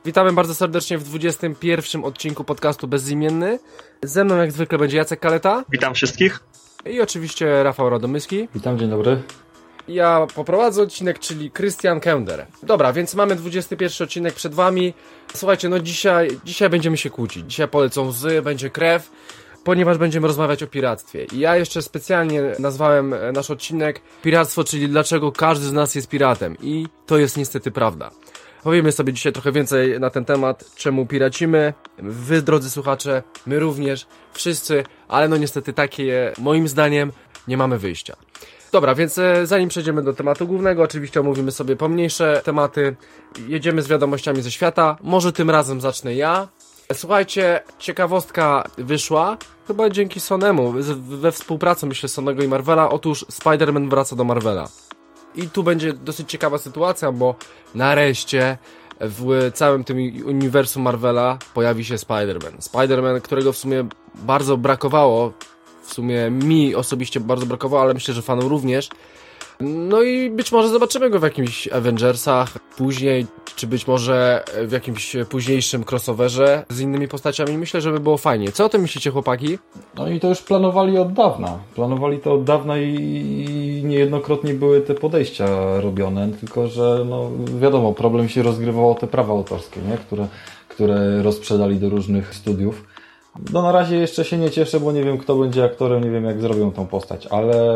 Witamy bardzo serdecznie w 21. odcinku podcastu Bezimienny. Ze mną jak zwykle będzie Jacek Kaleta. Witam wszystkich. I oczywiście Rafał Radomyski. Witam, dzień dobry. Ja poprowadzę odcinek, czyli Krystian Kender. Dobra, więc mamy 21 odcinek przed wami. Słuchajcie, no dzisiaj będziemy się kłócić. Dzisiaj polecą łzy, będzie krew, ponieważ będziemy rozmawiać o piractwie. I ja jeszcze specjalnie nazwałem nasz odcinek Piractwo, czyli dlaczego każdy z nas jest piratem. I to jest niestety prawda. Powiemy sobie dzisiaj trochę więcej na ten temat, czemu piracimy. Wy, drodzy słuchacze, my również, wszyscy, ale no niestety takie, moim zdaniem, nie mamy wyjścia. Dobra, więc zanim przejdziemy do tematu głównego, oczywiście omówimy sobie pomniejsze tematy. Jedziemy z wiadomościami ze świata. Może tym razem zacznę ja. Słuchajcie, ciekawostka wyszła, chyba dzięki Sonemu, we współpracy myślę Sonego i Marvela. Otóż Spider-Man wraca do Marvela. I tu będzie dosyć ciekawa sytuacja, bo nareszcie w całym tym uniwersum Marvela pojawi się Spider-Man. Spider-Man, którego w sumie bardzo brakowało, w sumie mi osobiście bardzo brakowało, ale myślę, że fanom również. No i być może zobaczymy go w jakimś Avengersach później, czy być może w jakimś późniejszym crossoverze z innymi postaciami. Myślę, że by było fajnie. Co o tym myślicie, chłopaki? No i to już planowali od dawna. Planowali to od dawna i niejednokrotnie były te podejścia robione, tylko że no wiadomo, problem się rozgrywał o te prawa autorskie, nie? Które rozprzedali do różnych studiów. No na razie jeszcze się nie cieszę, bo nie wiem kto będzie aktorem, nie wiem jak zrobią tą postać,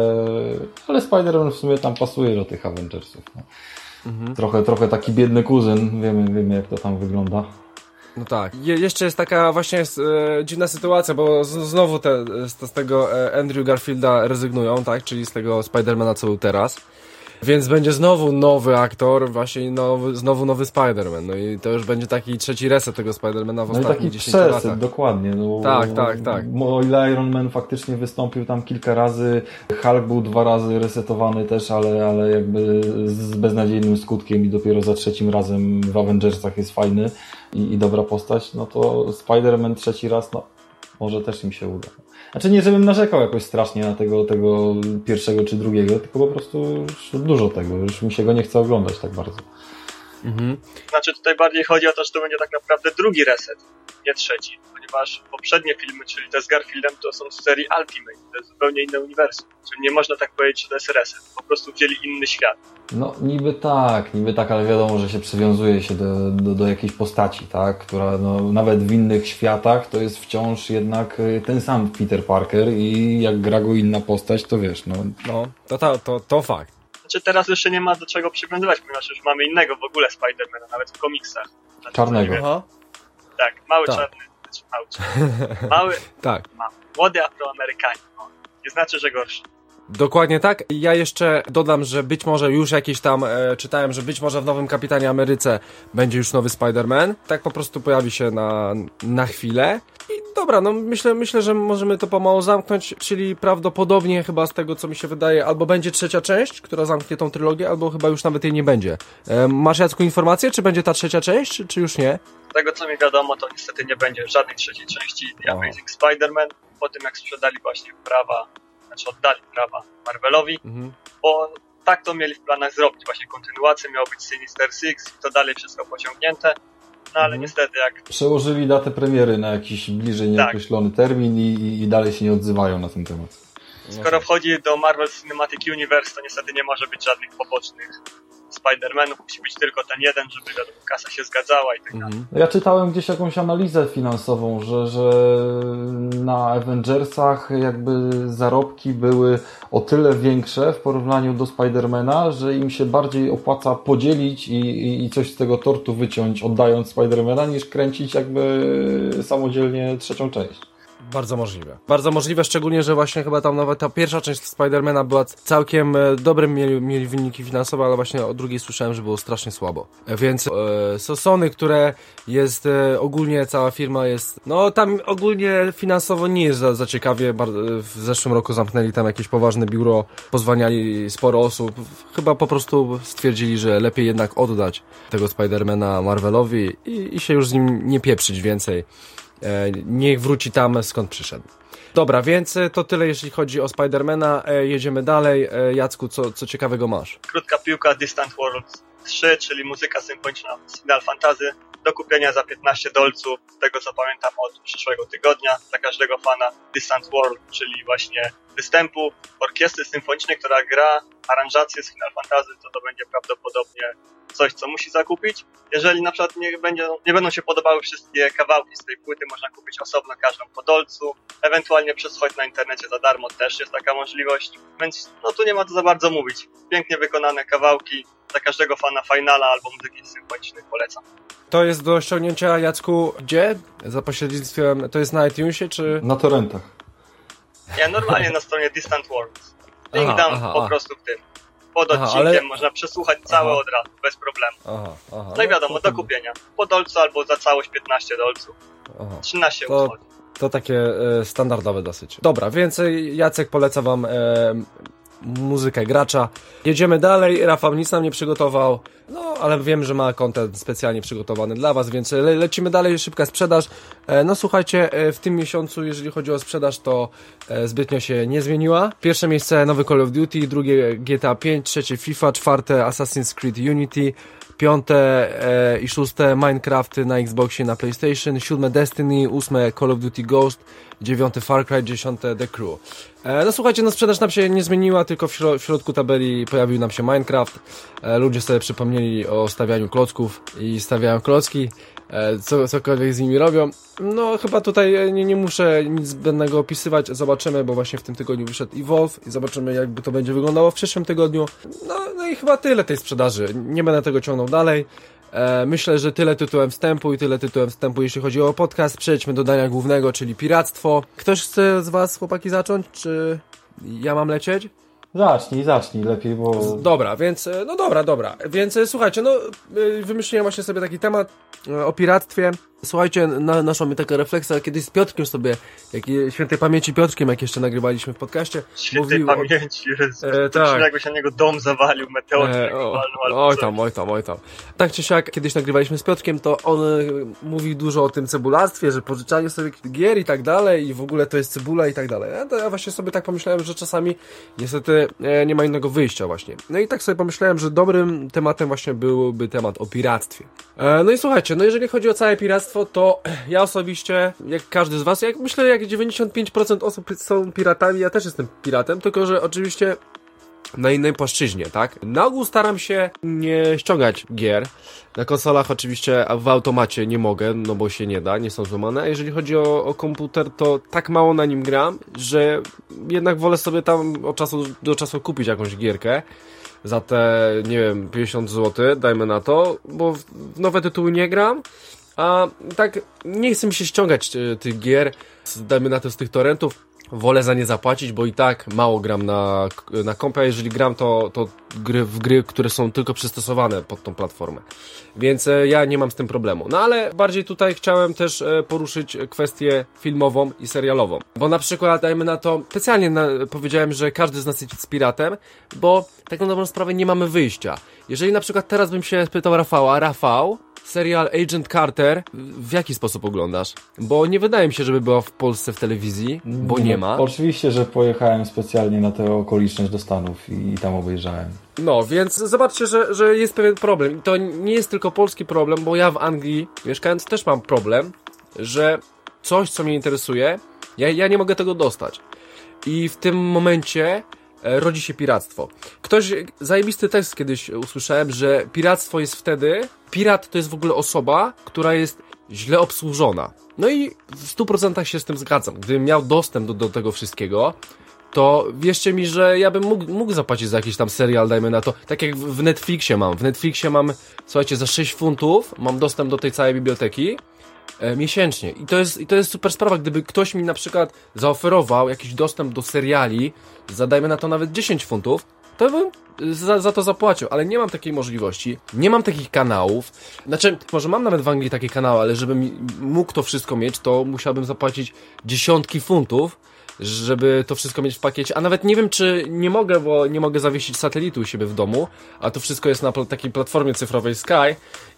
ale Spider-Man w sumie tam pasuje do tych Avengersów. No. Trochę taki biedny kuzyn, wiemy jak to tam wygląda. No tak. Jeszcze jest taka właśnie dziwna sytuacja, bo znowu z tego Andrew Garfielda rezygnują, tak? Czyli z tego Spider-Mana, co był teraz. Więc będzie znowu nowy aktor, właśnie znowu nowy Spider-Man. No i to już będzie taki trzeci reset tego Spider-Mana w ostatnich 10 latach. No i taki dokładnie. No, tak. O ile Iron Man faktycznie wystąpił tam kilka razy, Hulk był 2 razy resetowany też, ale jakby z beznadziejnym skutkiem i dopiero za 3 razem w Avengersach jest fajny i dobra postać, no to Spider-Man 3 raz, no może też im się uda. Znaczy nie, żebym narzekał jakoś strasznie na tego pierwszego czy drugiego, tylko po prostu już dużo tego, już mi się go nie chce oglądać tak bardzo. Znaczy tutaj bardziej chodzi o to, że to będzie tak naprawdę drugi reset, nie trzeci, ponieważ poprzednie filmy, czyli te z Garfieldem, to są z serii Ultimate, to jest zupełnie inne uniwersum, czyli nie można tak powiedzieć, że to jest reset, po prostu wzięli inny świat. No niby tak, ale wiadomo, że się przywiązuje się do jakiejś postaci, tak, która no, nawet w innych światach to jest wciąż jednak ten sam Peter Parker i jak gra go inna postać, to wiesz, no. No, to fakt. Znaczy teraz jeszcze nie ma do czego przywiązywać, ponieważ już mamy innego w ogóle Spidermana, nawet w komiksach. Znaczy, czarnego. Aha. Tak, mały tak. czarny, mały, tak. młody Afroamerykanin, no. Nie znaczy, że gorszy. Dokładnie tak. Ja jeszcze dodam, że być może już jakiś tam czytałem, że być może w nowym Kapitanie Ameryce będzie już nowy Spider-Man. Tak po prostu pojawi się na chwilę. I dobra, no myślę, że możemy to pomału zamknąć, czyli prawdopodobnie chyba z tego, co mi się wydaje, albo będzie trzecia część, która zamknie tą trylogię, albo chyba już nawet jej nie będzie. Masz, Jacku, informację, czy będzie ta trzecia część, czy już nie? Z tego, co mi wiadomo, to niestety nie będzie żadnej trzeciej części The Amazing Spider-Man, po tym jak sprzedali właśnie oddali prawa Marvelowi, bo tak to mieli w planach zrobić, właśnie kontynuację miało być Sinister Six i to dalej wszystko pociągnięte, no ale niestety jak... Przełożyli datę premiery na jakiś bliżej nieokreślony termin i dalej się nie odzywają na ten temat. Skoro wchodzi do Marvel Cinematic Universe, to niestety nie może być żadnych pobocznych Spider-Manów, musi być tylko ten jeden, żeby wiadomo, kasa się zgadzała i tak dalej. Ja czytałem gdzieś jakąś analizę finansową, że na Avengersach jakby zarobki były o tyle większe w porównaniu do Spidermana, że im się bardziej opłaca podzielić i coś z tego tortu wyciąć, oddając Spidermana, niż kręcić jakby samodzielnie trzecią część. Bardzo możliwe. Bardzo możliwe, szczególnie, że właśnie chyba tam nawet ta pierwsza część Spidermana była całkiem dobrym, mieli wyniki finansowe, ale właśnie o drugiej słyszałem, że było strasznie słabo. Więc Sony, które jest ogólnie, cała firma jest, no tam ogólnie finansowo nie jest za ciekawie. W zeszłym roku zamknęli tam jakieś poważne biuro, pozwaniali sporo osób. Chyba po prostu stwierdzili, że lepiej jednak oddać tego Spidermana Marvelowi i się już z nim nie pieprzyć więcej. Niech wróci tam, skąd przyszedł. Dobra, więc to tyle, jeśli chodzi o Spidermana. Jedziemy dalej. Jacku, co ciekawego masz? Krótka piłka, Distant World 3, czyli muzyka symfoniczna z Final Fantasy. do kupienia za $15, z tego co pamiętam od przyszłego tygodnia, dla każdego fana Distant World, czyli właśnie występu orkiestry symfonicznej, która gra aranżację z Final Fantasy, to będzie prawdopodobnie coś, co musi zakupić. Jeżeli na przykład nie będą się podobały wszystkie kawałki z tej płyty, można kupić osobno każdą po dolcu, ewentualnie przesłuchać na internecie za darmo, też jest taka możliwość, więc no tu nie ma co za bardzo mówić. Pięknie wykonane kawałki, dla każdego fana Finala albo muzyki symfonicznej polecam. To jest do ściągnięcia, Jacku, gdzie? Za pośrednictwem, to jest na iTunesie, czy? Na torrentach. Nie, normalnie na stronie Distant World. Link dam po prostu w tym. Pod odcinkiem można przesłuchać całe od razu, bez problemu. No i wiadomo, do kupienia. Po dolcu albo za całość $15. 13 usług. To takie standardowe dosyć. Dobra, więc Jacek poleca wam muzykę gracza. Jedziemy dalej. Rafał nic nam nie przygotował, no ale wiem, że ma content specjalnie przygotowany dla was, więc lecimy dalej. Szybka sprzedaż. No słuchajcie, w tym miesiącu, jeżeli chodzi o sprzedaż, to zbytnio się nie zmieniła. Pierwsze miejsce nowy Call of Duty, drugie GTA 5, trzecie FIFA, czwarte Assassin's Creed Unity, piąte i szóste Minecraft na Xboxie, na PlayStation, siódme Destiny, ósme Call of Duty Ghost, dziewiąte Far Cry, dziesiąte The Crew. No słuchajcie, no sprzedaż nam się nie zmieniła, tylko w środku tabeli pojawił nam się Minecraft. Ludzie sobie przypomnieli o stawianiu klocków i stawiają klocki, cokolwiek z nimi robią. No chyba tutaj nie muszę nic zbędnego opisywać, zobaczymy, bo właśnie w tym tygodniu wyszedł Evolve i zobaczymy, jakby to będzie wyglądało w przyszłym tygodniu. No i chyba tyle tej sprzedaży, nie będę tego ciągnął dalej. Myślę, że tyle tytułem wstępu, jeśli chodzi o podcast. Przejdźmy do dania głównego, czyli piractwo. Ktoś chce z was, chłopaki, zacząć, czy ja mam lecieć? Zacznij lepiej, bo... Dobra, więc, no dobra. Więc słuchajcie, no wymyśliłem właśnie sobie taki temat o piractwie. Słuchajcie, naszła mi taka refleksja, kiedyś z Piotrkiem sobie, świętej pamięci Piotrkiem, jak jeszcze nagrywaliśmy w podcaście. Świętej pamięci, tak. Jakby się na niego dom zawalił, meteor. Oj tam. Tak czy siak, kiedyś nagrywaliśmy z Piotrkiem, to on mówił dużo o tym cebulactwie, że pożyczanie sobie gier i tak dalej i w ogóle to jest cebula i tak dalej. Ja właśnie sobie tak pomyślałem, że czasami niestety nie ma innego wyjścia właśnie. No i tak sobie pomyślałem, że dobrym tematem właśnie byłby temat o piractwie. No i słuchajcie, no jeżeli chodzi o całe piractwo, to ja osobiście, jak każdy z was, myślę, jak 95% osób są piratami, ja też jestem piratem, tylko że oczywiście na innej płaszczyźnie, tak? Na ogół staram się nie ściągać gier. Na konsolach oczywiście w automacie nie mogę, no bo się nie da, nie są złamane. A jeżeli chodzi o komputer, to tak mało na nim gram, że jednak wolę sobie tam od czasu do czasu kupić jakąś gierkę za te, nie wiem, 50 zł, dajmy na to, bo w nowe tytuły nie gram. A tak nie chcę mi się ściągać tych gier, dajmy na to z tych torrentów, wolę za nie zapłacić, bo i tak mało gram na kompie, a jeżeli gram to w gry, które są tylko przystosowane pod tą platformę. Więc ja nie mam z tym problemu. No ale bardziej tutaj chciałem też poruszyć kwestię filmową i serialową. Bo na przykład, dajmy na to, specjalnie powiedziałem, że każdy z nas jest piratem, bo tak na dobrą sprawę nie mamy wyjścia. Jeżeli na przykład teraz bym się spytał Rafał, serial Agent Carter, w jaki sposób oglądasz? Bo nie wydaje mi się, żeby była w Polsce w telewizji, bo nie ma. Oczywiście, że pojechałem specjalnie na tę okoliczność do Stanów i tam obejrzałem. No, więc zobaczcie, że jest pewien problem. I to nie jest tylko polski problem, bo ja w Anglii mieszkając też mam problem, że coś, co mnie interesuje, ja nie mogę tego dostać. I w tym momencie rodzi się piractwo. Zajebisty tekst kiedyś usłyszałem, że piractwo jest wtedy, pirat to jest w ogóle osoba, która jest źle obsłużona. No i w 100% się z tym zgadzam. Gdybym miał dostęp do tego wszystkiego, to wierzcie mi, że ja bym mógł zapłacić za jakiś tam serial, dajmy na to, tak jak w Netflixie mam. W Netflixie mam, słuchajcie, za 6 funtów mam dostęp do tej całej biblioteki miesięcznie. I to jest super sprawa, gdyby ktoś mi na przykład zaoferował jakiś dostęp do seriali, dajmy na to nawet 10 funtów, to bym za to zapłacił, ale nie mam takiej możliwości, nie mam takich kanałów, znaczy, może mam nawet w Anglii takie kanały, ale żebym mógł to wszystko mieć, to musiałbym zapłacić dziesiątki funtów, żeby to wszystko mieć w pakiecie, a nawet nie wiem, czy nie mogę, bo nie mogę zawiesić satelitu u siebie w domu, a to wszystko jest na takiej platformie cyfrowej Sky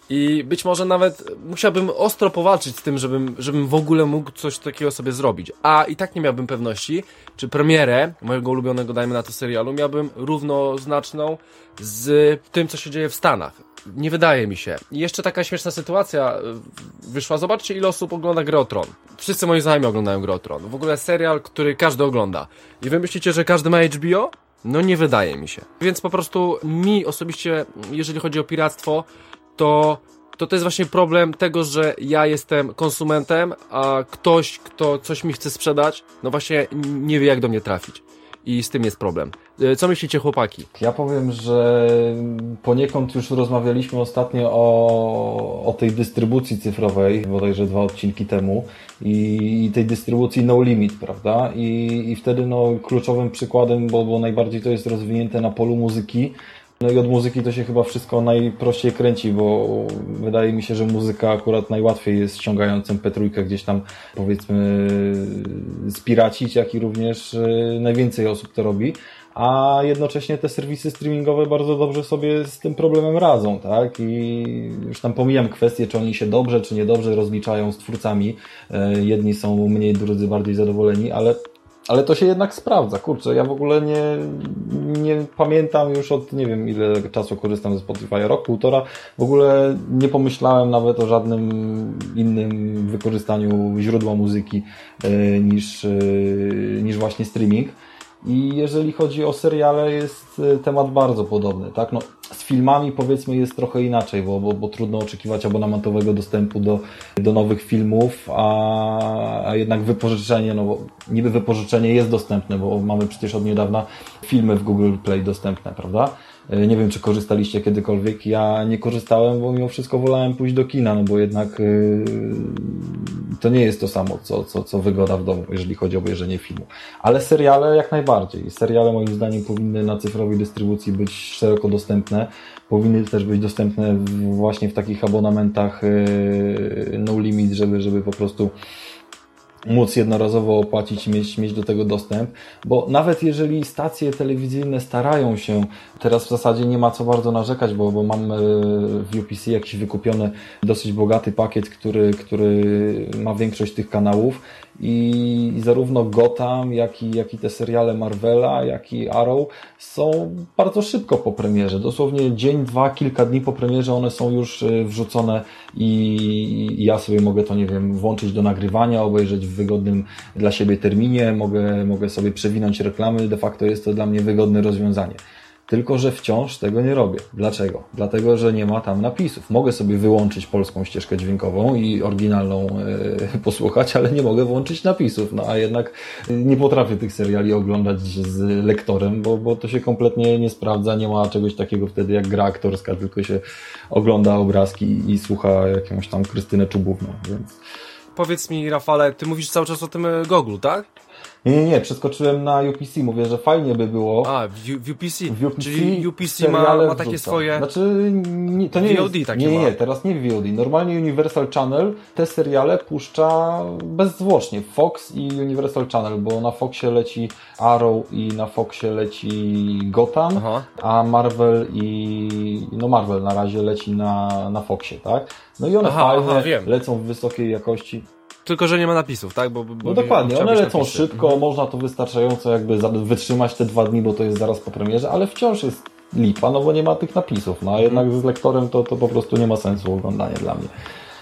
I być może nawet musiałbym ostro powalczyć z tym, żebym w ogóle mógł coś takiego sobie zrobić. A i tak nie miałbym pewności, czy premierę mojego ulubionego, dajmy na to, serialu miałbym równoznaczną z tym, co się dzieje w Stanach. Nie wydaje mi się. I jeszcze taka śmieszna sytuacja wyszła. Zobaczcie, ile osób ogląda Grę o Tron. Wszyscy moi znajomi oglądają Grę o Tron. W ogóle serial, który każdy ogląda. I wy myślicie, że każdy ma HBO? No nie wydaje mi się. Więc po prostu mi osobiście, jeżeli chodzi o piractwo, to jest właśnie problem tego, że ja jestem konsumentem, a ktoś, kto coś mi chce sprzedać, no właśnie nie wie, jak do mnie trafić. I z tym jest problem. Co myślicie, chłopaki? Ja powiem, że poniekąd już rozmawialiśmy ostatnio o tej dystrybucji cyfrowej, bodajże 2 odcinki temu, i tej dystrybucji No Limit, prawda? I wtedy kluczowym przykładem, bo najbardziej to jest rozwinięte na polu muzyki. No i od muzyki to się chyba wszystko najprościej kręci, bo wydaje mi się, że muzyka akurat najłatwiej jest ściągając MP3 gdzieś tam, powiedzmy, spiracić, jak i również najwięcej osób to robi, a jednocześnie te serwisy streamingowe bardzo dobrze sobie z tym problemem radzą, tak? I już tam pomijam kwestię, czy oni się dobrze, czy niedobrze rozliczają z twórcami. Jedni są mniej, drudzy bardziej zadowoleni, ale to się jednak sprawdza. Kurczę, ja w ogóle nie pamiętam już od nie wiem ile czasu korzystam ze Spotify, rok, półtora. W ogóle nie pomyślałem nawet o żadnym innym wykorzystaniu źródła muzyki niż właśnie streaming. I jeżeli chodzi o seriale, jest temat bardzo podobny, tak? No, z filmami powiedzmy jest trochę inaczej, bo trudno oczekiwać abonamentowego dostępu do nowych filmów, a jednak wypożyczenie, no bo niby wypożyczenie jest dostępne, bo mamy przecież od niedawna filmy w Google Play dostępne, prawda? Nie wiem, czy korzystaliście kiedykolwiek. Ja nie korzystałem, bo mimo wszystko wolałem pójść do kina, no bo jednak to nie jest to samo, co wygoda w domu, jeżeli chodzi o obejrzenie filmu. Ale seriale jak najbardziej. Seriale moim zdaniem powinny na cyfrowej dystrybucji być szeroko dostępne. Powinny też być dostępne właśnie w takich abonamentach no limit, żeby po prostu móc jednorazowo opłacić, mieć do tego dostęp, bo nawet jeżeli stacje telewizyjne starają się, teraz w zasadzie nie ma co bardzo narzekać, bo mam w UPC jakiś wykupiony dosyć bogaty pakiet, który ma większość tych kanałów i zarówno Gotham, jak i te seriale Marvela, jak i Arrow są bardzo szybko po premierze. Dosłownie dzień, dwa, kilka dni po premierze one są już wrzucone i ja sobie mogę to, nie wiem, włączyć do nagrywania, obejrzeć w wygodnym dla siebie terminie, mogę sobie przewinąć reklamy. De facto jest to dla mnie wygodne rozwiązanie. Tylko że wciąż tego nie robię. Dlaczego? Dlatego, że nie ma tam napisów. Mogę sobie wyłączyć polską ścieżkę dźwiękową i oryginalną posłuchać, ale nie mogę włączyć napisów. No a jednak nie potrafię tych seriali oglądać z lektorem, bo to się kompletnie nie sprawdza. Nie ma czegoś takiego wtedy jak gra aktorska, tylko się ogląda obrazki i słucha jakąś tam Krystynę Czubówną. Więc... Powiedz mi, Rafale, ty mówisz cały czas o tym Goglu, tak? Nie, przeskoczyłem na UPC, mówię, że fajnie by było. A, w UPC. Czyli UPC ma takie swoje... Znaczy, to nie VOD jest... takie Nie, teraz nie VOD. Normalnie Universal Channel te seriale puszcza bezzwłocznie. Fox i Universal Channel, bo na Foxie leci Arrow i na Foxie leci Gotham, a Marvel Marvel na razie leci na Foxie, tak? No i one fajnie lecą w wysokiej jakości. Tylko, że nie ma napisów, tak? Bo no dokładnie, one lecą szybko, można to wystarczająco jakby wytrzymać te 2 dni, bo to jest zaraz po premierze, ale wciąż jest lipa, no bo nie ma tych napisów, no a jednak z lektorem to po prostu nie ma sensu oglądanie dla mnie.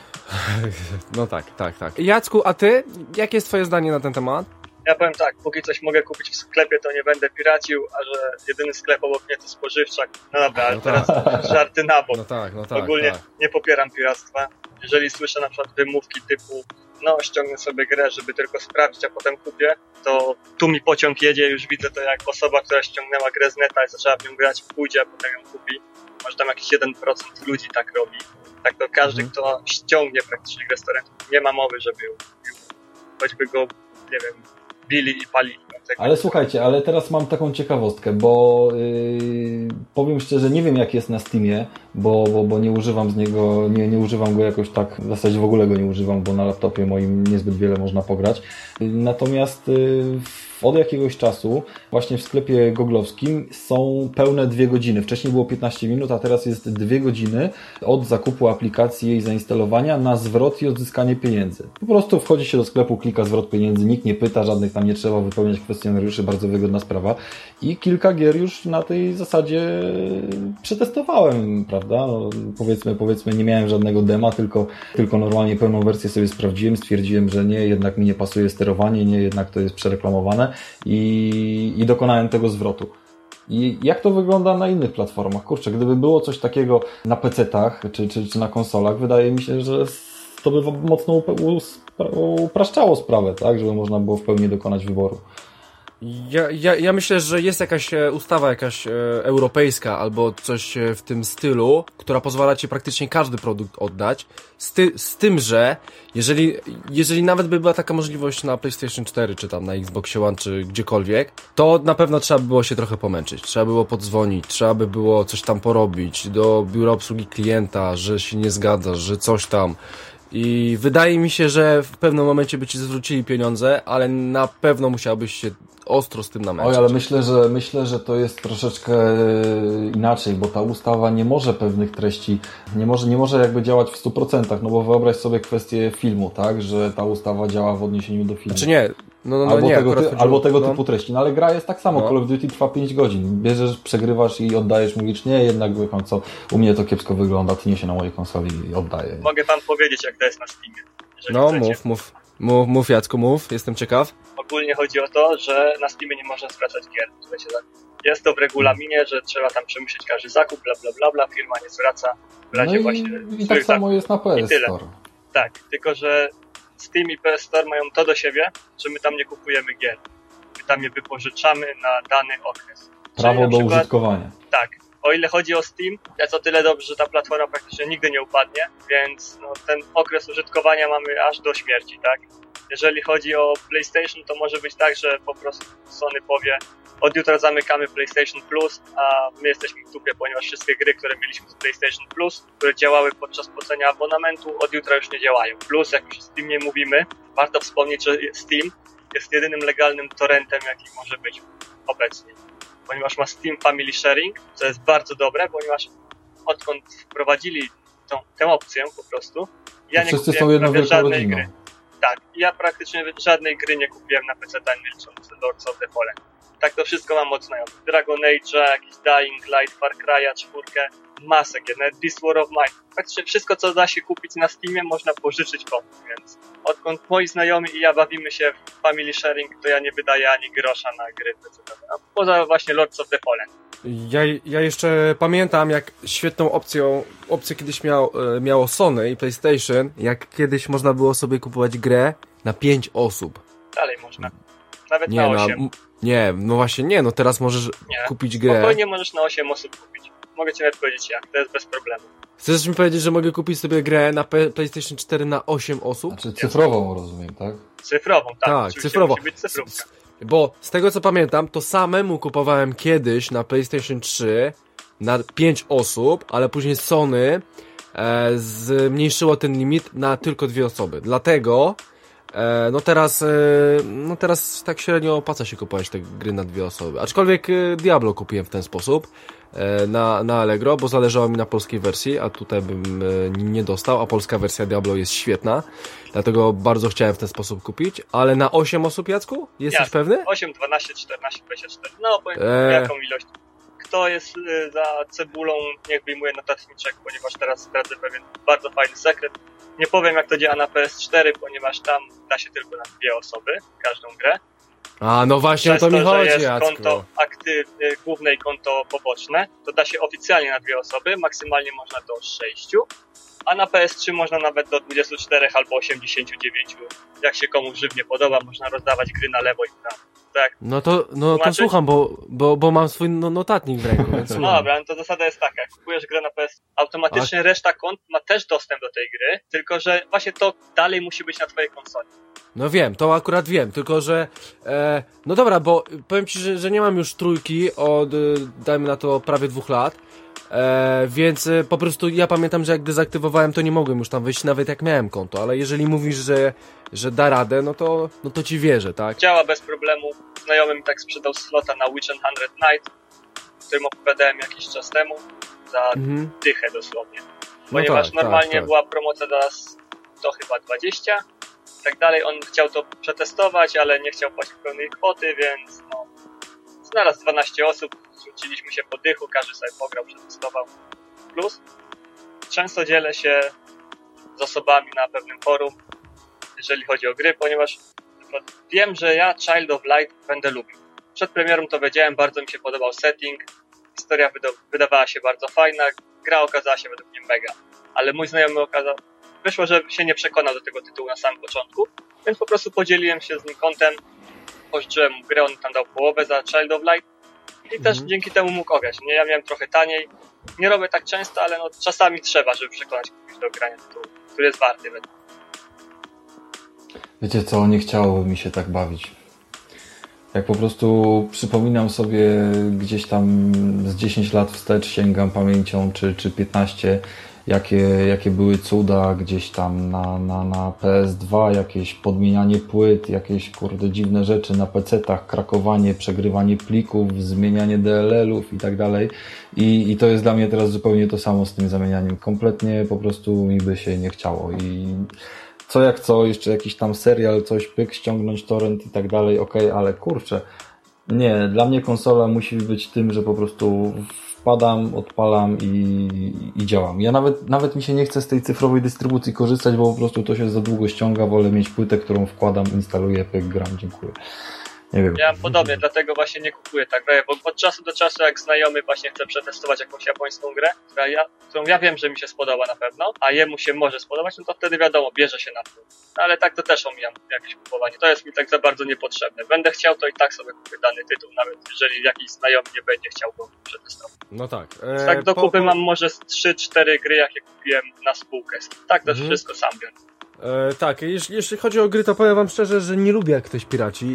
No tak. Jacku, a ty? Jakie jest twoje zdanie na ten temat? Ja powiem tak, póki coś mogę kupić w sklepie, to nie będę piracił, a że jedyny sklep obok mnie to spożywczak. No dobra, ale teraz żarty na bok. No tak. Ogólnie nie popieram piractwa. Jeżeli słyszę na przykład wymówki typu ściągnę sobie grę, żeby tylko sprawdzić, a potem kupię, to tu mi pociąg jedzie, już widzę to jak osoba, która ściągnęła grę z neta i zaczęła w nią grać, pójdzie, a potem ją kupi. Może tam jakiś 1% ludzi tak robi. Tak to każdy, kto ściągnie praktycznie grę z torrentu, nie ma mowy, żeby ją kupił. Choćby go, nie wiem, bili i palili. Ale słuchajcie, ale teraz mam taką ciekawostkę, bo powiem szczerze, nie wiem jak jest na Steamie, bo nie używam z niego, nie używam go jakoś tak, w zasadzie w ogóle go nie używam, bo na laptopie moim niezbyt wiele można pograć. Natomiast od jakiegoś czasu właśnie w sklepie goglowskim są pełne 2 godziny. Wcześniej było 15 minut, a teraz jest 2 godziny od zakupu aplikacji i jej zainstalowania na zwrot i odzyskanie pieniędzy. Po prostu wchodzi się do sklepu, klika zwrot pieniędzy, nikt nie pyta, żadnych tam nie trzeba wypełniać kwestionariuszy, bardzo wygodna sprawa. I kilka gier już na tej zasadzie przetestowałem, prawda? No, powiedzmy, nie miałem żadnego dema, tylko normalnie pełną wersję sobie sprawdziłem, stwierdziłem, że nie, jednak mi nie pasuje sterowanie, nie, jednak to jest przereklamowane i dokonałem tego zwrotu. I jak to wygląda na innych platformach? Kurczę, gdyby było coś takiego na PC-tach czy na konsolach, wydaje mi się, że to by mocno upraszczało sprawę, tak? Żeby można było w pełni dokonać wyboru. Ja myślę, że jest jakaś ustawa europejska albo coś w tym stylu, która pozwala ci praktycznie każdy produkt oddać, z tym, że jeżeli nawet by była taka możliwość na PlayStation 4, czy tam na Xboxie One, czy gdziekolwiek, to na pewno trzeba by było się trochę pomęczyć, trzeba by było podzwonić, trzeba by było coś tam porobić do biura obsługi klienta, że się nie zgadzasz, że coś tam. I wydaje mi się, że w pewnym momencie by ci zwrócili pieniądze, ale na pewno musiałbyś się ostro z tym namęczyć. Oj, ale myślę, że to jest troszeczkę inaczej, bo ta ustawa nie może pewnych treści, nie może jakby działać w 100%, no bo wyobraź sobie kwestię filmu, tak, że ta ustawa działa w odniesieniu do filmu. Znaczy nie, albo tego typu treści, no ale gra jest tak samo, Call of Duty trwa 5 godzin, bierzesz, przegrywasz i oddajesz, mówisz, nie, jednak co, u mnie to kiepsko wygląda, ty niesie na mojej konsoli i oddaję. Mogę wam powiedzieć, jak to jest na Steamie. No, mów Jacku, mów, jestem ciekaw. Ogólnie chodzi o to, że na Steamie nie można zwracać gier. Jest to w regulaminie, że trzeba tam przemyśleć każdy zakup, bla bla bla, bla, firma nie zwraca. I tak samo jest na PS Store. Tak, tylko że Steam i PS Store mają to do siebie, że my tam nie kupujemy gier. My tam je wypożyczamy na dany okres. Prawo do użytkowania. Tak. O ile chodzi o Steam, jest o tyle dobrze, że ta platforma praktycznie nigdy nie upadnie, więc ten okres użytkowania mamy aż do śmierci, tak? Jeżeli chodzi o PlayStation, to może być tak, że po prostu Sony powie, od jutra zamykamy PlayStation Plus, a my jesteśmy w dupie, ponieważ wszystkie gry, które mieliśmy z PlayStation Plus, które działały podczas płacenia abonamentu, od jutra już nie działają. Plus, jak już o Steamie mówimy, warto wspomnieć, że Steam jest jedynym legalnym torrentem, jaki może być obecnie. Ponieważ ma Steam Family Sharing, co jest bardzo dobre, ponieważ odkąd wprowadzili tę opcję po prostu, ja nie kupiłem żadnej gry. Tak, ja praktycznie żadnej gry nie kupiłem na PC, nie licząc Lords of the Fallen. Tak to wszystko mam od znajomych. Dragon Age'a, jakiś Dying Light, Far Cry'a, 4, masę gier, nawet This War of Mine. Praktycznie wszystko, co da się kupić na Steamie, można pożyczyć komuś, więc odkąd moi znajomi i ja bawimy się w Family Sharing, to ja nie wydaję ani grosza na gry PC. Poza właśnie Lords of the Fallen. Ja jeszcze pamiętam, jak świetną opcję kiedyś miało Sony i PlayStation, jak kiedyś można było sobie kupować grę na 5 osób. Dalej można. Nawet na 8. No teraz możesz kupić grę. Spokojnie możesz na 8 osób kupić. Mogę ci nawet powiedzieć jak, to jest bez problemu. Chcesz mi powiedzieć, że mogę kupić sobie grę na PlayStation 4 na 8 osób? Znaczy cyfrową, rozumiem, tak? Cyfrową, tak. Tak, cyfrową. Musi być cyfrówka. Bo z tego co pamiętam, to samemu kupowałem kiedyś na PlayStation 3 na 5 osób, ale później Sony zmniejszyło ten limit na tylko 2 osoby. Dlatego teraz tak średnio opłaca się kupować te gry na 2 osoby. Aczkolwiek Diablo kupiłem w ten sposób na Allegro, bo zależało mi na polskiej wersji, a tutaj bym nie dostał, a polska wersja Diablo jest świetna, dlatego bardzo chciałem w ten sposób kupić, ale na 8 osób, Jacku? Jesteś pewny? 8, 12, 14, 24, no powiem jaką ilość. Kto jest za cebulą, niech wyjmuje notatniczek, ponieważ teraz zdradzę pewien bardzo fajny sekret. Nie powiem jak to działa na PS4, ponieważ tam da się tylko na 2 osoby, każdą grę. A, no właśnie o to mi chodzi, jest Jacku. Konto główne i konto poboczne, to da się oficjalnie na 2 osoby, maksymalnie można do 6, a na PS3 można nawet do 24 albo 89. Jak się komuś żywnie podoba, można rozdawać gry na lewo i prawo. Tak. No to słucham, bo mam swój notatnik w ręku, więc no dobra, no to zasada jest taka, jak kupujesz grę na PS, automatycznie reszta kont ma też dostęp do tej gry, tylko że właśnie to dalej musi być na twojej konsoli. No wiem, to akurat wiem, tylko że no dobra, bo powiem ci, że nie mam już trójki od, dajmy na to, prawie 2 lat, Więc po prostu ja pamiętam, że jak dezaktywowałem, to nie mogłem już tam wyjść, nawet jak miałem konto, ale jeżeli mówisz, że da radę, no to ci wierzę, tak? Działa bez problemu. Znajomy mi tak sprzedał slota na Witch 100 Night, o którym opowiadałem jakiś czas temu, za dychę dosłownie. Ponieważ normalnie była promocja dla to chyba 20 i tak dalej. On chciał to przetestować, ale nie chciał płacić pełnej kwoty, więc znalazł 12 osób, zwróciliśmy się po dychu, każdy sobie pograł, przetestował. Plus często dzielę się z osobami na pewnym forum, jeżeli chodzi o gry, ponieważ wiem, że ja Child of Light będę lubił. Przed premierą to wiedziałem, bardzo mi się podobał setting, historia wydawała się bardzo fajna, gra okazała się według mnie mega. Ale mój znajomy wyszło, że się nie przekonał do tego tytułu na samym początku, więc po prostu podzieliłem się z nim kontem, pożyczyłem mu grę, on tam dał połowę za Child of Light i też dzięki temu mógł ograć. Ja miałem trochę taniej, nie robię tak często, ale czasami trzeba, żeby przekonać kogoś do grania tytułu, który jest warty. Wiecie co, nie chciałoby mi się tak bawić. Jak po prostu przypominam sobie gdzieś tam z 10 lat wstecz, sięgam pamięcią, czy 15, jakie były cuda gdzieś tam na PS2, jakieś podmienianie płyt, jakieś dziwne rzeczy na PC-tach, krakowanie, przegrywanie plików, zmienianie DLL-ów i tak dalej. I to jest dla mnie teraz zupełnie to samo z tym zamienianiem. Kompletnie po prostu mi by się nie chciało. I co jak co, jeszcze jakiś tam serial, coś pyk, ściągnąć torrent i tak dalej, okej, ale kurczę, nie, dla mnie konsola musi być tym, że po prostu wpadam, odpalam i działam. Ja nawet mi się nie chce z tej cyfrowej dystrybucji korzystać, bo po prostu to się za długo ściąga, wolę mieć płytę, którą wkładam, instaluję, pyk, gram, dziękuję. Nie wiem. Ja mam podobnie, dlatego właśnie nie kupuję tak grę, bo od czasu do czasu jak znajomy właśnie chce przetestować jakąś japońską grę, którą ja wiem, że mi się spodoba na pewno, a jemu się może spodobać, no to wtedy wiadomo, bierze się na pół. No ale tak to też omijam jakieś kupowanie. To jest mi tak za bardzo niepotrzebne. Będę chciał, to i tak sobie kupię dany tytuł, nawet jeżeli jakiś znajomy nie będzie chciał go przetestować. No tak. Tak do kupy mam może 3-4 gry, jakie kupiłem na spółkę. Tak to wszystko sam biorę. Tak, jeśli chodzi o gry, to powiem wam szczerze, że nie lubię jak ktoś piraci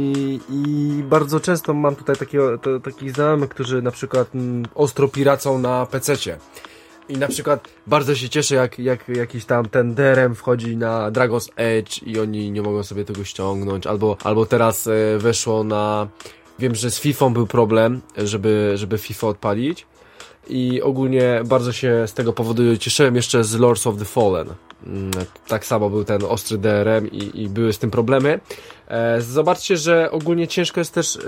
i bardzo często mam tutaj takich znajomych, którzy na przykład ostro piracą na PC-cie. I na przykład bardzo się cieszę, jak jakiś tam ten DRM wchodzi na Dragon's Edge i oni nie mogą sobie tego ściągnąć, albo teraz weszło na... Wiem, że z FIFA był problem, żeby FIFA odpalić. I ogólnie bardzo się z tego powodu cieszyłem jeszcze z Lords of the Fallen. Tak samo był ten ostry DRM i były z tym problemy. Zobaczcie, że ogólnie ciężko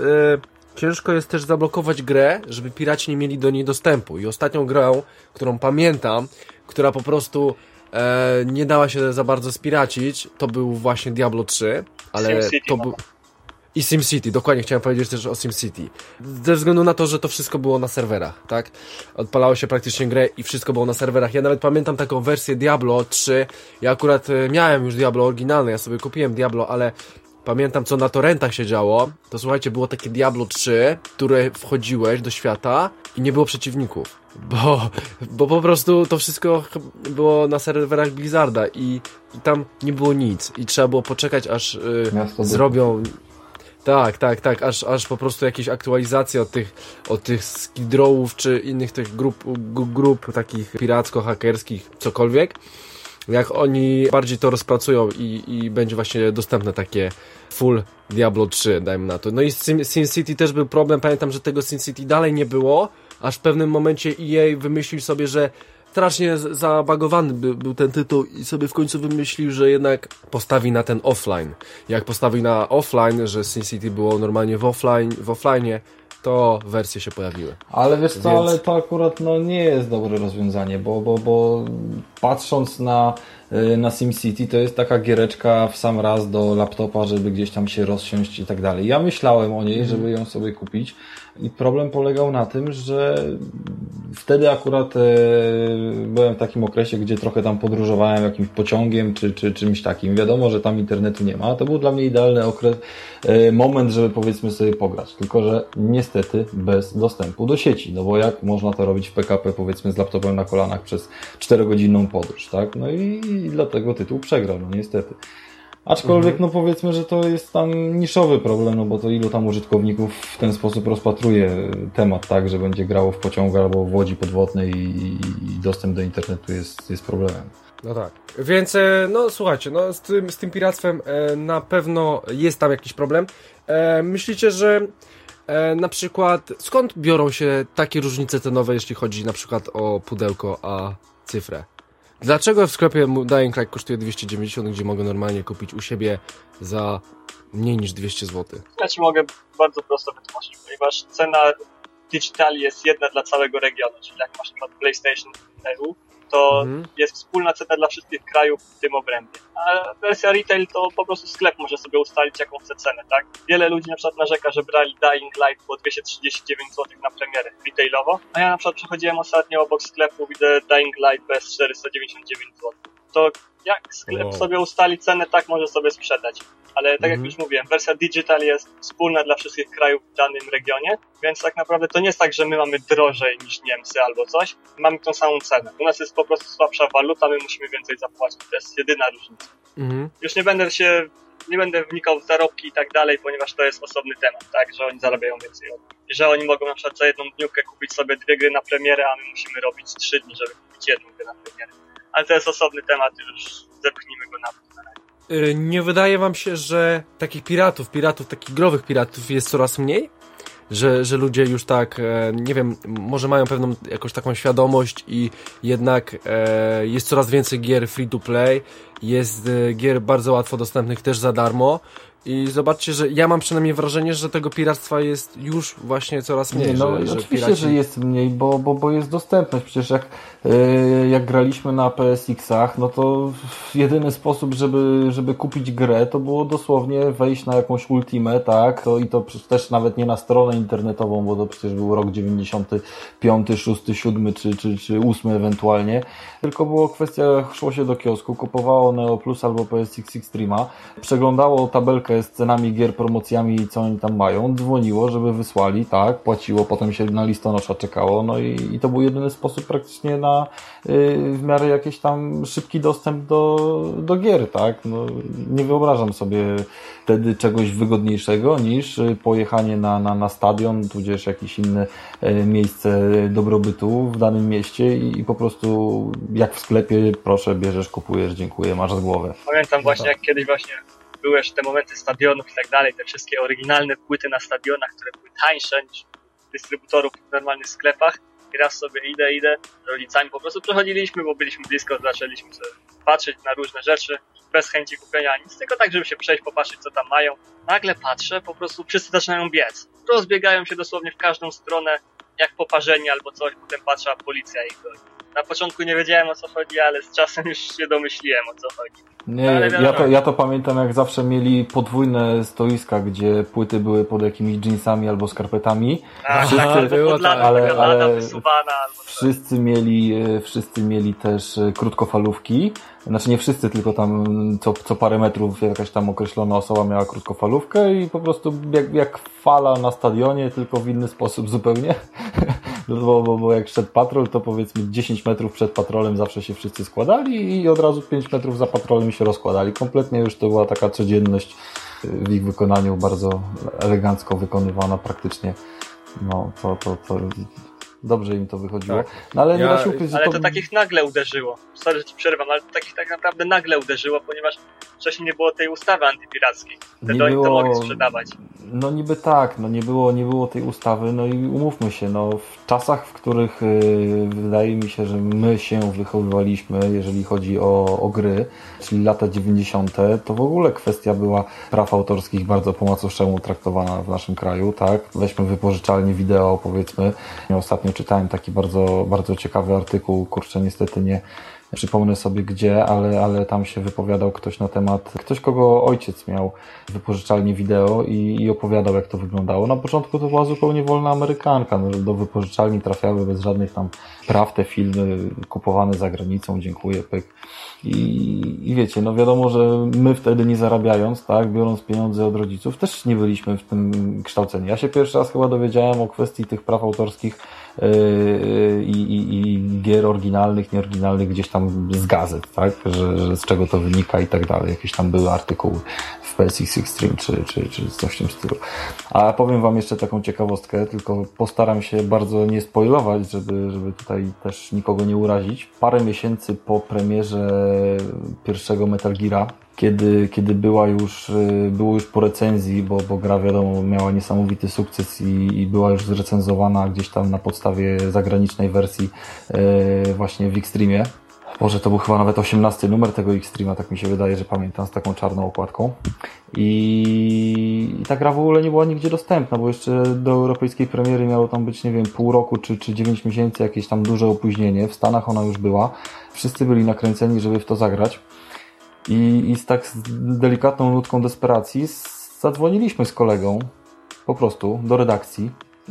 jest też zablokować grę, żeby piraci nie mieli do niej dostępu. I ostatnią grą, którą pamiętam, która po prostu nie dała się za bardzo spiracić, to był właśnie Diablo 3, ale to był... I SimCity, dokładnie chciałem powiedzieć też o SimCity. Ze względu na to, że to wszystko było na serwerach, tak? Odpalało się praktycznie grę i wszystko było na serwerach. Ja nawet pamiętam taką wersję Diablo 3. Ja akurat miałem już Diablo oryginalne, ja sobie kupiłem Diablo, ale pamiętam co na torrentach się działo. To słuchajcie, było takie Diablo 3, które wchodziłeś do świata i nie było przeciwników. Bo po prostu to wszystko było na serwerach Blizzarda i tam nie było nic. I trzeba było poczekać, aż zrobią... Tak, aż po prostu jakieś aktualizacje od tych skidrowów czy innych tych grup takich piracko-hakerskich, cokolwiek, jak oni bardziej to rozpracują i będzie właśnie dostępne takie full Diablo 3, dajmy na to. No i z SimCity też był problem, pamiętam, że tego SimCity dalej nie było, aż w pewnym momencie EA wymyślił sobie, że strasznie zabagowany był ten tytuł i sobie w końcu wymyślił, że jednak postawi na ten offline. Jak postawi na offline, że SimCity było normalnie w offline, to wersje się pojawiły. Ale wiesz co, ale to akurat nie jest dobre rozwiązanie, bo patrząc na SimCity to jest taka giereczka w sam raz do laptopa, żeby gdzieś tam się rozsiąść i tak dalej. Ja myślałem o niej, żeby ją sobie kupić i problem polegał na tym, że wtedy akurat byłem w takim okresie, gdzie trochę tam podróżowałem jakimś pociągiem czy czymś takim. Wiadomo, że tam internetu nie ma. To był dla mnie idealny moment, żeby powiedzmy sobie pograć. Tylko że niestety bez dostępu do sieci. No bo jak można to robić w PKP powiedzmy z laptopem na kolanach przez 4-godzinną podróż, tak? No i dlatego tytuł przegrał, no niestety. Aczkolwiek, no powiedzmy, że to jest tam niszowy problem, no bo to ilu tam użytkowników w ten sposób rozpatruje temat, tak, że będzie grało w pociągu albo w łodzi podwodnej i dostęp do internetu jest problemem. No tak, więc no słuchajcie, no z tym piractwem na pewno jest tam jakiś problem. Myślicie, że na przykład skąd biorą się takie różnice cenowe, jeśli chodzi na przykład o pudełko a cyfrę? Dlaczego w sklepie Dying Light kosztuje 290, gdzie mogę normalnie kupić u siebie za mniej niż 200 zł? Ja Ci mogę bardzo prosto wytłumaczyć, ponieważ cena digitali jest jedna dla całego regionu, czyli jak masz na przykład PlayStation EU, to jest wspólna cena dla wszystkich krajów w tym obrębie. A wersja retail to po prostu sklep może sobie ustalić, jaką chce cenę, tak? Wiele ludzi na przykład narzeka, że brali Dying Light po 239 zł na premierę retailowo, a ja na przykład przechodziłem ostatnio obok sklepu, widzę Dying Light bez 499 zł. To jak sklep sobie ustali cenę, tak może sobie sprzedać. Ale tak jak już mówiłem, wersja digital jest wspólna dla wszystkich krajów w danym regionie, więc tak naprawdę to nie jest tak, że my mamy drożej niż Niemcy albo coś, mamy tą samą cenę. U nas jest po prostu słabsza waluta, my musimy więcej zapłacić. To jest jedyna różnica. Już nie będę wnikał w zarobki i tak dalej, ponieważ to jest osobny temat, tak, że oni zarabiają więcej od nas. Że oni mogą na przykład za jedną dniówkę kupić sobie 2 gry na premierę, a my musimy robić 3 dni, żeby kupić jedną grę na premierę. Ale to jest osobny temat, już zepchnijmy go na to. Nie wydaje wam się, że takich piratów, takich growych piratów jest coraz mniej? Że ludzie już tak, nie wiem, może mają pewną jakąś taką świadomość i jednak jest coraz więcej gier free to play, jest gier bardzo łatwo dostępnych też za darmo i zobaczcie, że ja mam przynajmniej wrażenie, że tego piractwa jest już właśnie coraz mniej. No oczywiście, że jest mniej, bo jest dostępność. Przecież jak graliśmy na PSX-ach, no to jedyny sposób, żeby kupić grę, to było dosłownie wejść na jakąś Ultimę, tak? I to też nawet nie na stronę internetową, bo to przecież był rok 95, 6, 7 czy 8 ewentualnie. Tylko było kwestia, szło się do kiosku, kupowało Neo Plus albo PSX Extrema, przeglądało tabelkę z cenami gier, promocjami i co oni tam mają, dzwoniło, żeby wysłali, tak, płaciło, potem się na listonosza czekało, no i to był jedyny sposób praktycznie na w miarę jakiś tam szybki dostęp do gier, tak, no nie wyobrażam sobie wtedy czegoś wygodniejszego niż pojechanie na stadion, tudzież jakieś inne miejsce dobrobytu w danym mieście i po prostu jak w sklepie, proszę, bierzesz, kupujesz, dziękuję, masz z głowę. Pamiętam właśnie, jak kiedyś właśnie były te momenty stadionów i tak dalej, te wszystkie oryginalne płyty na stadionach, które były tańsze niż dystrybutorów w normalnych sklepach. I raz sobie idę, z rodzicami po prostu przechodziliśmy, bo byliśmy blisko, zaczęliśmy sobie patrzeć na różne rzeczy, bez chęci kupienia nic, tylko tak, żeby się przejść, popatrzeć, co tam mają. Nagle patrzę, po prostu wszyscy zaczynają biec. Rozbiegają się dosłownie w każdą stronę, jak poparzeni albo coś, potem patrzę, a policja ich goni. Na początku nie wiedziałem, o co chodzi, ale z czasem już się domyśliłem, o co chodzi. Nie, ja to pamiętam, jak zawsze mieli podwójne stoiska, gdzie płyty były pod jakimiś jeansami albo skarpetami. Ale wszyscy mieli też krótkofalówki. Znaczy nie wszyscy, tylko tam co parę metrów jakaś tam określona osoba miała krótkofalówkę i po prostu jak fala na stadionie, tylko w inny sposób zupełnie. Bo jak szedł patrol, to powiedzmy 10 metrów przed patrolem zawsze się wszyscy składali i od razu 5 metrów za patrolem się rozkładali. Kompletnie już to była taka codzienność w ich wykonaniu, bardzo elegancko wykonywana praktycznie. No to dobrze im to wychodziło. Tak. No, ale nie da się ukryć, że to takich nagle uderzyło. Sorry, że ci przerwam, ale to takich tak naprawdę nagle uderzyło, ponieważ wcześniej nie było tej ustawy antypirackiej. Wtedy oni to mogli sprzedawać. No niby tak, no nie było tej ustawy, no i umówmy się, no w czasach, w których wydaje mi się, że my się wychowywaliśmy, jeżeli chodzi o gry, czyli lata 90., to w ogóle kwestia była praw autorskich bardzo po macoszemu traktowana w naszym kraju, tak? Weźmy wypożyczalnię wideo, powiedzmy. Ostatnio czytałem taki bardzo, bardzo ciekawy artykuł, kurczę, niestety nie przypomnę sobie gdzie, ale tam się wypowiadał ktoś na temat, ktoś kogo ojciec miał wypożyczalnię wideo i opowiadał, jak to wyglądało. Na początku to była zupełnie wolna Amerykanka, no, do wypożyczalni trafiały bez żadnych tam praw te filmy kupowane za granicą, dziękuję, pyk. I wiecie, no wiadomo, że my wtedy nie zarabiając, tak, biorąc pieniądze od rodziców, też nie byliśmy w tym kształceni. Ja się pierwszy raz chyba dowiedziałem o kwestii tych praw autorskich i gier oryginalnych, nieoryginalnych gdzieś tam z gazet, tak? Że z czego to wynika i tak dalej. Jakieś tam były artykuły w PSX Extreme czy coś w tym stylu. A powiem wam jeszcze taką ciekawostkę, tylko postaram się bardzo nie spoilować, żeby tutaj też nikogo nie urazić. Parę miesięcy po premierze pierwszego Metal Geara, kiedy było już po recenzji, bo gra wiadomo miała niesamowity sukces i była już zrecenzowana gdzieś tam na podstawie zagranicznej wersji właśnie w Extremie. Boże, to był chyba nawet 18 numer tego Extrema, tak mi się wydaje, że pamiętam, z taką czarną okładką. I ta gra w ogóle nie była nigdzie dostępna, bo jeszcze do europejskiej premiery miało tam być, nie wiem, pół roku czy 9 miesięcy, jakieś tam duże opóźnienie. W Stanach ona już była. Wszyscy byli nakręceni, żeby w to zagrać. I z tak delikatną nutką desperacji zadzwoniliśmy z kolegą po prostu do redakcji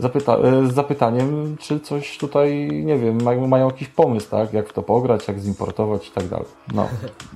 z zapytaniem, czy coś tutaj, nie wiem, mają jakiś pomysł, tak? Jak w to pograć, jak zimportować i tak dalej. No.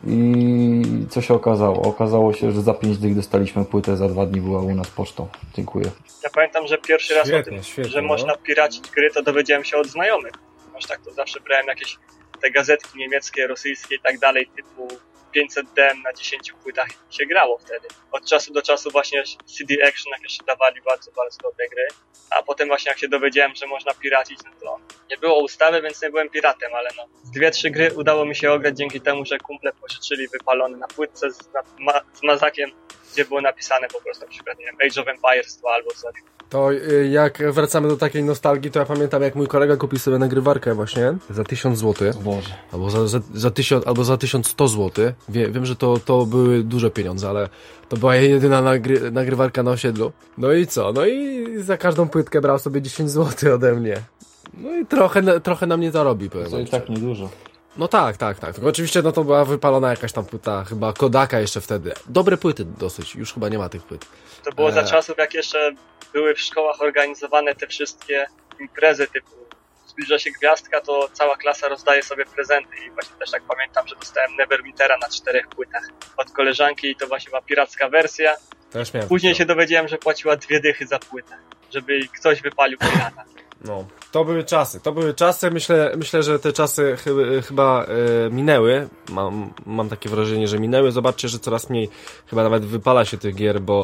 I co się okazało? Okazało się, że za 5 dych dostaliśmy płytę, za 2 dni była u nas pocztą. Dziękuję. Ja pamiętam, że pierwszy raz o tym, że można piracić gry, to dowiedziałem się od znajomych. Aż tak to zawsze brałem jakieś te gazetki niemieckie, rosyjskie i tak dalej, typu 500 DM na 10 płytach się grało wtedy. Od czasu do czasu właśnie CD Action jakieś dawali bardzo, bardzo dobre gry. A potem właśnie jak się dowiedziałem, że można piracić, no to nie było ustawy, więc nie byłem piratem, ale no. 2-3 gry udało mi się ograć dzięki temu, że kumple pożyczyli wypalone na płytce z mazakiem, gdzie było napisane po prostu na przykład, nie wiem, Age of Empires 2 albo coś. To jak wracamy do takiej nostalgii, to ja pamiętam, jak mój kolega kupił sobie nagrywarkę właśnie za 1000 zł. Boże. Albo za 1000, albo za 1100 zł. Wiem, że to były duże pieniądze, ale to była jedyna nagrywarka na osiedlu. No i co? No i za każdą płytkę brał sobie 10 zł ode mnie. No i trochę na mnie zarobi, powiem. To i tak niedużo. No tak. Tylko oczywiście no to była wypalona jakaś tam płyta, chyba Kodaka jeszcze wtedy. Dobre płyty dosyć, już chyba nie ma tych płyt. To było za czasów, jak jeszcze były w szkołach organizowane te wszystkie imprezy typu zbliża się gwiazdka, to cała klasa rozdaje sobie prezenty i właśnie też tak pamiętam, że dostałem Neverwintera na 4 płytach od koleżanki i to właśnie była piracka wersja. Też miałem. Później się dowiedziałem, że płaciła 2 dychy za płytę, żeby ktoś wypalił pirata. No, to były czasy, myślę, że te czasy chyba minęły, mam takie wrażenie, że minęły, zobaczcie, że coraz mniej chyba nawet wypala się tych gier, bo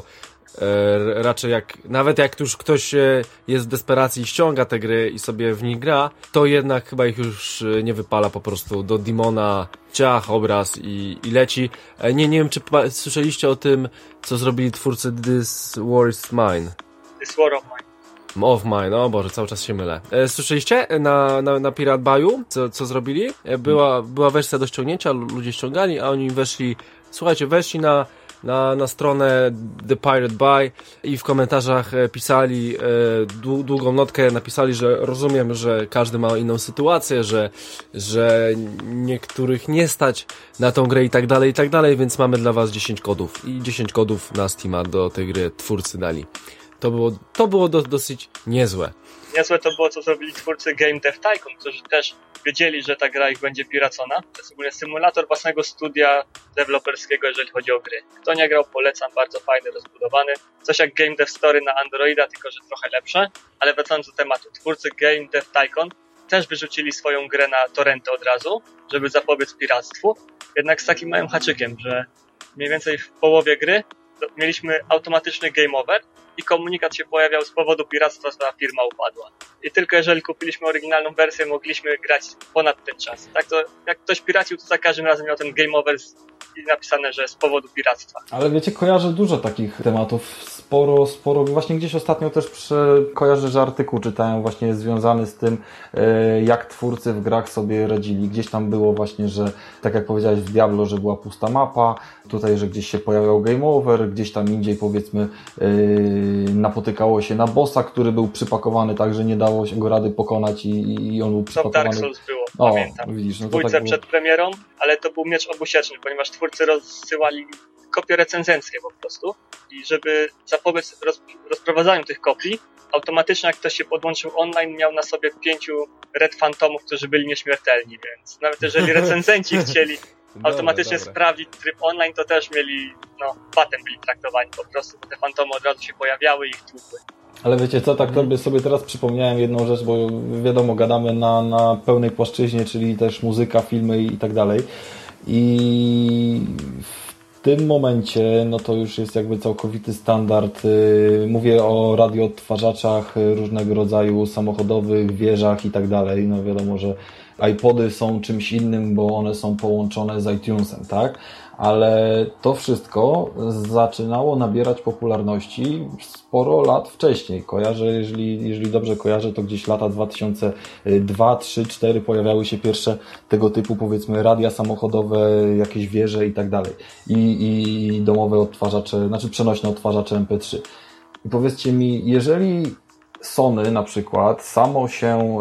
raczej nawet jak już ktoś jest w desperacji i ściąga te gry i sobie w nich gra, to jednak chyba ich już nie wypala po prostu do Demona, ciach, obraz i leci. Nie wiem, czy słyszeliście o tym, co zrobili twórcy This War is Mine. This War of Mine. Of Mine, o Boże, cały czas się mylę. Słyszeliście na Pirate Bayu, co zrobili? Była wersja do ściągnięcia, ludzie ściągali, a oni weszli na stronę The Pirate Bay i w komentarzach pisali długą notkę, napisali, że rozumiem, że każdy ma inną sytuację, że niektórych nie stać na tą grę i tak dalej, więc mamy dla was 10 kodów i 10 kodów na Steama do tej gry twórcy dali. To było dosyć niezłe. Niezłe to było, co zrobili twórcy Game Dev Tycoon, którzy też wiedzieli, że ta gra ich będzie piracona. To jest ogólnie symulator własnego studia deweloperskiego, jeżeli chodzi o gry. Kto nie grał, polecam, bardzo fajny, rozbudowany. Coś jak Game Dev Story na Androida, tylko że trochę lepsze. Ale wracając do tematu, twórcy Game Dev Tycoon też wyrzucili swoją grę na torrenty od razu, żeby zapobiec piractwu. Jednak z takim małym haczykiem, że mniej więcej w połowie gry mieliśmy automatyczny game over i komunikat się pojawiał: z powodu piractwa ta firma upadła. I tylko jeżeli kupiliśmy oryginalną wersję, mogliśmy grać ponad ten czas. Tak to jak ktoś piracił, to za każdym razem miał ten game over i napisane, że z powodu piractwa. Ale wiecie, kojarzę dużo takich tematów, sporo. Właśnie gdzieś ostatnio też kojarzę, że artykuł czytałem właśnie związany z tym, jak twórcy w grach sobie radzili. Gdzieś tam było właśnie, że tak jak powiedziałeś w Diablo, że była pusta mapa, tutaj, że gdzieś się pojawiał game over, gdzieś tam indziej powiedzmy napotykało się na bossa, który był przypakowany tak, że nie dało się go rady pokonać i on był przypakowany. To w Dark Souls było, pamiętam. Widzisz, no w dwójce tak przed premierą, ale to był miecz obusieczny, ponieważ twórcy rozsyłali kopie recenzenckie po prostu i żeby zapobiec rozprowadzaniu tych kopii, automatycznie jak ktoś się podłączył online, miał na sobie 5 Red Phantomów, którzy byli nieśmiertelni, więc nawet jeżeli recenzenci chcieli automatycznie sprawdzić tryb online, to też mieli, batem byli traktowani po prostu, bo te fantomy od razu się pojawiały i ich tłukły. Ale wiecie co, tak sobie teraz przypomniałem jedną rzecz, bo wiadomo, gadamy na pełnej płaszczyźnie, czyli też muzyka, filmy i tak dalej. I w tym momencie, no to już jest jakby całkowity standard. Mówię o radioodtwarzaczach różnego rodzaju, samochodowych, wieżach i tak dalej. No wiadomo, że iPody są czymś innym, bo one są połączone z iTunesem, tak? Ale to wszystko zaczynało nabierać popularności sporo lat wcześniej. Kojarzę, jeżeli dobrze kojarzę, to gdzieś lata 2002, 2003, 2004 pojawiały się pierwsze tego typu, powiedzmy, radia samochodowe, jakieś wieże i tak dalej. I domowe odtwarzacze, znaczy przenośne odtwarzacze MP3. I powiedzcie mi, jeżeli Sony na przykład samo się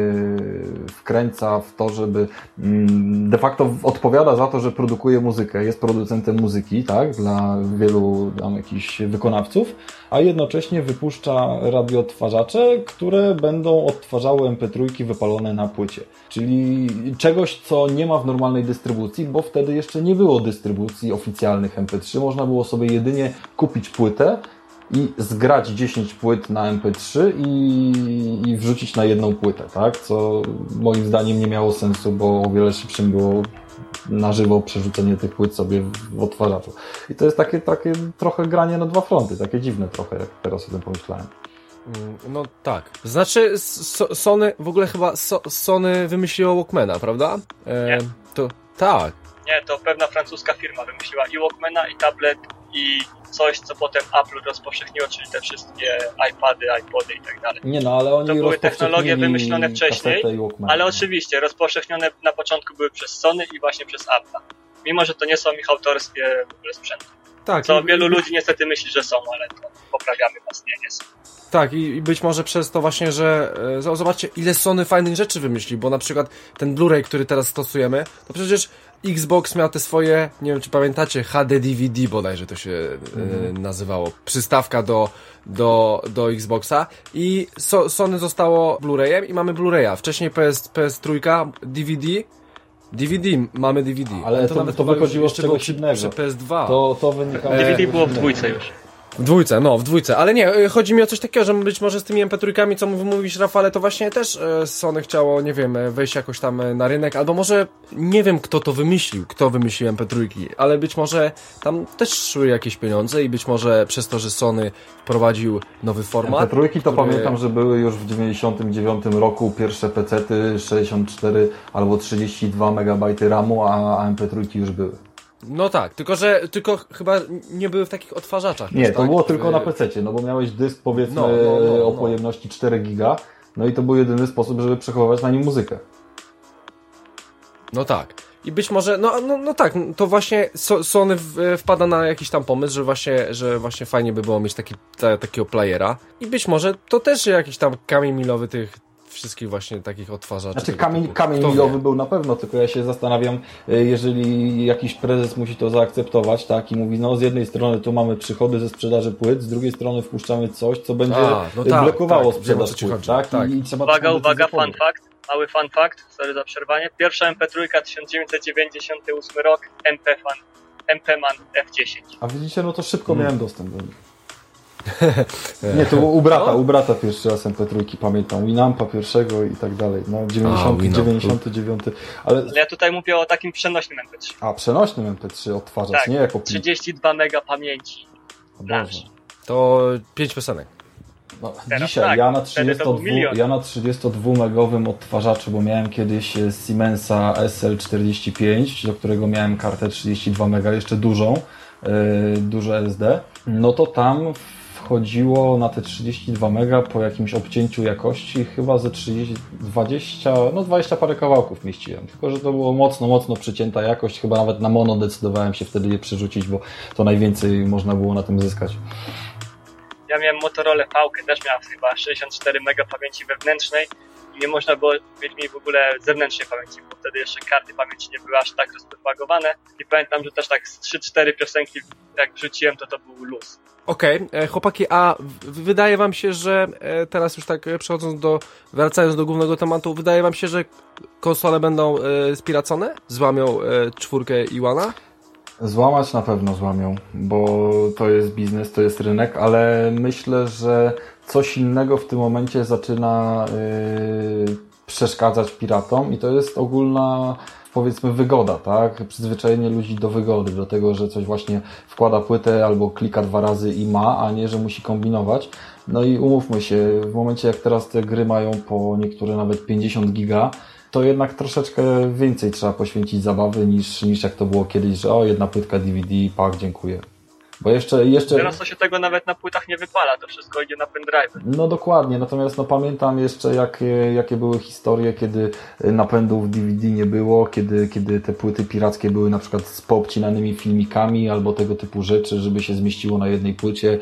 wkręca w to, żeby de facto odpowiada za to, że produkuje muzykę, jest producentem muzyki, tak, dla wielu tam jakichś wykonawców, a jednocześnie wypuszcza radioodtwarzacze, które będą odtwarzały MP3 wypalone na płycie. Czyli czegoś, co nie ma w normalnej dystrybucji, bo wtedy jeszcze nie było dystrybucji oficjalnych MP3. Można było sobie jedynie kupić płytę i zgrać 10 płyt na MP3 i wrzucić na jedną płytę, tak? Co moim zdaniem nie miało sensu, bo o wiele szybszym było na żywo przerzucenie tych płyt sobie w odtwarzaczu. I to jest takie trochę granie na dwa fronty, takie dziwne trochę, jak teraz o tym pomyślałem. No tak. Znaczy Sony, w ogóle chyba Sony wymyśliło Walkmana, prawda? Nie. To tak. Nie, to pewna francuska firma wymyśliła i Walkmana, i tablet, i coś, co potem Apple rozpowszechniło, czyli te wszystkie iPady, iPody i tak dalej. Nie no, ale oni to były technologie wymyślone wcześniej, ale oczywiście rozpowszechnione na początku były przez Sony i właśnie przez Apple. Mimo, że to nie są ich autorskie w ogóle sprzęty. Tak, co wielu ludzi niestety myśli, że są, ale to poprawiamy was, nie są. Tak, i być może przez to właśnie, że zobaczcie, ile Sony fajnych rzeczy wymyśli, bo na przykład ten Blu-ray, który teraz stosujemy, to przecież Xbox miał te swoje, nie wiem czy pamiętacie, HD DVD bodajże to się nazywało, przystawka do Xboxa i Sony zostało Blu-rayem i mamy Blu-raya. Wcześniej PS3, DVD, mamy DVD. Ale to wychodziło z czegoś innego. PS2. To wynikało... DVD było w dwójce już. W dwójce, ale nie, chodzi mi o coś takiego, że być może z tymi MP3-kami, co mówisz, Rafale, to właśnie też Sony chciało, nie wiem, wejść jakoś tam na rynek, albo może, nie wiem kto wymyślił MP3, ale być może tam też szły jakieś pieniądze i być może przez to, że Sony wprowadził nowy format. MP3 to pamiętam, że były już w 99 roku pierwsze PC-ty 64 albo 32 MB RAMu, a MP3 już były. No tak, tylko chyba nie były w takich odtwarzaczach. Nie, to tak? Było tylko na PC-cie, no bo miałeś dysk powiedzmy o pojemności 4 giga, no i to był jedyny sposób, żeby przechowywać na nim muzykę. No tak. I być może, no tak, to właśnie Sony wpada na jakiś tam pomysł, że właśnie fajnie by było mieć takiego playera. I być może to też jakiś tam kamień milowy tych wszystkich właśnie takich odtwarzaczy. Znaczy kamień milowy był na pewno, tylko ja się zastanawiam, jeżeli jakiś prezes musi to zaakceptować, tak, i mówi, no z jednej strony tu mamy przychody ze sprzedaży płyt, z drugiej strony wpuszczamy coś, co będzie blokowało sprzedaż płyt, tak? I trzeba uwaga, mały fun fact, sorry za przerwanie. Pierwsza MP3 1998 rok, MP-Man F10. A widzicie, no to szybko miałem dostęp do nich. Nie, to u brata pierwszy raz MP3 pamiętam, Winampa pierwszego i tak dalej, no 99. Ale ja tutaj mówię o takim przenośnym MP3. A, przenośnym MP3 odtwarzacz, tak, nie jako plik. 32 mega pamięci. To 5 piosenek. No, dzisiaj tak, ja na 32-megowym odtwarzaczu, bo miałem kiedyś Siemensa SL45, do którego miałem kartę 32 mega, jeszcze duże SD, no to tam wchodziło na te 32 mega po jakimś obcięciu jakości chyba ze 20 parę kawałków mieściłem. Tylko że to było mocno przycięta jakość, chyba nawet na mono decydowałem się wtedy je przerzucić, bo to najwięcej można było na tym zyskać. Ja miałem Motorola V, też miała chyba 64 mega pamięci wewnętrznej i nie można było mieć mi w ogóle zewnętrznej pamięci, bo wtedy jeszcze karty pamięci nie były aż tak rozpropagowane i pamiętam, że też tak z 3-4 piosenki jak wrzuciłem, to był luz. Okej, chłopaki, a wydaje wam się, że teraz już tak wracając do głównego tematu, wydaje wam się, że konsole będą spiracone? Złamią 4 i 1? Złamać na pewno złamią, bo to jest biznes, to jest rynek, ale myślę, że coś innego w tym momencie zaczyna przeszkadzać piratom i to jest ogólna, powiedzmy, wygoda, tak? Przyzwyczajenie ludzi do wygody, do tego, że coś właśnie wkłada płytę albo klika 2 razy i ma, a nie, że musi kombinować. No i umówmy się, w momencie jak teraz te gry mają po niektóre nawet 50 giga, to jednak troszeczkę więcej trzeba poświęcić zabawy niż jak to było kiedyś, że jedna płytka DVD, pak, dziękuję. Bo jeszcze... Teraz to się tego nawet na płytach nie wypala, to wszystko idzie na pendrive. No dokładnie, natomiast pamiętam jeszcze jakie były historie, kiedy napędów DVD nie było, kiedy te płyty pirackie były na przykład z poobcinanymi filmikami albo tego typu rzeczy, żeby się zmieściło na jednej płycie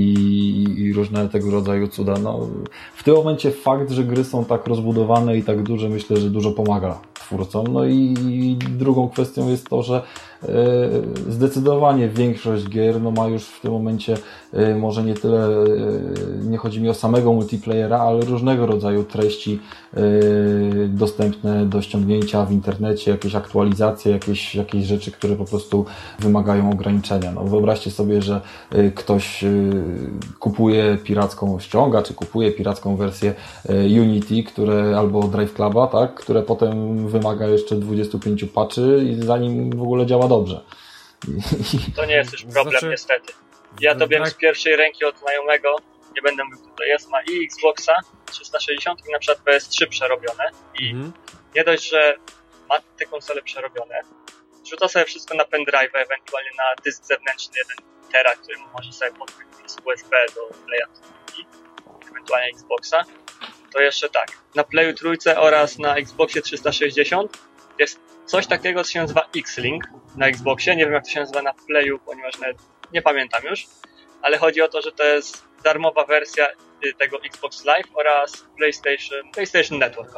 i różne tego rodzaju cuda. No, w tym momencie fakt, że gry są tak rozbudowane i tak duże, myślę, że dużo pomaga twórcom. No i drugą kwestią jest to, że zdecydowanie większość gier ma już w tym momencie może nie tyle, nie chodzi mi o samego multiplayera, ale różnego rodzaju treści dostępne do ściągnięcia w internecie, jakieś aktualizacje, jakieś rzeczy, które po prostu wymagają ograniczenia. No, wyobraźcie sobie, że ktoś kupuje piracką, ściąga, czy kupuje piracką wersję Unity, albo Drive Cluba, tak, które potem wymaga jeszcze 25 patchy i zanim w ogóle działa dobrze. To nie jest już problem, niestety. Ja to wiem z pierwszej ręki od znajomego, nie będę mówił, kto to jest, ma i Xboxa 360 i na przykład PS3 przerobione i nie dość, że ma te konsole przerobione, rzuca sobie wszystko na pendrive, ewentualnie na dysk zewnętrzny 1 tera, który może sobie podpiąć z USB do Playa i ewentualnie Xboxa, to jeszcze tak, na Playu trójce oraz na Xboxie 360 jest coś takiego, co się nazywa X-Link na Xboxie, nie wiem jak to się nazywa na Playu, ponieważ nawet nie pamiętam już, ale chodzi o to, że to jest darmowa wersja tego Xbox Live oraz PlayStation Network.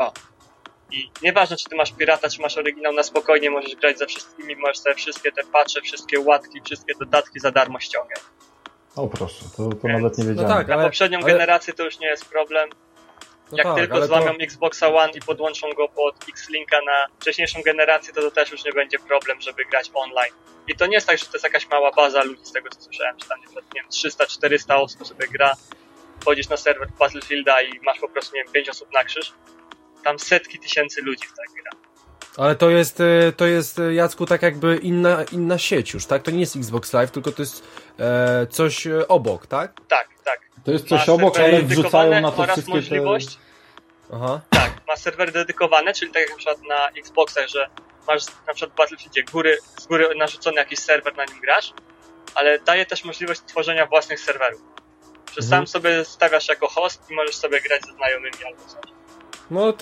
I nieważne, czy ty masz pirata, czy masz oryginał, na spokojnie możesz grać ze wszystkimi, możesz sobie wszystkie te patche, wszystkie łatki, wszystkie dodatki za darmo ściągać. O proszę, to nawet nie wiedziałem. No tak, na poprzednią generację to już nie jest problem. Jak tylko złamią Xboxa One i podłączą go pod X-Linka na wcześniejszą generację, to też już nie będzie problem, żeby grać online. I to nie jest tak, że to jest jakaś mała baza ludzi, z tego co słyszałem, że tam nie wiem, 300-400 osób sobie gra, wchodzisz na serwer Battlefielda i masz po prostu, nie wiem, 5 osób na krzyż. Tam setki tysięcy ludzi w tak gra. Ale to jest, Jacku, tak jakby inna sieć już, tak? To nie jest Xbox Live, tylko to jest coś obok, tak? Tak. To jest coś obok, ale wrzucają na to wszystkie możliwość. Aha. Tak, ma serwery dedykowane, czyli tak jak na przykład na Xboxach, że masz na przykład w Battlefieldzie z góry narzucony jakiś serwer, na nim grasz, ale daje też możliwość tworzenia własnych serwerów. Że sam sobie stawiasz jako host i możesz sobie grać ze znajomymi albo coś. No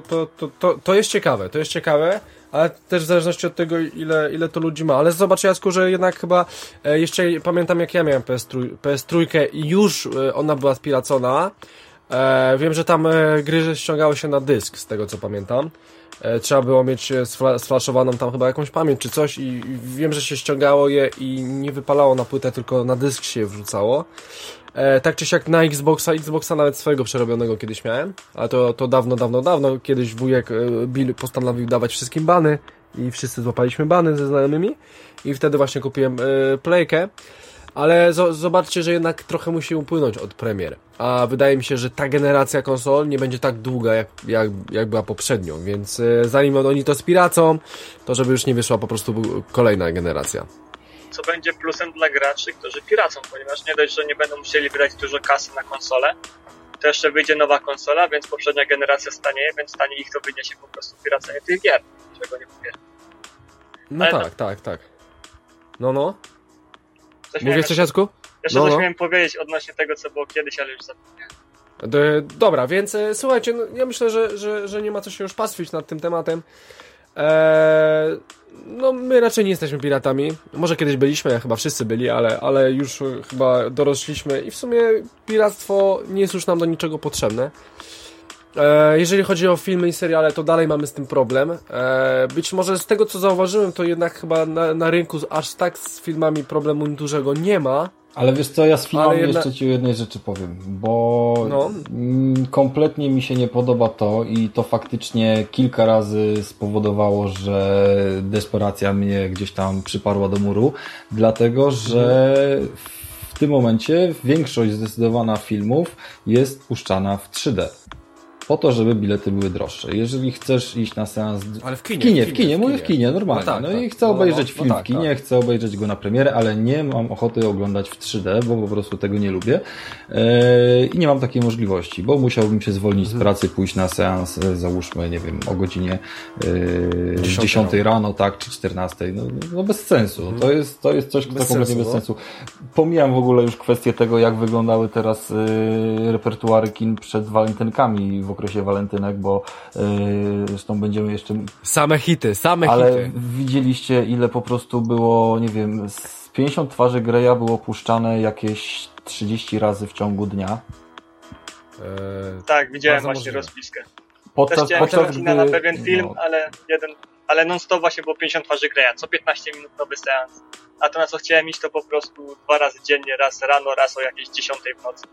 to jest ciekawe, ale też w zależności od tego, ile to ludzi ma. Ale zobacz, Jacku, że jednak chyba jeszcze pamiętam, jak ja miałem PS3 i już ona była spiracona. Wiem, że tam gry ściągały się na dysk, z tego co pamiętam. Trzeba było mieć sflaszowaną tam chyba jakąś pamięć czy coś i wiem, że się ściągało je i nie wypalało na płytę, tylko na dysk się wrzucało. Tak czy siak na Xboxa nawet swojego przerobionego kiedyś miałem, ale to dawno, kiedyś wujek Bill postanowił dawać wszystkim bany i wszyscy złapaliśmy bany ze znajomymi i wtedy właśnie kupiłem Playkę, ale zobaczcie, że jednak trochę musi upłynąć od premier, a wydaje mi się, że ta generacja konsol nie będzie tak długa jak była poprzednią, więc zanim oni to spiracą, to żeby już nie wyszła po prostu kolejna generacja. Co będzie plusem dla graczy, którzy piracą, ponieważ nie dość, że nie będą musieli wydać dużo kasy na konsolę, to jeszcze wyjdzie nowa konsola, więc poprzednia generacja stanieje, więc taniej ich to wyniesie po prostu piracenie tych gier, czego nie kupię. No ale tak. No. Mówisz coś, Jacku? Jeszcze coś miałem powiedzieć odnośnie tego, co było kiedyś, ale już zapomniałem. Dobra, więc słuchajcie, ja myślę, że nie ma co się już pastwić nad tym tematem. No my raczej nie jesteśmy piratami. Może kiedyś byliśmy, chyba wszyscy byli, ale już chyba dorośliśmy i w sumie piractwo nie jest już nam do niczego potrzebne. Jeżeli chodzi o filmy i seriale, to dalej mamy z tym problem. Być może z tego, co zauważyłem, to jednak chyba na rynku aż tak z filmami problemu dużego nie ma. Ale wiesz co, ja z filmami jeszcze ci o jednej rzeczy powiem, bo kompletnie mi się nie podoba to i to faktycznie kilka razy spowodowało, że desperacja mnie gdzieś tam przyparła do muru, dlatego, że w tym momencie większość zdecydowana filmów jest puszczana w 3D. Po to, żeby bilety były droższe. Jeżeli chcesz iść na seans... Ale w kinie. Mówię w kinie, normalnie. No, tak, i chcę obejrzeć film w kinie, chcę obejrzeć go na premierę, ale nie mam ochoty oglądać w 3D, bo po prostu tego nie lubię. I nie mam takiej możliwości, bo musiałbym się zwolnić z pracy, pójść na seans, załóżmy, nie wiem, o godzinie 10 rano, tak, czy 14. No bez sensu. To jest coś, co kompletnie bez sensu. Pomijam w ogóle już kwestię tego, jak wyglądały teraz repertuary kin przed walentynkami w okresie walentynek, bo zresztą będziemy jeszcze... Same hity. Ale widzieliście, ile po prostu było, nie wiem, z 50 twarzy Greya było puszczane jakieś 30 razy w ciągu dnia. Tak, widziałem właśnie rozpiskę. Podczas kina na pewien film, ale non-stop właśnie było 50 twarzy Greya, co 15 minut nowy seans. A to, na co chciałem iść, to po prostu 2 razy dziennie, raz rano, raz o jakieś 10 w nocy.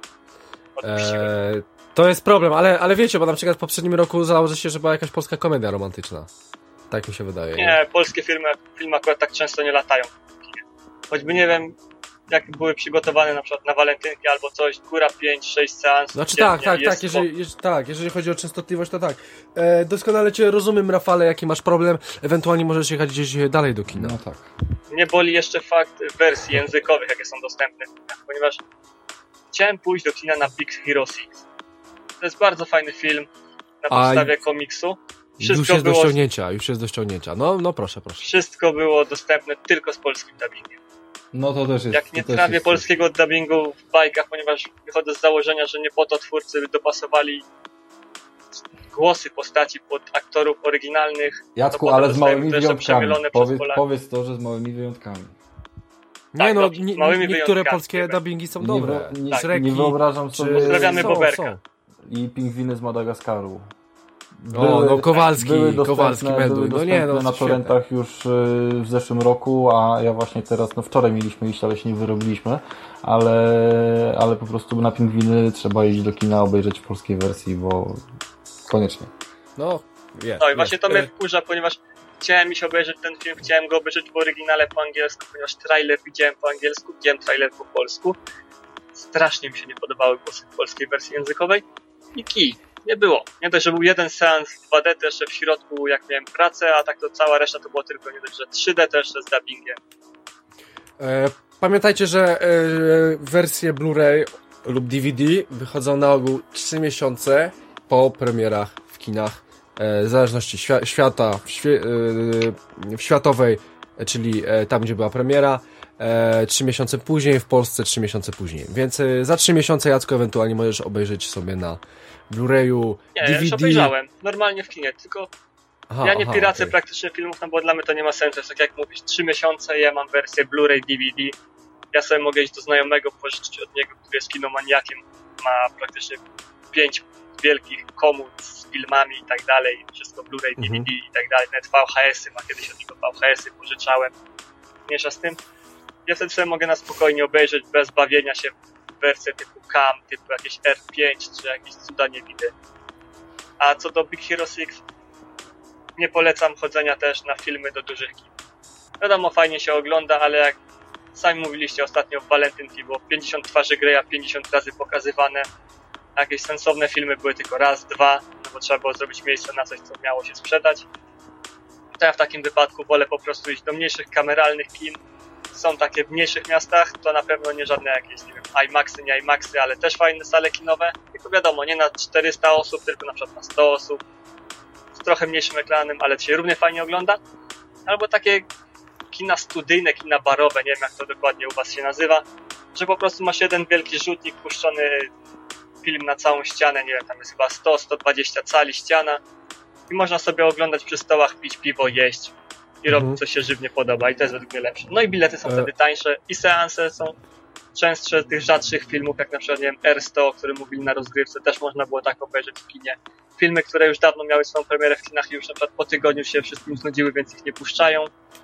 To jest problem, ale wiecie, bo na przykład w poprzednim roku założy się, że była jakaś polska komedia romantyczna. Tak mi się wydaje. Nie, polskie filmy akurat tak często nie latają. Choćby nie wiem, jak były przygotowane na przykład na walentynki albo coś, góra 5-6 seansów. Znaczy jeżeli chodzi o częstotliwość, to tak. Doskonale cię rozumiem, Rafale, jaki masz problem. Ewentualnie możesz jechać gdzieś dalej do kina. No tak. Mnie boli jeszcze fakt wersji językowych, jakie są dostępne, ponieważ chciałem pójść do kina na Big Hero 6. To jest bardzo fajny film na podstawie komiksu. Już jest do ściągnięcia. No proszę. Wszystko było dostępne tylko z polskim dubbingiem. No to też jest. Jak nie trafię polskiego dubbingu w bajkach, ponieważ wychodzę z założenia, że nie po to twórcy dopasowali głosy postaci pod aktorów oryginalnych. Jacku, ale z małymi wyjątkami. Powiedz to, że z małymi wyjątkami. Nie, niektóre polskie dubbingi są dobre. Nie wyobrażam sobie... Pozdrawiamy Boberka. I Pingwiny z Madagaskaru. Kowalski były dostępne na torrentach już w zeszłym roku, a ja właśnie teraz, wczoraj mieliśmy iść, ale się nie wyrobiliśmy, ale po prostu na Pingwiny trzeba iść do kina, obejrzeć w polskiej wersji, bo koniecznie. I właśnie to mnie wkurza, ponieważ chciałem iść obejrzeć ten film, chciałem go obejrzeć w oryginale po angielsku, ponieważ trailer widziałem po angielsku, widziałem trailer po polsku. Strasznie mi się nie podobały głosy w polskiej wersji językowej i nie było. Nie dość, że był jeden seans w 2D, to jeszcze w środku, jak miałem pracę, a tak to cała reszta to było tylko nie dość, że 3D, to jeszcze z dubbingiem. Pamiętajcie, że wersje Blu-ray lub DVD wychodzą na ogół 3 miesiące po premierach w kinach. W zależności w światowej, czyli tam, gdzie była premiera, 3 miesiące później, w Polsce 3 miesiące później. Więc za 3 miesiące, Jacku, ewentualnie możesz obejrzeć sobie na Blu-rayu, DVD. Ja już obejrzałem, normalnie w kinie, tylko ja nie piracę praktycznie filmów, bo dla mnie to nie ma sensu. Jest tak jak mówisz, 3 miesiące, ja mam wersję Blu-ray, DVD, ja sobie mogę iść do znajomego, pożyczyć od niego, który jest kinomaniakiem, ma praktycznie 5 wielkich komód z filmami i tak dalej, wszystko Blu-ray, DVD i tak dalej, nawet VHS-y, ma kiedyś od niego VHS-y pożyczałem, mniejsza z tym. Ja wtedy sobie mogę na spokojnie obejrzeć, bez bawienia się w wersję typu CAM, typu jakieś R5, czy jakieś cuda nie widzę. A co do Big Hero 6, nie polecam chodzenia też na filmy do dużych kin. Wiadomo, fajnie się ogląda, ale jak sami mówiliście ostatnio w walentynki, było 50 twarzy Greya 50 razy pokazywane, a jakieś sensowne filmy były tylko raz, 2, bo trzeba było zrobić miejsce na coś, co miało się sprzedać. To ja w takim wypadku wolę po prostu iść do mniejszych kameralnych kin. Są takie w mniejszych miastach, to na pewno nie żadne jakieś, nie wiem, IMAXy, nie IMAXy, ale też fajne sale kinowe. Tylko wiadomo, nie na 400 osób, tylko na przykład na 100 osób. Z trochę mniejszym ekranem, ale to się równie fajnie ogląda. Albo takie kina studyjne, kina barowe, nie wiem jak to dokładnie u was się nazywa, że po prostu masz jeden wielki rzutnik, puszczony film na całą ścianę, nie wiem, tam jest chyba 100-120 cali ściana i można sobie oglądać przy stołach, pić piwo, jeść i robić co się żywnie podoba i to jest według mnie lepsze. No i bilety są wtedy tańsze i seanse są częstsze tych rzadszych filmów, jak na przykład, nie wiem, R100, o którym mówili na rozgrywce, też można było tak obejrzeć w kinie. Filmy, które już dawno miały swoją premierę w kinach i już na przykład po tygodniu się wszystkim znudziły, więc ich nie puszczają.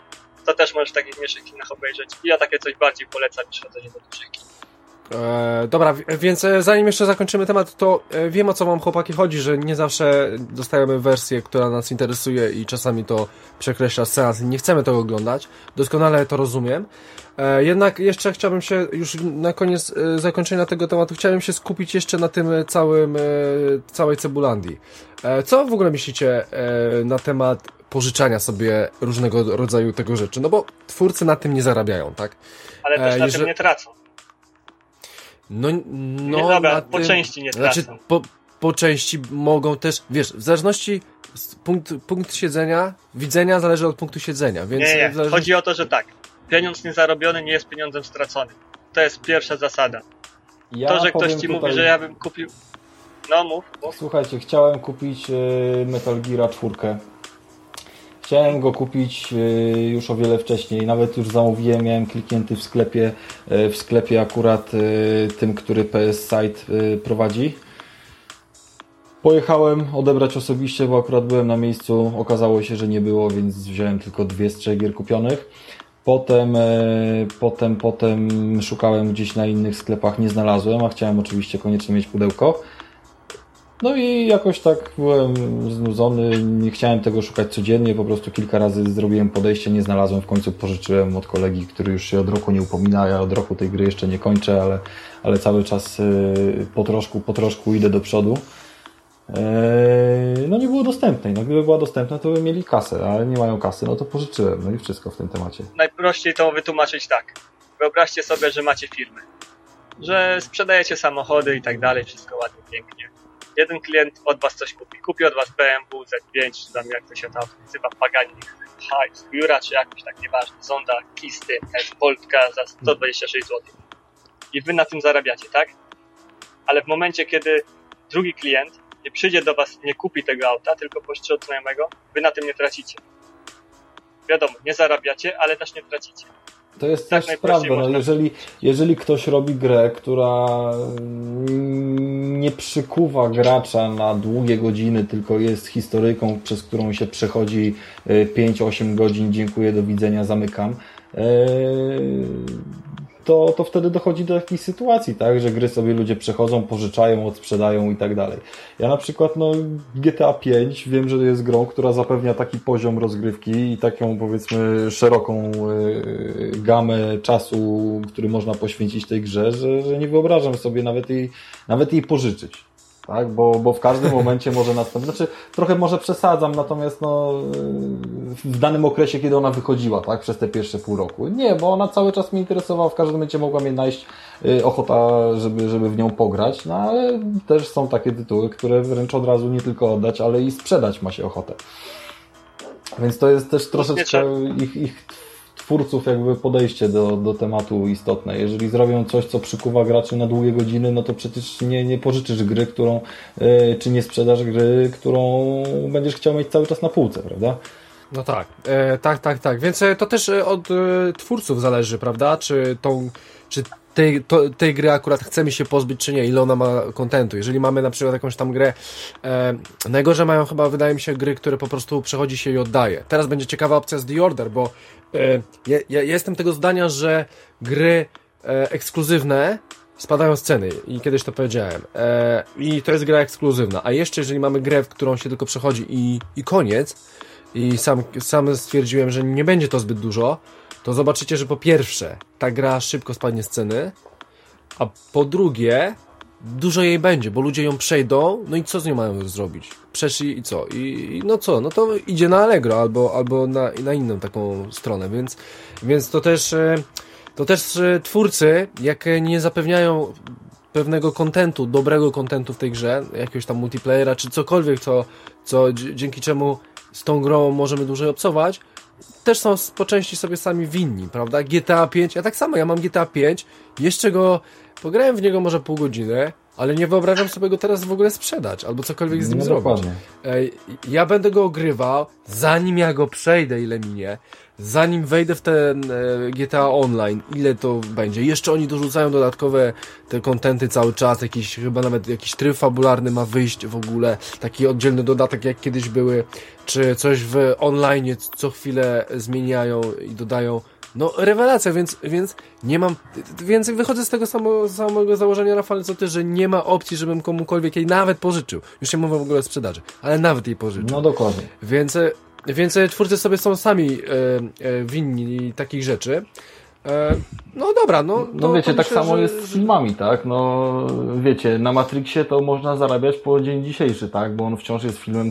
to też możesz w takich mniejszych kinach obejrzeć. I ja takie coś bardziej polecam niż chodzenie do dużych kin. Dobra, więc zanim jeszcze zakończymy temat, to wiem, o co wam chłopaki chodzi, że nie zawsze dostajemy wersję, która nas interesuje i czasami to przekreśla seans i nie chcemy tego oglądać. Doskonale to rozumiem. Jednak jeszcze chciałbym się już na koniec zakończenia tego tematu, chciałem się skupić jeszcze na tym całej Cebulandii. Co w ogóle myślicie na temat pożyczania sobie różnego rodzaju tego rzeczy? No bo twórcy na tym nie zarabiają, tak? Ale też na tym nie tracą. No, nie, dobra, po części nie tracą. Znaczy, po części mogą też, wiesz, w zależności punkt siedzenia, widzenia zależy od punktu siedzenia, więc... Nie, chodzi o to, że tak, pieniądz niezarobiony nie jest pieniądzem straconym. To jest pierwsza zasada. To, że ktoś ci mówi, że ja bym kupił... No, mów. Słuchajcie, chciałem kupić Metal Gear 4. Chciałem go kupić już o wiele wcześniej, nawet już zamówiłem, miałem kliknięty w sklepie akurat tym, który PS Site prowadzi. Pojechałem odebrać osobiście, bo akurat byłem na miejscu, okazało się, że nie było, więc wziąłem tylko 2 z 3 gier kupionych. Potem szukałem gdzieś na innych sklepach, nie znalazłem, a chciałem oczywiście koniecznie mieć pudełko. No i jakoś tak byłem znudzony, nie chciałem tego szukać codziennie, po prostu kilka razy zrobiłem podejście, nie znalazłem, w końcu pożyczyłem od kolegi, który już się od roku nie upomina, ja od roku tej gry jeszcze nie kończę, ale cały czas po troszku idę do przodu. No nie było dostępnej, no gdyby była dostępna, to by mieli kasę, ale nie mają kasy, no to pożyczyłem, no i wszystko w tym temacie. Najprościej to wytłumaczyć tak, wyobraźcie sobie, że macie firmę, że sprzedajecie samochody i tak dalej, wszystko ładnie, pięknie. Jeden klient od was coś kupi od was BMW Z5, czy tam jak to się tam nazywa, Pagani, Jura, czy jakoś tak, nieważne, Zonda, Kisty, Boltka za 126 zł. I wy na tym zarabiacie, tak? Ale w momencie, kiedy drugi klient nie przyjdzie do was, nie kupi tego auta, tylko pożyczy od znajomego, wy na tym nie tracicie. Wiadomo, nie zarabiacie, ale też nie tracicie. To jest tak też prawda, no jeżeli ktoś robi grę, która nie przykuwa gracza na długie godziny, tylko jest historyjką, przez którą się przechodzi 5-8 godzin, dziękuję, do widzenia, zamykam, to wtedy dochodzi do jakiejś sytuacji, tak, że gry sobie ludzie przechodzą, pożyczają, odsprzedają i tak dalej. Ja na przykład GTA 5 wiem, że jest grą, która zapewnia taki poziom rozgrywki i taką, powiedzmy, szeroką gamę czasu, który można poświęcić tej grze, że nie wyobrażam sobie nawet jej pożyczyć. Tak, bo w każdym momencie może nastąpić. Znaczy, trochę może przesadzam, natomiast w danym okresie, kiedy ona wychodziła, tak, przez te pierwsze pół roku. Nie, bo ona cały czas mnie interesowała, w każdym momencie mogła mnie najść ochota, żeby w nią pograć, no ale też są takie tytuły, które wręcz od razu nie tylko oddać, ale i sprzedać ma się ochotę. Więc to jest też troszeczkę ich twórców jakby podejście do tematu istotne. Jeżeli zrobią coś, co przykuwa graczy na długie godziny, no to przecież nie pożyczysz gry, czy nie sprzedasz gry, którą będziesz chciał mieć cały czas na półce, prawda? No tak, tak. Więc to też od twórców zależy, prawda? Czy tej gry akurat chcemy się pozbyć, czy nie, ile ona ma kontentu. Jeżeli mamy na przykład jakąś tam grę, najgorzej mają chyba, wydaje mi się, gry, które po prostu przechodzi się i oddaje. Teraz będzie ciekawa opcja z The Order, bo ja jestem tego zdania, że gry ekskluzywne spadają z ceny i kiedyś to powiedziałem. I to jest gra ekskluzywna. A jeszcze jeżeli mamy grę, w którą się tylko przechodzi i koniec, i sam stwierdziłem, że nie będzie to zbyt dużo, to zobaczycie, że po pierwsze ta gra szybko spadnie z ceny, a po drugie dużo jej będzie, bo ludzie ją przejdą, no i co z nią mają zrobić? Przeszli i co? I no co? No to idzie na Allegro albo na inną taką stronę, więc to też twórcy, jak nie zapewniają pewnego kontentu, dobrego kontentu w tej grze, jakiegoś tam multiplayera, czy cokolwiek, co dzięki czemu z tą grą możemy dłużej obcować, też są po części sobie sami winni, prawda? GTA 5, ja tak samo, ja mam GTA 5, jeszcze pograłem w niego może pół godziny, ale nie wyobrażam sobie go teraz w ogóle sprzedać, albo cokolwiek z nim zrobić. Dokładnie. Ja będę go ogrywał, zanim ja go przejdę, ile minie, zanim wejdę w ten GTA Online, ile to będzie. Jeszcze oni dorzucają dodatkowe te kontenty cały czas, chyba nawet jakiś tryb fabularny ma wyjść w ogóle, taki oddzielny dodatek jak kiedyś były, czy coś w online co chwilę zmieniają i dodają. No, rewelacja, więc nie mam, więc wychodzę z tego samego założenia, Rafale, co ty, że nie ma opcji, żebym komukolwiek jej nawet pożyczył. Już nie mówię w ogóle o sprzedaży, ale nawet jej pożyczył. No dokładnie. Więc twórcy sobie są sami winni takich rzeczy. No dobra, no wiecie, tak samo jest z filmami, tak? No wiecie, na Matrixie to można zarabiać po dzień dzisiejszy, tak? Bo on wciąż jest filmem,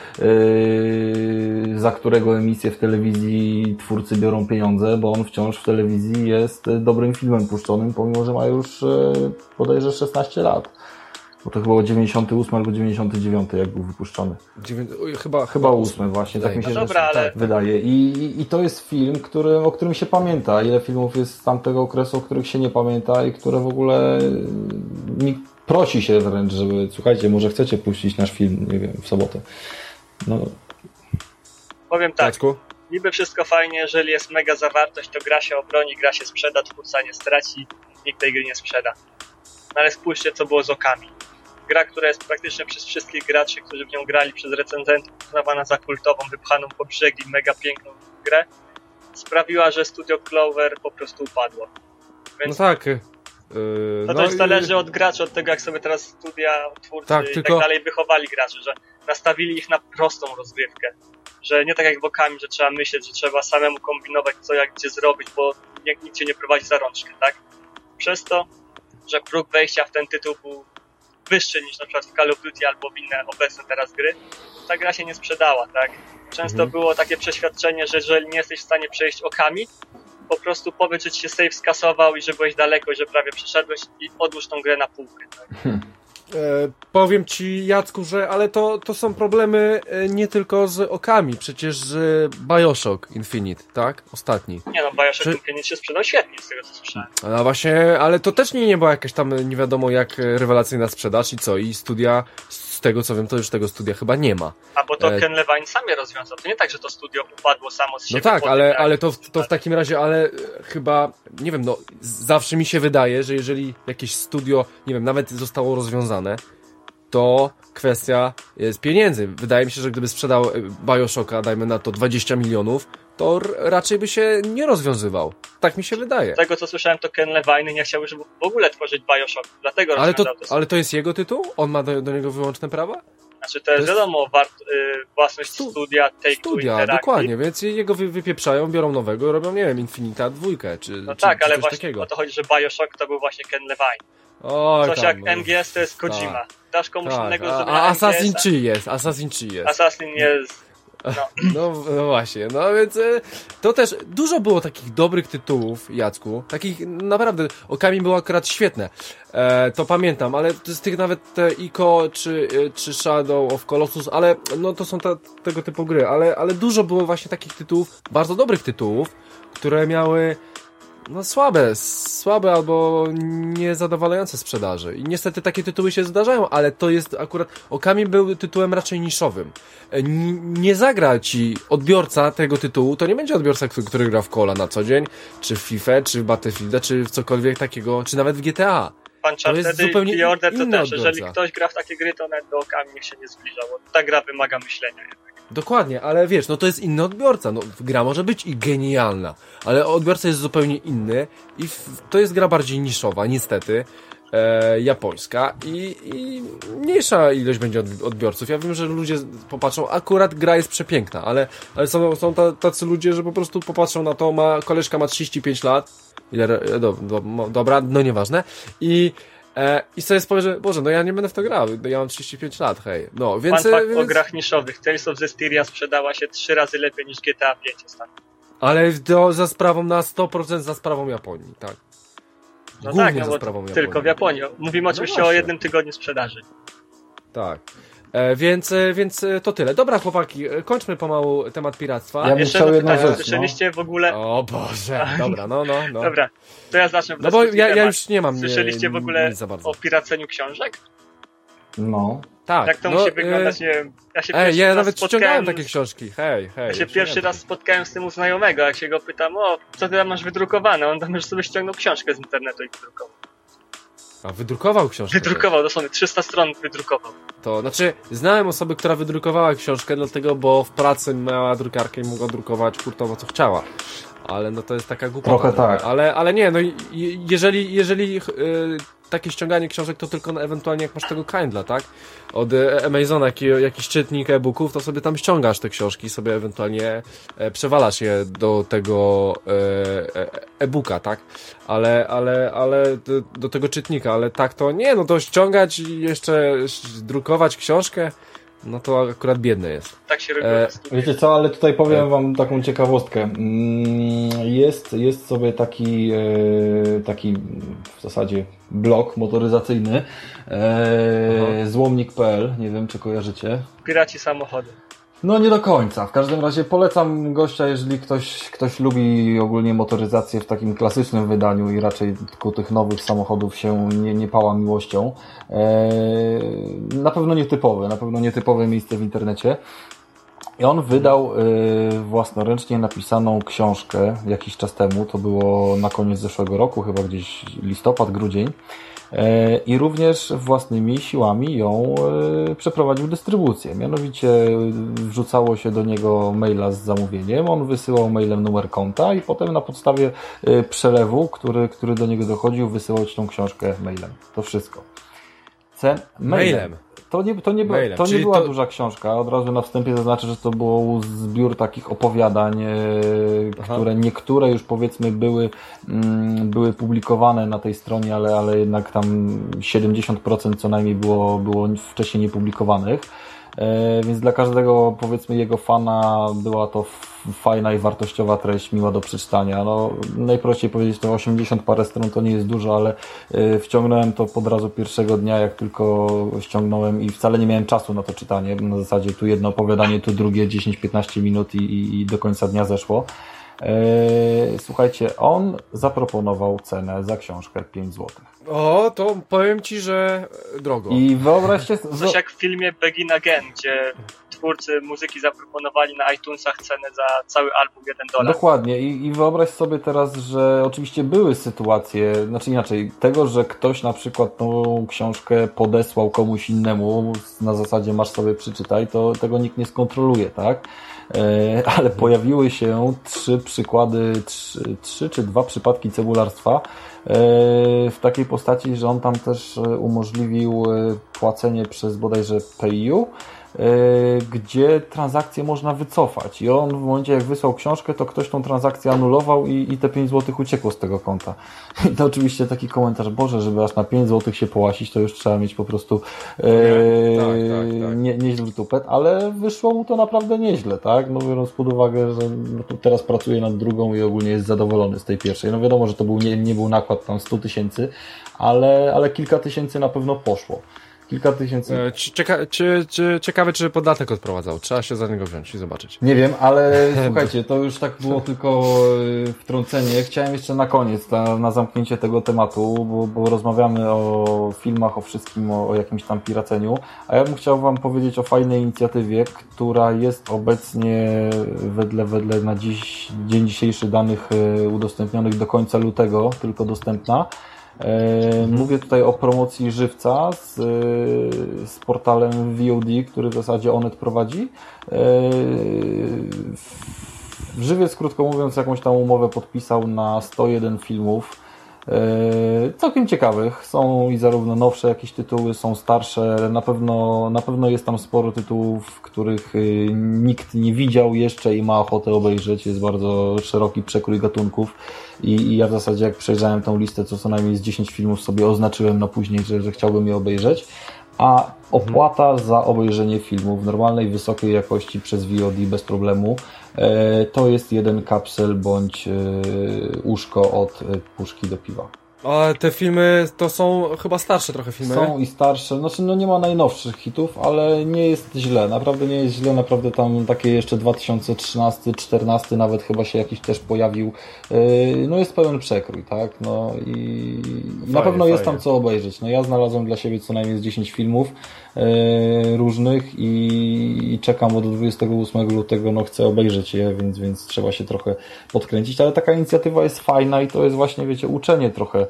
za którego emisję w telewizji twórcy biorą pieniądze, bo on wciąż w telewizji jest dobrym filmem puszczonym, pomimo że ma już bodajże 16 lat. Bo to chyba 98 albo 99, jak był wypuszczony. Chyba 8 właśnie, tak mi się wydaje. I to jest film, o którym się pamięta. Ile filmów jest z tamtego okresu, o których się nie pamięta i które w ogóle prosi się wręcz, żeby słuchajcie, może chcecie puścić nasz film, nie wiem, w sobotę. No. Powiem tak, niby wszystko fajnie, jeżeli jest mega zawartość, to gra się obroni, gra się sprzeda, twórca nie straci, nikt tej gry nie sprzeda. No ale spójrzcie, co było z Okami. Gra, która jest praktycznie przez wszystkich graczy, którzy w nią grali, przez recenzentów, uznawana za kultową, wypchaną po brzegi, mega piękną grę, sprawiła, że Studio Clover po prostu upadło. Więc no tak. To też zależy od graczy, od tego, jak sobie teraz studia, twórcy i tak dalej wychowali graczy, że nastawili ich na prostą rozgrywkę. Że nie tak jak w Okami, że trzeba myśleć, że trzeba samemu kombinować, co jak gdzie zrobić, bo nikt cię nie prowadzi za rączkę, tak? Przez to, że próg wejścia w ten tytuł był wyższy niż na przykład w Call of Duty albo w inne obecne teraz gry, ta gra się nie sprzedała, tak? Często było takie przeświadczenie, że jeżeli nie jesteś w stanie przejść Okami, po prostu powiedz, że ci się save skasował i że byłeś daleko i że prawie przeszedłeś i odłóż tą grę na półkę, tak? Powiem ci, Jacku, że ale to są problemy nie tylko z Okami, przecież BioShock Infinite, tak? Ostatni. Nie no, BioShock Infinite się sprzedał świetnie, z tego co słyszałem. A właśnie, ale to też nie była jakaś tam nie wiadomo jak rewelacyjna sprzedaż i co? I studia, z tego co wiem, to już tego studia chyba nie ma. A bo to Ken Levine sam je rozwiązał. To nie tak, że to studio upadło samo z siebie. No tak, ale to w takim razie, ale chyba, nie wiem, no zawsze mi się wydaje, że jeżeli jakieś studio, nie wiem, nawet zostało rozwiązane, to kwestia jest pieniędzy. Wydaje mi się, że gdyby sprzedał BioShocka, dajmy na to 20 milionów, to raczej by się nie rozwiązywał. Tak mi się wydaje. Z tego co słyszałem, to Ken Levine nie chciał już w ogóle tworzyć BioShock, dlatego rozwiązał to. Ale to jest jego tytuł? On ma do niego wyłączne prawa? Znaczy to jest wiadomo, własność studia Take-Two Studia, dokładnie, więc jego wypieprzają, biorą nowego, robią, nie wiem, Infinita 2, czy no tak, ale coś właśnie takiego. o to chodzi, że BioShock to był właśnie Ken Levine. Oj, coś tam, jak no, MGS to jest Kojima. Tak. Dasz komuś innego zrobienia A Assassin czy jest? Assassin jest... No właśnie, no więc to też dużo było takich dobrych tytułów, Jacku, takich naprawdę, Okami było akurat świetne, to pamiętam, ale z tych nawet te Ico czy Shadow of Colossus, ale no to są tego typu gry, ale dużo było właśnie takich tytułów, bardzo dobrych tytułów, które miały no słabe albo niezadowalające sprzedaży. I niestety takie tytuły się zdarzają, ale to jest akurat... Okami był tytułem raczej niszowym. Nie zagra ci odbiorca tego tytułu, to nie będzie odbiorca, który gra w Cola na co dzień, czy w FIFA, czy w Battlefielda, czy w cokolwiek takiego, czy nawet w GTA. To jest zupełnie inny odbiorca. To też, jeżeli ktoś gra w takie gry, to nawet do Okami niech się nie zbliża, bo ta gra wymaga myślenia jednak. Dokładnie, ale wiesz, no to jest inny odbiorca. No, gra może być i genialna, ale odbiorca jest zupełnie inny i to jest gra bardziej niszowa, niestety, japońska i mniejsza ilość będzie odbiorców. Ja wiem, że ludzie popatrzą, akurat gra jest przepiękna, ale są tacy ludzie, że po prostu popatrzą na to, koleżka ma 35 lat, dobra, no nieważne, i sobie powie, że Boże, no ja nie będę w to grał, ja mam 35 lat, hej. No, więc... o grach niszowych. Tales of Zestiria sprzedała się 3 razy lepiej niż GTA 5 ostatnio. Ale za sprawą na 100% za sprawą Japonii, tak. No głównie tak, no za sprawą Japonii. Tylko w Japonii. Mówimy oczywiście o jednym tygodniu sprzedaży. Tak. Więc to tyle. Dobra, chłopaki, kończmy pomału temat piractwa. Ja bym Jeszcze chciał jedno jedną pytanie, rzecz, słyszeliście w ogóle... O Boże, dobra, no. Dobra, to ja zacznę. No bo ja już nie mam Słyszeliście w ogóle nic za bardzo. o piraceniu książek? No. Tak. Jak to musi wyglądać, nie wiem. Ja nawet ściągałem takie książki. Hej. Ja się pierwszy raz spotkałem z tym u znajomego, jak się go pytam, co ty tam masz wydrukowane? On tam już sobie ściągnął książkę z internetu i wydrukował. A wydrukował książkę? Wydrukował, dosłownie 300 stron wydrukował. To znaczy, znałem osobę, która wydrukowała książkę, dlatego, bo w pracy miała drukarkę i mogła drukować hurtowo co chciała. Ale no to jest taka głupota. Trochę tak. Ale nie, no jeżeli takie ściąganie książek to tylko ewentualnie jak masz tego Kindla, tak? Od Amazona, jakiś czytnik e-booków, to sobie tam ściągasz te książki, sobie ewentualnie przewalasz je do tego e-booka, tak? Ale do tego czytnika, ale tak to nie, no to ściągać i jeszcze drukować książkę, no to akurat biedne jest. Tak się robi. Wiecie co, ale tutaj powiem wam taką ciekawostkę. Jest sobie taki w zasadzie blog motoryzacyjny złomnik.pl, nie wiem czy kojarzycie. Piraci samochody. No nie do końca. W każdym razie polecam gościa, jeżeli ktoś lubi ogólnie motoryzację w takim klasycznym wydaniu i raczej ku tych nowych samochodów się nie pała miłością. Na pewno nietypowe miejsce w internecie. I on wydał własnoręcznie napisaną książkę jakiś czas temu, to było na koniec zeszłego roku, chyba gdzieś listopad, grudzień. I również własnymi siłami ją przeprowadził dystrybucję. Mianowicie wrzucało się do niego maila z zamówieniem, on wysyłał mailem numer konta i potem na podstawie przelewu, który do niego dochodził, wysyłał ci tą książkę mailem. To wszystko. Mailem. To nie była duża książka. Od razu na wstępie zaznaczę, że to był zbiór takich opowiadań, które niektóre już powiedzmy były publikowane na tej stronie, ale jednak tam 70% co najmniej było wcześniej niepublikowanych. Więc dla każdego powiedzmy jego fana była to fajna i wartościowa treść, miła do przeczytania. No, najprościej powiedzieć, to 80 parę stron to nie jest dużo, ale wciągnąłem to od razu pierwszego dnia, jak tylko ściągnąłem i wcale nie miałem czasu na to czytanie. Na zasadzie tu jedno opowiadanie, tu drugie 10-15 minut i do końca dnia zeszło. Słuchajcie, on zaproponował cenę za książkę 5 zł. O, to powiem ci, że drogo. I wyobraźcie... Coś jak w filmie Begin Again, gdzie twórcy muzyki zaproponowali na iTunesach cenę za cały album $1. Dokładnie. I wyobraź sobie teraz, że oczywiście były sytuacje, znaczy inaczej, tego, że ktoś na przykład tą książkę podesłał komuś innemu, na zasadzie masz sobie przeczytaj, to tego nikt nie skontroluje, tak? Ale pojawiły się 3 czy 2 przypadki cebularstwa w takiej postaci, że on tam też umożliwił płacenie przez bodajże PayU, gdzie transakcję można wycofać i on w momencie jak wysłał książkę, to ktoś tą transakcję anulował i te 5 zł uciekło z tego konta. I to oczywiście taki komentarz, Boże, żeby aż na 5 zł się połasić, to już trzeba mieć po prostu nieźle tupet, ale wyszło mu to naprawdę nieźle, tak? No biorąc pod uwagę, że teraz pracuje nad drugą i ogólnie jest zadowolony z tej pierwszej. No wiadomo, że to nie był nakład tam 100 000, ale kilka tysięcy na pewno poszło. Kilka tysięcy. Ciekawe, czy podatek odprowadzał. Trzeba się za niego wziąć i zobaczyć. Nie wiem, ale słuchajcie, to już tak było tylko wtrącenie. Chciałem jeszcze na koniec, na zamknięcie tego tematu, bo rozmawiamy o filmach, o wszystkim, o jakimś tam piraceniu, a ja bym chciał wam powiedzieć o fajnej inicjatywie, która jest obecnie wedle na dzień dzisiejszy danych udostępnionych do końca lutego tylko dostępna. Mówię tutaj o promocji Żywca z portalem VOD, który w zasadzie Onet prowadzi. Żywiec, krótko mówiąc, jakąś tam umowę podpisał na 101 filmów. Całkiem ciekawych. Są i zarówno nowsze jakieś tytuły, są starsze. Na pewno jest tam sporo tytułów, których nikt nie widział jeszcze i ma ochotę obejrzeć. Jest bardzo szeroki przekrój gatunków. I ja w zasadzie jak przejrzałem tą listę, co najmniej z 10 filmów sobie oznaczyłem na później, że chciałbym je obejrzeć. A opłata za obejrzenie filmu w normalnej, wysokiej jakości przez VOD bez problemu to jest 1 kapsel bądź uszko od puszki do piwa. A te filmy to są chyba starsze trochę filmy. Są i starsze, znaczy no nie ma najnowszych hitów, ale nie jest źle, naprawdę nie jest źle, naprawdę tam takie jeszcze 2013-14 nawet chyba się jakiś też pojawił, no jest pełen przekrój, tak, no i na pewno jest tam co obejrzeć, no ja znalazłem dla siebie co najmniej z 10 filmów różnych i czekam od 28 lutego, no chcę obejrzeć je, więc trzeba się trochę podkręcić, ale taka inicjatywa jest fajna i to jest właśnie, wiecie, uczenie trochę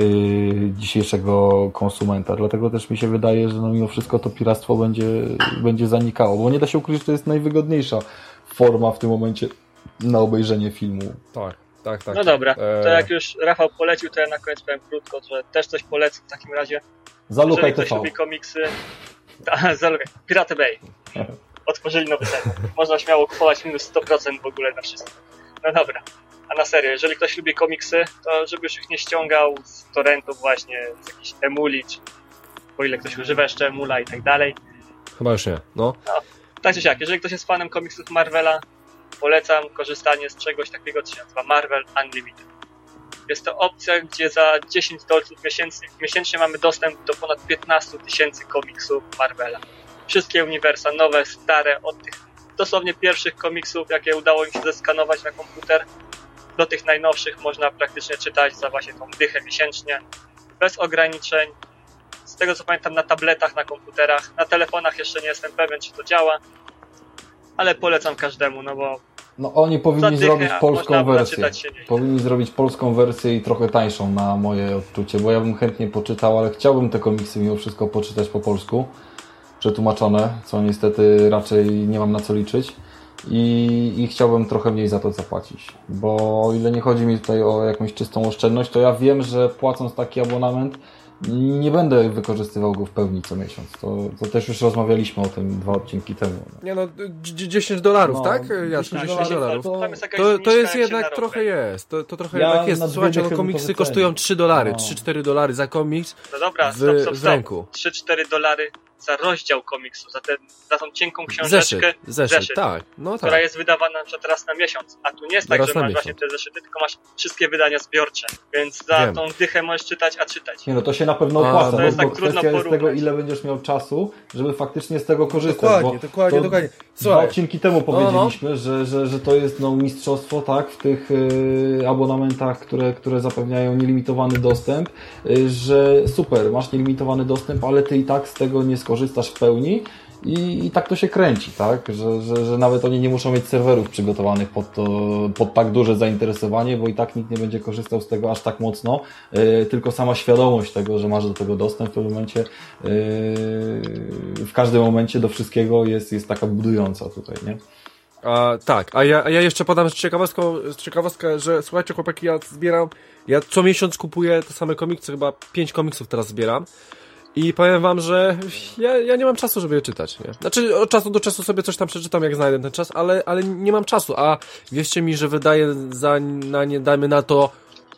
dzisiejszego konsumenta, dlatego też mi się wydaje, że no mimo wszystko to piractwo będzie zanikało, bo nie da się ukryć, że to jest najwygodniejsza forma w tym momencie na obejrzenie filmu. Tak. No dobra, to jak już Rafał polecił, to ja na koniec powiem krótko, że też coś polecę w takim razie. Zalukaj Jeżeli ktoś lubi komiksy, zalukaj, Pirate Bay. Otworzyli nowy ten. Można śmiało kupować minus 100% w ogóle na wszystko. No dobra, a na serio, jeżeli ktoś lubi komiksy, to żeby już ich nie ściągał z torrentów właśnie, z jakichś emuli, czy o ile ktoś używa jeszcze emula i tak dalej. Chyba już nie, no. Tak czy siak, jeżeli ktoś jest fanem komiksów Marvela, polecam korzystanie z czegoś takiego, co się nazywa Marvel Unlimited. Jest to opcja, gdzie za $10 miesięcznie mamy dostęp do ponad 15 000 komiksów Marvela. Wszystkie uniwersa, nowe, stare, od tych dosłownie pierwszych komiksów, jakie udało im się zeskanować na komputer, do tych najnowszych można praktycznie czytać za właśnie tą dychę miesięcznie, bez ograniczeń. Z tego co pamiętam, na tabletach, na komputerach, na telefonach jeszcze nie jestem pewien, czy to działa, ale polecam każdemu, no bo no oni powinni zrobić polską wersję. Powinni zrobić polską wersję i trochę tańszą na moje odczucie, bo ja bym chętnie poczytał, ale chciałbym te komiksy mimo wszystko poczytać po polsku, przetłumaczone, co niestety raczej nie mam na co liczyć i chciałbym trochę mniej za to zapłacić, bo o ile nie chodzi mi tutaj o jakąś czystą oszczędność, to ja wiem, że płacąc taki abonament nie będę wykorzystywał go w pełni co miesiąc. To też już rozmawialiśmy o tym 2 odcinki temu. Nie no, $10, no, tak? Jacku, $10. To jest jednak trochę jest. To trochę jednak jest. Słuchajcie, no komiksy kosztują $3, $3-4 za komiks no dobra, w ręku. $3-4 za rozdział komiksu, za tą cienką książeczkę, zeszyt, tak, no tak, która jest wydawana na przykład raz na miesiąc, a tu nie jest tak, że masz właśnie te zeszyty, tylko masz wszystkie wydania zbiorcze, więc za tą dychę możesz czytać, a czytać. Nie no, to się na pewno opłaca, bo tak kwestia jest tego, ile będziesz miał czasu, żeby faktycznie z tego korzystać. Dokładnie. Słuchaj, 2 odcinki temu powiedzieliśmy, że to jest no, mistrzostwo, tak, w tych abonamentach, które zapewniają nielimitowany dostęp, że super, masz nielimitowany dostęp, ale ty i tak z tego nie skorzystasz w pełni i tak to się kręci, tak? Że nawet oni nie muszą mieć serwerów przygotowanych pod tak duże zainteresowanie, bo i tak nikt nie będzie korzystał z tego aż tak mocno, tylko sama świadomość tego, że masz do tego dostęp w pewnym momencie, w każdym momencie do wszystkiego jest taka budująca tutaj, nie? Tak, a ja jeszcze podam ciekawostkę, że słuchajcie chłopaki, ja co miesiąc kupuję te same komiksy, chyba 5 komiksów teraz zbieram. I powiem wam, że ja nie mam czasu, żeby je czytać, nie? Znaczy od czasu do czasu sobie coś tam przeczytam, jak znajdę ten czas, ale nie mam czasu, a wierzcie mi, że wydaję na nie, dajmy na to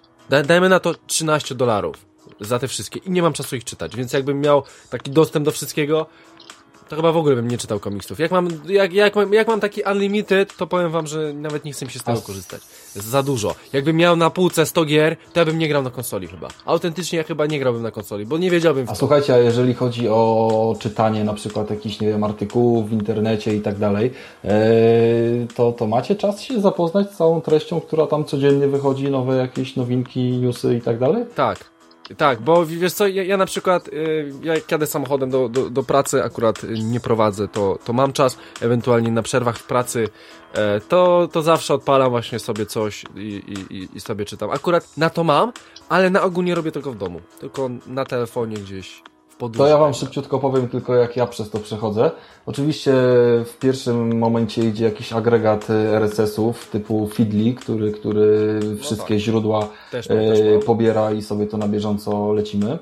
$13 za te wszystkie i nie mam czasu ich czytać, więc jakbym miał taki dostęp do wszystkiego, to chyba w ogóle bym nie czytał komiksów. Jak mam taki unlimited, to powiem wam, że nawet nie chcę mi się z tego korzystać. Jest za dużo. Jakbym miał na półce 100 gier, to ja bym nie grał na konsoli chyba. Autentycznie ja chyba nie grałbym na konsoli, bo nie wiedziałbym w co. A słuchajcie, a jeżeli chodzi o czytanie na przykład jakichś, nie wiem, artykułów w internecie i tak dalej, to macie czas się zapoznać z całą treścią, która tam codziennie wychodzi, nowe jakieś nowinki, newsy i tak dalej? Tak, bo wiesz co, ja na przykład, jak jadę samochodem do pracy, akurat nie prowadzę, to mam czas, ewentualnie na przerwach w pracy, to zawsze odpalam właśnie sobie coś i sobie czytam. Akurat na to mam, ale na ogół nie robię tego w domu, tylko na telefonie gdzieś w podróży. To ja wam szybciutko powiem tylko, jak ja przez to przechodzę. Oczywiście w pierwszym momencie idzie jakiś agregat RSS-ów typu Feedly, który wszystkie źródła pobiera i sobie to na bieżąco lecimy.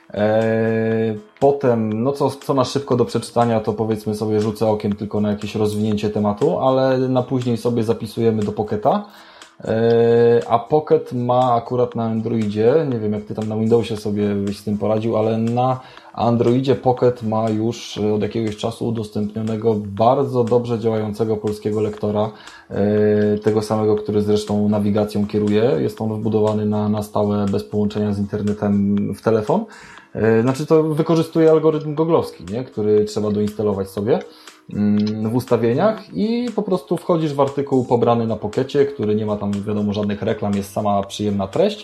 Potem, no co na szybko do przeczytania, to powiedzmy sobie rzucę okiem tylko na jakieś rozwinięcie tematu, ale na później sobie zapisujemy do Pocketa. a Pocket ma akurat na Androidzie, nie wiem jak ty tam na Windowsie sobie byś z tym poradził, ale na Androidzie Pocket ma już od jakiegoś czasu udostępnionego bardzo dobrze działającego polskiego lektora, tego samego, który zresztą nawigacją kieruje. Jest on wbudowany na stałe bez połączenia z internetem w telefon. Znaczy to wykorzystuje algorytm goglowski, nie? Który trzeba doinstalować sobie w ustawieniach i po prostu wchodzisz w artykuł pobrany na Pockecie, który nie ma tam wiadomo żadnych reklam, jest sama przyjemna treść.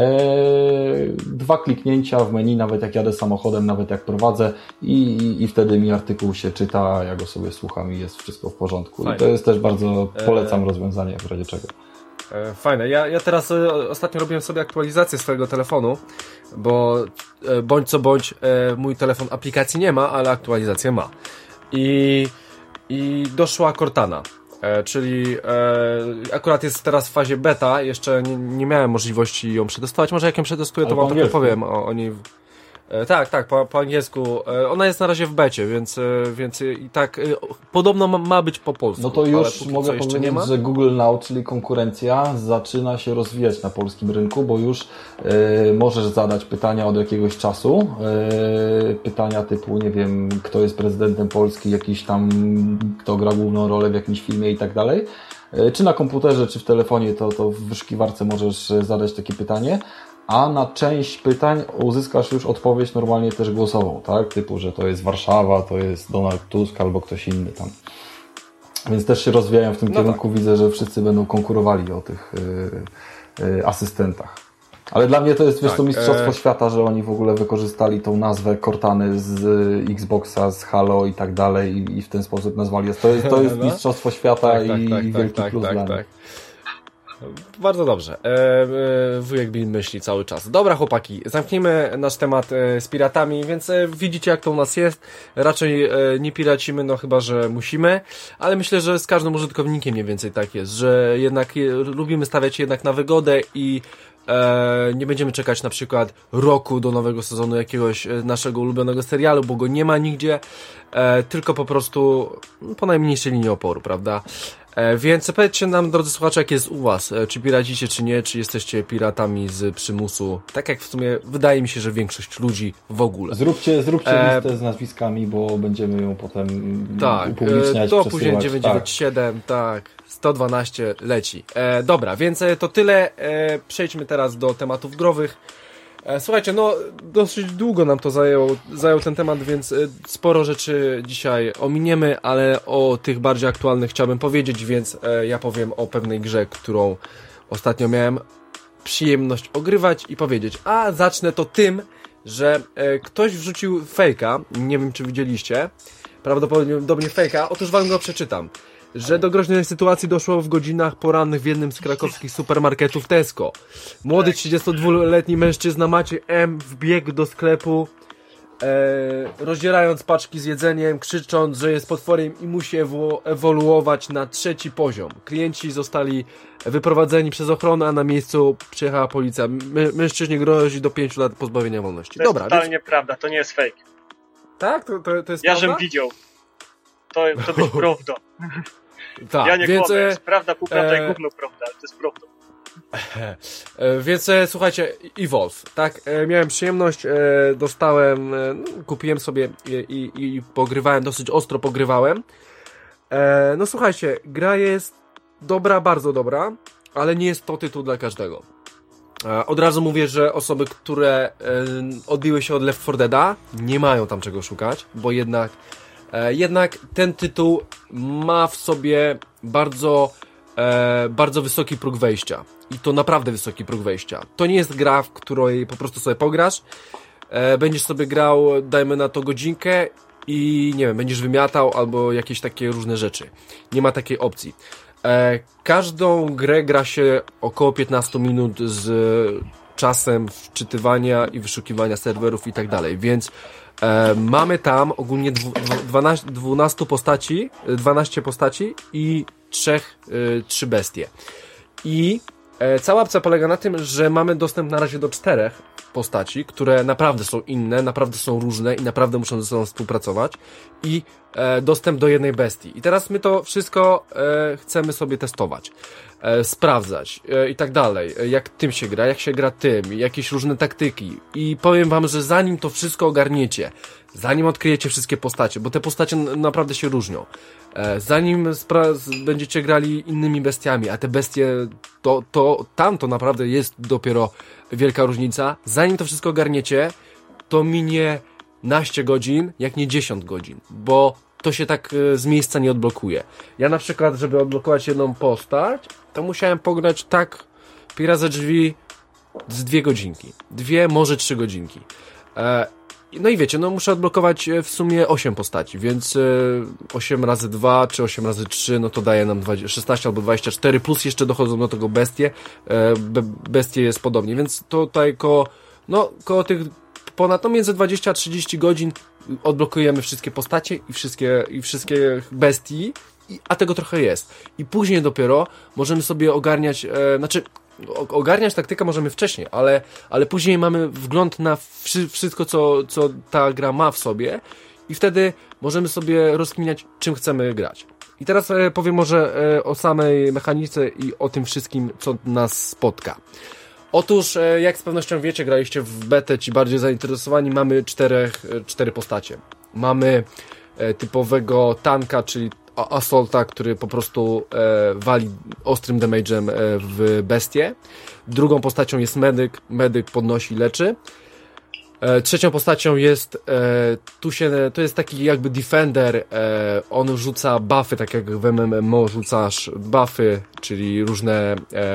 2 kliknięcia w menu, nawet jak jadę samochodem, nawet jak prowadzę i wtedy mi artykuł się czyta, ja go sobie słucham i jest wszystko w porządku. Fajne. I to jest też bardzo polecam rozwiązanie w razie czego. Fajne. Ja teraz ostatnio robiłem sobie aktualizację swojego telefonu, bo bądź co bądź mój telefon aplikacji nie ma, ale aktualizację ma. I doszła Cortana, czyli akurat jest teraz w fazie beta, jeszcze nie miałem możliwości ją przetestować, może jak ją przetestuję, to wam trochę powiem o niej. Tak, po angielsku. Ona jest na razie w becie, więc i tak podobno ma być po polsku. No to już mogę powiedzieć, że Google Now, czyli konkurencja, zaczyna się rozwijać na polskim rynku, bo już możesz zadać pytania od jakiegoś czasu. Pytania typu, nie wiem, kto jest prezydentem Polski, jakiś tam, kto gra główną rolę w jakimś filmie i tak dalej. Czy na komputerze, czy w telefonie, to w wyszukiwarce możesz zadać takie pytanie. A na część pytań uzyskasz już odpowiedź normalnie też głosową, tak? Typu, że to jest Warszawa, to jest Donald Tusk albo ktoś inny tam. Więc też się rozwijają w tym kierunku. Tak. Widzę, że wszyscy będą konkurowali o tych asystentach. Ale dla mnie to jest, wiesz, to mistrzostwo świata, że oni w ogóle wykorzystali tą nazwę Cortany z Xboxa, z Halo i tak dalej i w ten sposób nazwali. To jest mistrzostwo świata i wielki plus dla mnie. Bardzo dobrze. Wujek Bill myśli cały czas. Dobra chłopaki, zamknijmy nasz temat z piratami, więc widzicie jak to u nas jest. Raczej nie piracimy, no chyba, że musimy, ale myślę, że z każdym użytkownikiem mniej więcej tak jest, że jednak lubimy stawiać jednak na wygodę i nie będziemy czekać na przykład roku do nowego sezonu jakiegoś naszego ulubionego serialu, bo go nie ma nigdzie, tylko po prostu po najmniejszej linii oporu, prawda? Więc powiedzcie nam, drodzy słuchacze, jak jest u was, czy piracicie, czy nie, czy jesteście piratami z przymusu, tak jak w sumie wydaje mi się, że większość ludzi w ogóle. Zróbcie listę z nazwiskami, bo będziemy ją potem upubliczniać, to później 997, tak, 112 leci. Dobra, więc to tyle, przejdźmy teraz do tematów growych. Słuchajcie, no dosyć długo nam to zajął ten temat, więc sporo rzeczy dzisiaj ominiemy, ale o tych bardziej aktualnych chciałbym powiedzieć, więc ja powiem o pewnej grze, którą ostatnio miałem przyjemność ogrywać i powiedzieć. A zacznę to tym, że ktoś wrzucił fejka, nie wiem czy widzieliście, prawdopodobnie fejka, otóż wam go przeczytam. Że do groźnej sytuacji doszło w godzinach porannych w jednym z krakowskich supermarketów Tesco. Młody 32-letni mężczyzna Maciej M. wbiegł do sklepu, rozdzierając paczki z jedzeniem, krzycząc, że jest potworem i musi ewoluować na 3. poziom. Klienci zostali wyprowadzeni przez ochronę, a na miejscu przyjechała policja. Mężczyźnie grozi do 5 lat pozbawienia wolności. To jest totalnie prawda, to nie jest fake. Tak? To jest ja prawda? żem widział. To być prawda. Tak, ja nie kłamę, jest prawda, półprawda i gówno prawda, ale to jest prawda. Więc słuchajcie, Evolve, tak, miałem przyjemność, dostałem, kupiłem sobie i pogrywałem, dosyć ostro pogrywałem. No słuchajcie, gra jest dobra, bardzo dobra, ale nie jest to tytuł dla każdego. Od razu mówię, że osoby, które odbiły się od Left 4 Deada, nie mają tam czego szukać, bo jednak ten tytuł ma w sobie bardzo wysoki próg wejścia. I to naprawdę wysoki próg wejścia. To nie jest gra, w której po prostu sobie pograsz, będziesz sobie grał, dajmy na to godzinkę i nie wiem, będziesz wymiatał albo jakieś takie różne rzeczy. Nie ma takiej opcji. Każdą grę gra się około 15 minut z czasem wczytywania i wyszukiwania serwerów i tak dalej, więc mamy tam ogólnie 12 postaci i 3 bestie. I cała opcja polega na tym, że mamy dostęp na razie do 4 postaci, które naprawdę są inne, naprawdę są różne i naprawdę muszą ze sobą współpracować. I dostęp do jednej bestii. I teraz my to wszystko chcemy sobie testować, sprawdzać i tak dalej. Jak tym się gra, jak się gra tym, jakieś różne taktyki. I powiem wam, że zanim to wszystko ogarniecie, zanim odkryjecie wszystkie postacie, bo te postacie naprawdę się różnią, zanim będziecie grali innymi bestiami, a te bestie, tam to naprawdę jest dopiero wielka różnica, zanim to wszystko ogarniecie, to minie naście godzin, jak nie 10 godzin, bo to się tak z miejsca nie odblokuje. Ja na przykład, żeby odblokować jedną postać, to musiałem pograć tak pira ze drzwi z 2 godzinki. 2, może 3 godzinki. No i wiecie, no muszę odblokować w sumie 8 postaci, więc 8 razy 2 czy 8 razy 3, no to daje nam 16 albo 24, plus jeszcze dochodzą do tego bestie. Bestie jest podobnie, więc tutaj koło tych ponad między 20 a 30 godzin odblokujemy wszystkie postacie i wszystkie bestii, a tego trochę jest. I później dopiero możemy sobie ogarniać, ogarniać taktykę możemy wcześniej, ale później mamy wgląd na wszystko, co ta gra ma w sobie i wtedy możemy sobie rozkminiać, czym chcemy grać. I teraz powiem może o samej mechanice i o tym wszystkim, co nas spotka. Otóż, jak z pewnością wiecie, graliście w betę, ci bardziej zainteresowani, mamy 4 postacie. Mamy typowego tanka, czyli Assaulta, który po prostu wali ostrym damage'em w bestię. Drugą postacią jest medyk podnosi i leczy. Trzecią postacią jest to jest taki jakby defender, on rzuca buffy, tak jak w MMO rzucasz buffy, czyli różne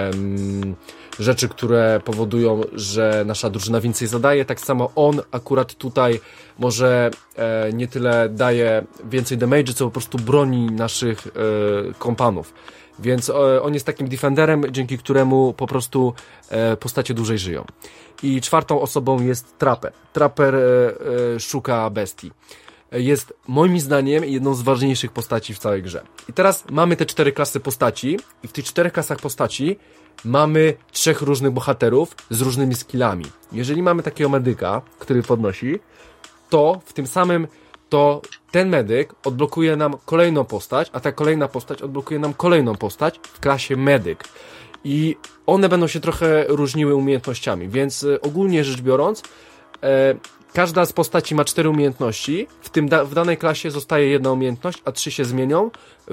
rzeczy, które powodują, że nasza drużyna więcej zadaje. Tak samo on akurat tutaj może nie tyle daje więcej damage'u, co po prostu broni naszych kompanów. Więc on jest takim defenderem, dzięki któremu po prostu postacie dłużej żyją. I czwartą osobą jest Trapper. Trapper szuka bestii. Jest moim zdaniem jedną z ważniejszych postaci w całej grze. I teraz mamy te 4 klasy postaci i w tych 4 klasach postaci mamy 3 różnych bohaterów z różnymi skillami. Jeżeli mamy takiego medyka, który podnosi, to w tym samym ten medyk odblokuje nam kolejną postać, a ta kolejna postać odblokuje nam kolejną postać w klasie medyk. I one będą się trochę różniły umiejętnościami, więc ogólnie rzecz biorąc, każda z postaci ma 4 umiejętności, w danej klasie zostaje 1 umiejętność, a 3 się zmienią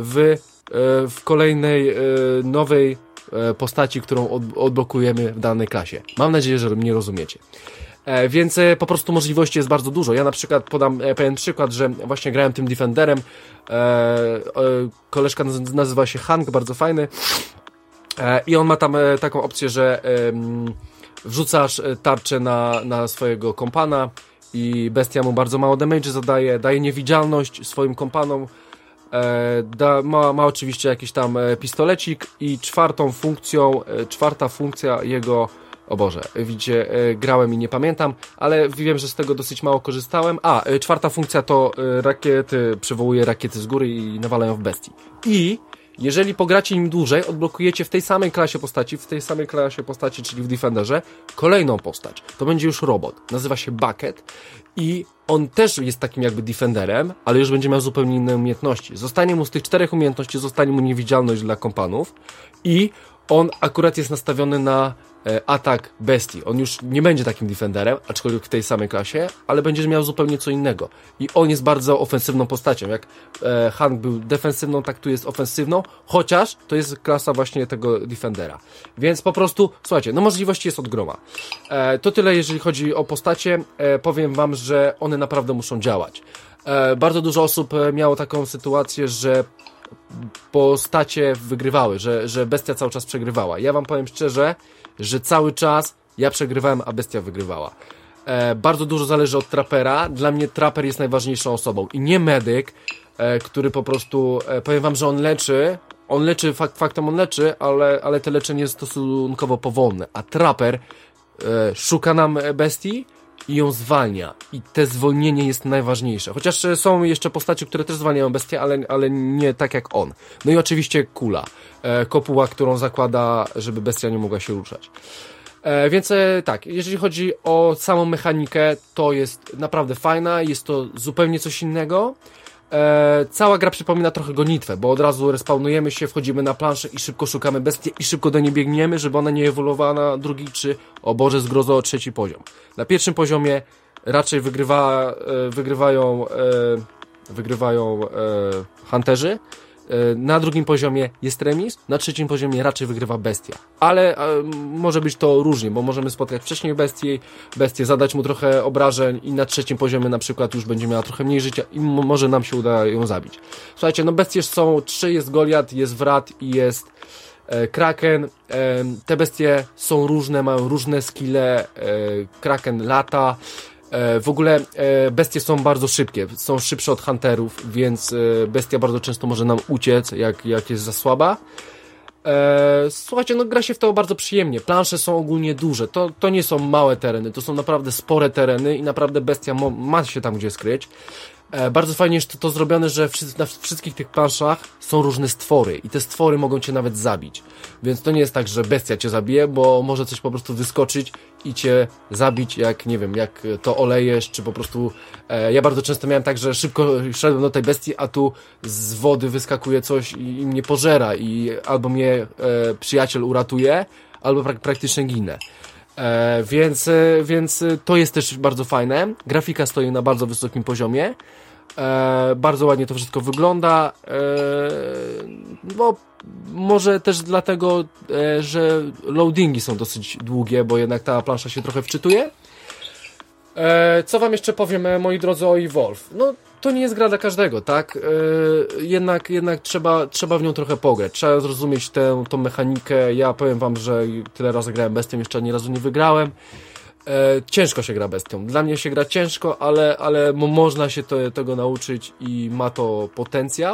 w kolejnej nowej postaci, którą odblokujemy w danej klasie. Mam nadzieję, że mnie rozumiecie. Więc po prostu możliwości jest bardzo dużo. Ja na przykład podam pewien przykład, że właśnie grałem tym defenderem. Koleżka nazywa się Hank, bardzo fajny. I on ma tam taką opcję, że wrzucasz tarczę na swojego kompana i bestia mu bardzo mało damage zadaje, daje niewidzialność swoim kompanom, ma oczywiście jakiś tam pistolecik i czwarta funkcja jego, o Boże, widzicie, grałem i nie pamiętam, ale wiem, że z tego dosyć mało korzystałem. Czwarta funkcja to przywołuje rakiety z góry i nawalają w bestii. I jeżeli pogracie nim dłużej, odblokujecie w tej samej klasie postaci, czyli w Defenderze, kolejną postać. To będzie już robot. Nazywa się Bucket i on też jest takim jakby Defenderem, ale już będzie miał zupełnie inne umiejętności. Zostanie mu z tych 4 umiejętności, zostanie mu niewidzialność dla kompanów i on akurat jest nastawiony na atak bestii. On już nie będzie takim defenderem, aczkolwiek w tej samej klasie, ale będzie miał zupełnie co innego. I on jest bardzo ofensywną postacią. Jak Hank był defensywną, tak tu jest ofensywną, chociaż to jest klasa właśnie tego defendera. Więc po prostu, słuchajcie, no możliwości jest od groma. To tyle, jeżeli chodzi o postacie. Powiem wam, że one naprawdę muszą działać. Bardzo dużo osób miało taką sytuację, że postacie wygrywały, że bestia cały czas przegrywała. Ja wam powiem szczerze, że cały czas ja przegrywałem, a bestia wygrywała. Bardzo dużo zależy od trapera. Dla mnie traper jest najważniejszą osobą i nie medyk, który po prostu, powiem wam, że on leczy, faktem on leczy, ale to leczenie jest stosunkowo powolne, a traper szuka nam bestii i ją zwalnia. I te zwolnienie jest najważniejsze. Chociaż są jeszcze postacie, które też zwalniają bestię, ale nie tak jak on. No i oczywiście kula. Kopuła, którą zakłada, żeby bestia nie mogła się ruszać. Więc tak, jeżeli chodzi o samą mechanikę, to jest naprawdę fajna. Jest to zupełnie coś innego. Cała gra przypomina trochę gonitwę, bo od razu respawnujemy się, wchodzimy na planszę i szybko szukamy bestii i szybko do niej biegniemy, żeby ona nie ewoluowała na drugi czy, o Boże zgrozo, trzeci poziom. Na pierwszym poziomie raczej wygrywają hunterzy, na drugim poziomie jest remis, na trzecim poziomie raczej wygrywa bestia. Ale może być to różnie, bo możemy spotkać wcześniej bestię, zadać mu trochę obrażeń i na trzecim poziomie na przykład już będzie miała trochę mniej życia i może nam się uda ją zabić. Słuchajcie, no bestie są 3, jest Goliat, jest Wrat i jest Kraken. Te bestie są różne, mają różne skille, Kraken lata. W ogóle bestie są bardzo szybkie, są szybsze od hunterów, więc bestia bardzo często może nam uciec, jak jest za słaba. Słuchajcie, no gra się w to bardzo przyjemnie, plansze są ogólnie duże, to nie są małe tereny, to są naprawdę spore tereny i naprawdę bestia ma się tam gdzie skryć. Bardzo fajnie jest to zrobione, że na wszystkich tych planszach są różne stwory i te stwory mogą cię nawet zabić, więc to nie jest tak, że bestia cię zabije, bo może coś po prostu wyskoczyć i cię zabić, jak nie wiem, jak to olejesz, czy po prostu ja bardzo często miałem tak, że szybko szedłem do tej bestii, a tu z wody wyskakuje coś i mnie pożera i albo mnie przyjaciel uratuje, albo praktycznie ginę. Więc to jest też bardzo fajne. Grafika stoi na bardzo wysokim poziomie. Bardzo ładnie to wszystko wygląda. Bo może też dlatego, że loadingi są dosyć długie, bo jednak ta plansza się trochę wczytuje. Co wam jeszcze powiem, moi drodzy, o Evolve? No, to nie jest gra dla każdego, tak? Jednak trzeba w nią trochę pograć. Trzeba zrozumieć tą mechanikę. Ja powiem wam, że tyle razy grałem bestią, jeszcze ani razu nie wygrałem. Ciężko się gra bestią. Dla mnie się gra ciężko, ale można się tego nauczyć i ma to potencjał.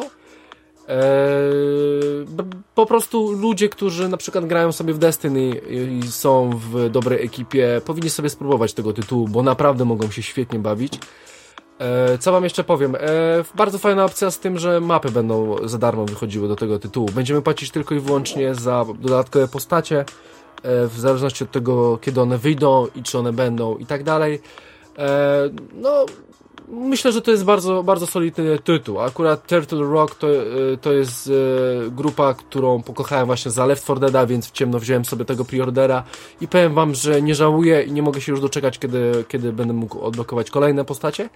Po prostu ludzie, którzy na przykład grają sobie w Destiny i są w dobrej ekipie, powinni sobie spróbować tego tytułu, bo naprawdę mogą się świetnie bawić. Co wam jeszcze powiem? Bardzo fajna opcja z tym, że mapy będą za darmo wychodziły do tego tytułu. Będziemy płacić tylko i wyłącznie za dodatkowe postacie, w zależności od tego, kiedy one wyjdą i czy one będą i tak dalej. No, myślę, że to jest bardzo, bardzo solidny tytuł. Akurat Turtle Rock to jest grupa, którą pokochałem właśnie za Left 4 Deada, więc w ciemno wziąłem sobie tego preordera i powiem wam, że nie żałuję i nie mogę się już doczekać, kiedy będę mógł odblokować kolejne postacie.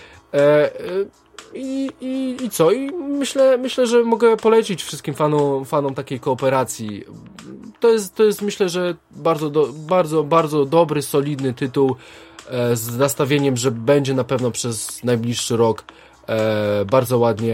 I co? I myślę, że mogę polecić wszystkim fanom takiej kooperacji. To jest myślę, że bardzo dobry, solidny tytuł z nastawieniem, że będzie na pewno przez najbliższy rok bardzo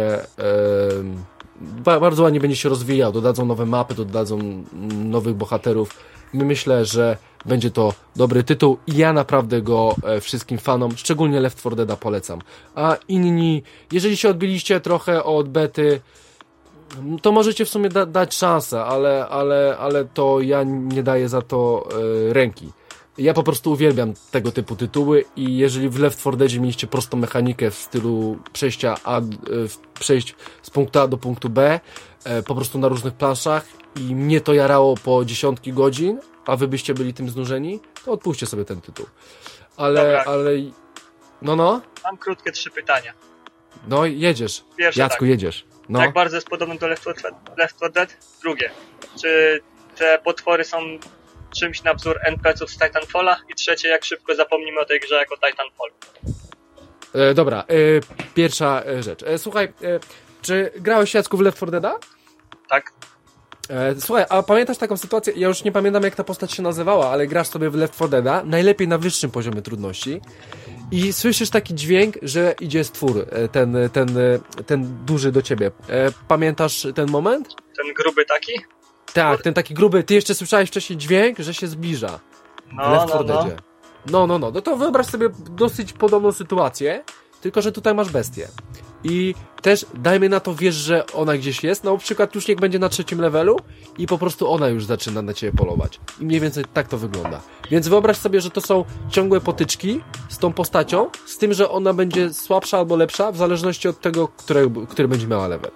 ładnie będzie się rozwijał. Dodadzą nowe mapy, dodadzą nowych bohaterów. Myślę, że będzie to dobry tytuł i ja naprawdę go wszystkim fanom, szczególnie Left 4 Deada, polecam. A inni, jeżeli się odbiliście trochę od bety, to możecie w sumie dać szansę, ale to ja nie daję za to ręki. Ja po prostu uwielbiam tego typu tytuły i jeżeli w Left 4 Deadzie mieliście prostą mechanikę w stylu przejść z punktu A do punktu B, po prostu na różnych planszach i mnie to jarało po dziesiątki godzin, a wy byście byli tym znużeni, to odpuśćcie sobie ten tytuł. Ale... No. Mam krótkie 3 pytania. No, jedziesz. Pierwsze, Jacku, tak. Jedziesz. No. Jak bardzo jest podobny do Left 4 Dead? Drugie. Czy te potwory są czymś na wzór NPC-ów z Titanfalla? I trzecie, jak szybko zapomnimy o tej grze jako Titanfall? Dobra, pierwsza rzecz. Słuchaj, czy grałeś, Jacku, w Left 4 Deada? Tak. Słuchaj, a pamiętasz taką sytuację? Ja już nie pamiętam, jak ta postać się nazywała, ale grasz sobie w Left 4 Deada, najlepiej na wyższym poziomie trudności i słyszysz taki dźwięk, że idzie stwór, ten duży do ciebie. Pamiętasz ten moment? Ten gruby taki? Tak, ten taki gruby. Ty jeszcze słyszałeś wcześniej dźwięk, że się zbliża w Left 4 Deadzie. No to wyobraź sobie dosyć podobną sytuację, tylko że tutaj masz bestię. I też dajmy na to, wiesz, że ona gdzieś jest, na przykład już niech będzie na 3. levelu i po prostu ona już zaczyna na ciebie polować. I mniej więcej tak to wygląda. Więc wyobraź sobie, że to są ciągłe potyczki z tą postacią, z tym, że ona będzie słabsza albo lepsza, w zależności od tego, który będzie miała level.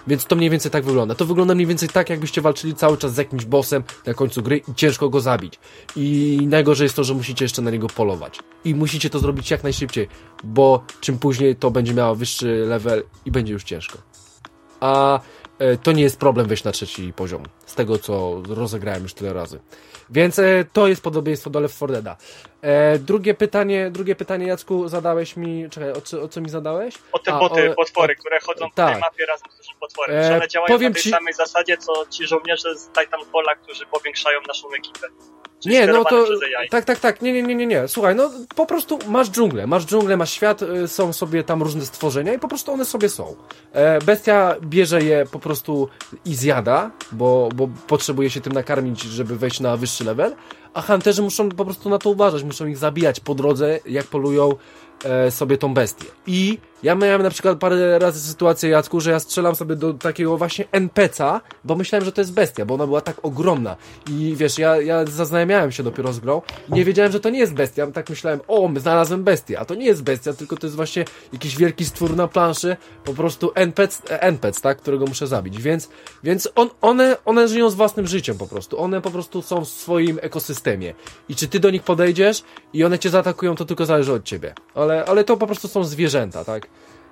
Więc to mniej więcej tak wygląda. To wygląda mniej więcej tak, jakbyście walczyli cały czas z jakimś bossem na końcu gry i ciężko go zabić. I najgorzej jest to, że musicie jeszcze na niego polować. I musicie to zrobić jak najszybciej, bo czym później to będzie miało wyższy level i będzie już ciężko. A to nie jest problem wejść na 3. poziom. Z tego, co rozegrałem już tyle razy. Więc to jest podobieństwo do Left 4 Deada. Drugie pytanie, Jacku, zadałeś mi... Czekaj, o co mi zadałeś? O te potwory, które chodzą po tej mapie razem z dużym potworem. Że one działają na tej samej zasadzie, co ci żołnierze z Titanfalla, którzy powiększają naszą ekipę. Nie, no to... Tak. Nie. Słuchaj, no po prostu masz dżunglę, masz świat, są sobie tam różne stworzenia i po prostu one sobie są. Bestia bierze je po prostu i zjada, bo potrzebuje się tym nakarmić, żeby wejść na wyższy level, a hunterzy muszą po prostu na to uważać, muszą ich zabijać po drodze, jak polują sobie tą bestię. I ja miałem na przykład parę razy sytuację, Jacku, że ja strzelam sobie do takiego właśnie NPC-a, bo myślałem, że to jest bestia, bo ona była tak ogromna. I wiesz, ja zaznajamiałem się dopiero z grą i nie wiedziałem, że to nie jest bestia. Tak myślałem, znalazłem bestię, a to nie jest bestia, tylko to jest właśnie jakiś wielki stwór na planszy, po prostu NPC, tak, którego muszę zabić. Więc one żyją z własnym życiem po prostu. One po prostu są w swoim ekosystemie. I czy ty do nich podejdziesz i one cię zaatakują, to tylko zależy od ciebie. Ale to po prostu są zwierzęta, tak?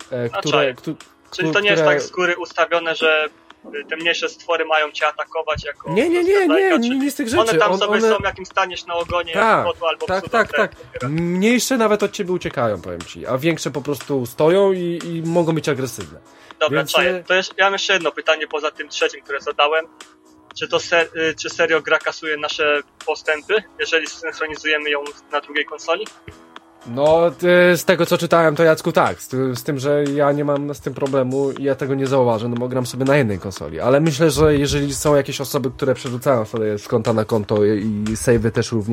Czyli to nie jest tak z góry ustawione, że te mniejsze stwory mają cię atakować jako... Nie z tych rzeczy. One tam sobie są, jakim staniesz na ogonie, jak kotu albo psu. Tak. Mniejsze nawet od ciebie uciekają, powiem ci, a większe po prostu stoją i mogą być agresywne. Dobra, czaję. Ja mam jeszcze jedno pytanie poza tym trzecim, które zadałem. Czy serio gra kasuje nasze postępy, jeżeli synchronizujemy ją na drugiej konsoli? No, z tego co czytałem, to Jacku tak, z tym, że ja nie mam z tym problemu i ja tego nie zauważę, no bo gram sobie na jednej konsoli, ale myślę, że jeżeli są jakieś osoby, które przerzucają sobie z konta na konto i save'y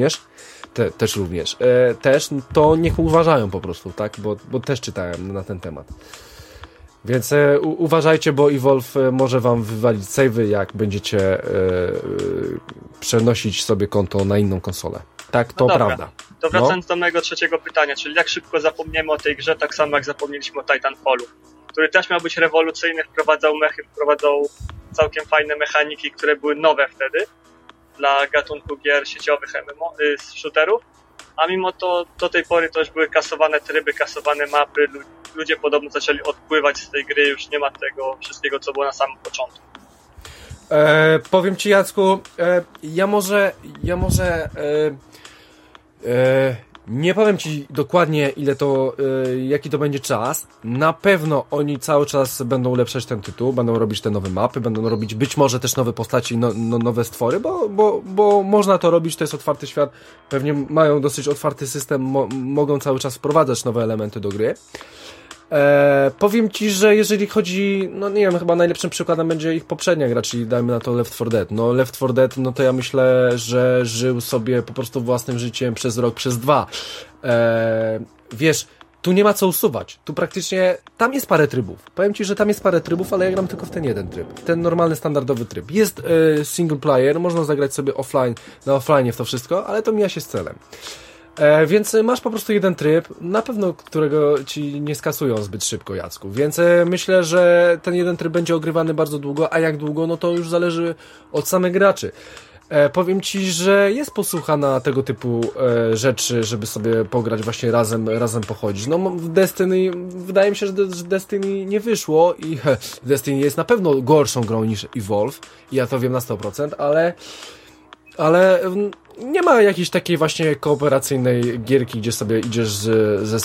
też, to niech uważają po prostu, tak, bo też czytałem na ten temat. Więc uważajcie, bo Evolve może wam wywalić save'y, jak będziecie przenosić sobie konto na inną konsolę. Tak, to prawda. To wracając do mojego trzeciego pytania, czyli jak szybko zapomniemy o tej grze, tak samo jak zapomnieliśmy o Titanfallu, który też miał być rewolucyjny, wprowadzał całkiem fajne mechaniki, które były nowe wtedy dla gatunku gier sieciowych MMO, shooterów, a mimo to do tej pory to już były kasowane tryby, kasowane mapy, ludzie podobno zaczęli odpływać z tej gry, już nie ma tego wszystkiego, co było na samym początku. Powiem ci, Jacku, ja może nie powiem ci dokładnie jaki to będzie czas. Na pewno oni cały czas będą ulepszać ten tytuł, będą robić te nowe mapy, będą robić być może też nowe postaci, nowe stwory, bo można to robić, to jest otwarty świat, pewnie mają dosyć otwarty system, mogą cały czas wprowadzać nowe elementy do gry. Powiem ci, że jeżeli chodzi, no nie wiem, chyba najlepszym przykładem będzie ich poprzednia gra, czyli dajmy na to Left 4 Dead. No Left 4 Dead, no to ja myślę, że żył sobie po prostu własnym życiem przez rok, przez 2. Wiesz, tu nie ma co usuwać. Tu praktycznie, tam jest parę trybów. Powiem ci, że tam jest parę trybów, ale ja gram tylko w ten jeden tryb. Ten normalny, standardowy tryb. Jest single player, można zagrać sobie na offline w to wszystko, ale to mija się z celem. Więc masz po prostu jeden tryb, na pewno którego ci nie skasują zbyt szybko, Jacku. Więc myślę, że ten jeden tryb będzie ogrywany bardzo długo, a jak długo, no to już zależy od samych graczy. Powiem ci, że jest posłucha na tego typu rzeczy, żeby sobie pograć właśnie razem pochodzić. No w Destiny, wydaje mi się, że Destiny nie wyszło i Destiny jest na pewno gorszą grą niż Evolve i ja to wiem na 100%, ale nie ma jakiejś takiej właśnie kooperacyjnej gierki, gdzie sobie idziesz ze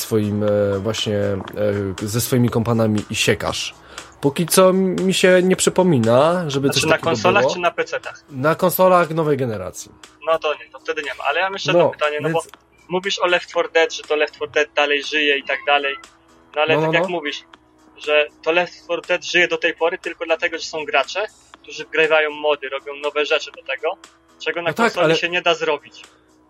swoimi kompanami i siekasz. Póki co mi się nie przypomina, żeby coś takiego było. Na konsolach czy na PC-tach? Na konsolach nowej generacji. No to nie, to wtedy nie ma. Ale ja mam jeszcze jedno pytanie, no bo mówisz o Left 4 Dead, że to Left 4 Dead dalej żyje i tak dalej. No ale jak mówisz, że to Left 4 Dead żyje do tej pory tylko dlatego, że są gracze, którzy wgrywają mody, robią nowe rzeczy do tego, czego na konsoli się nie da zrobić.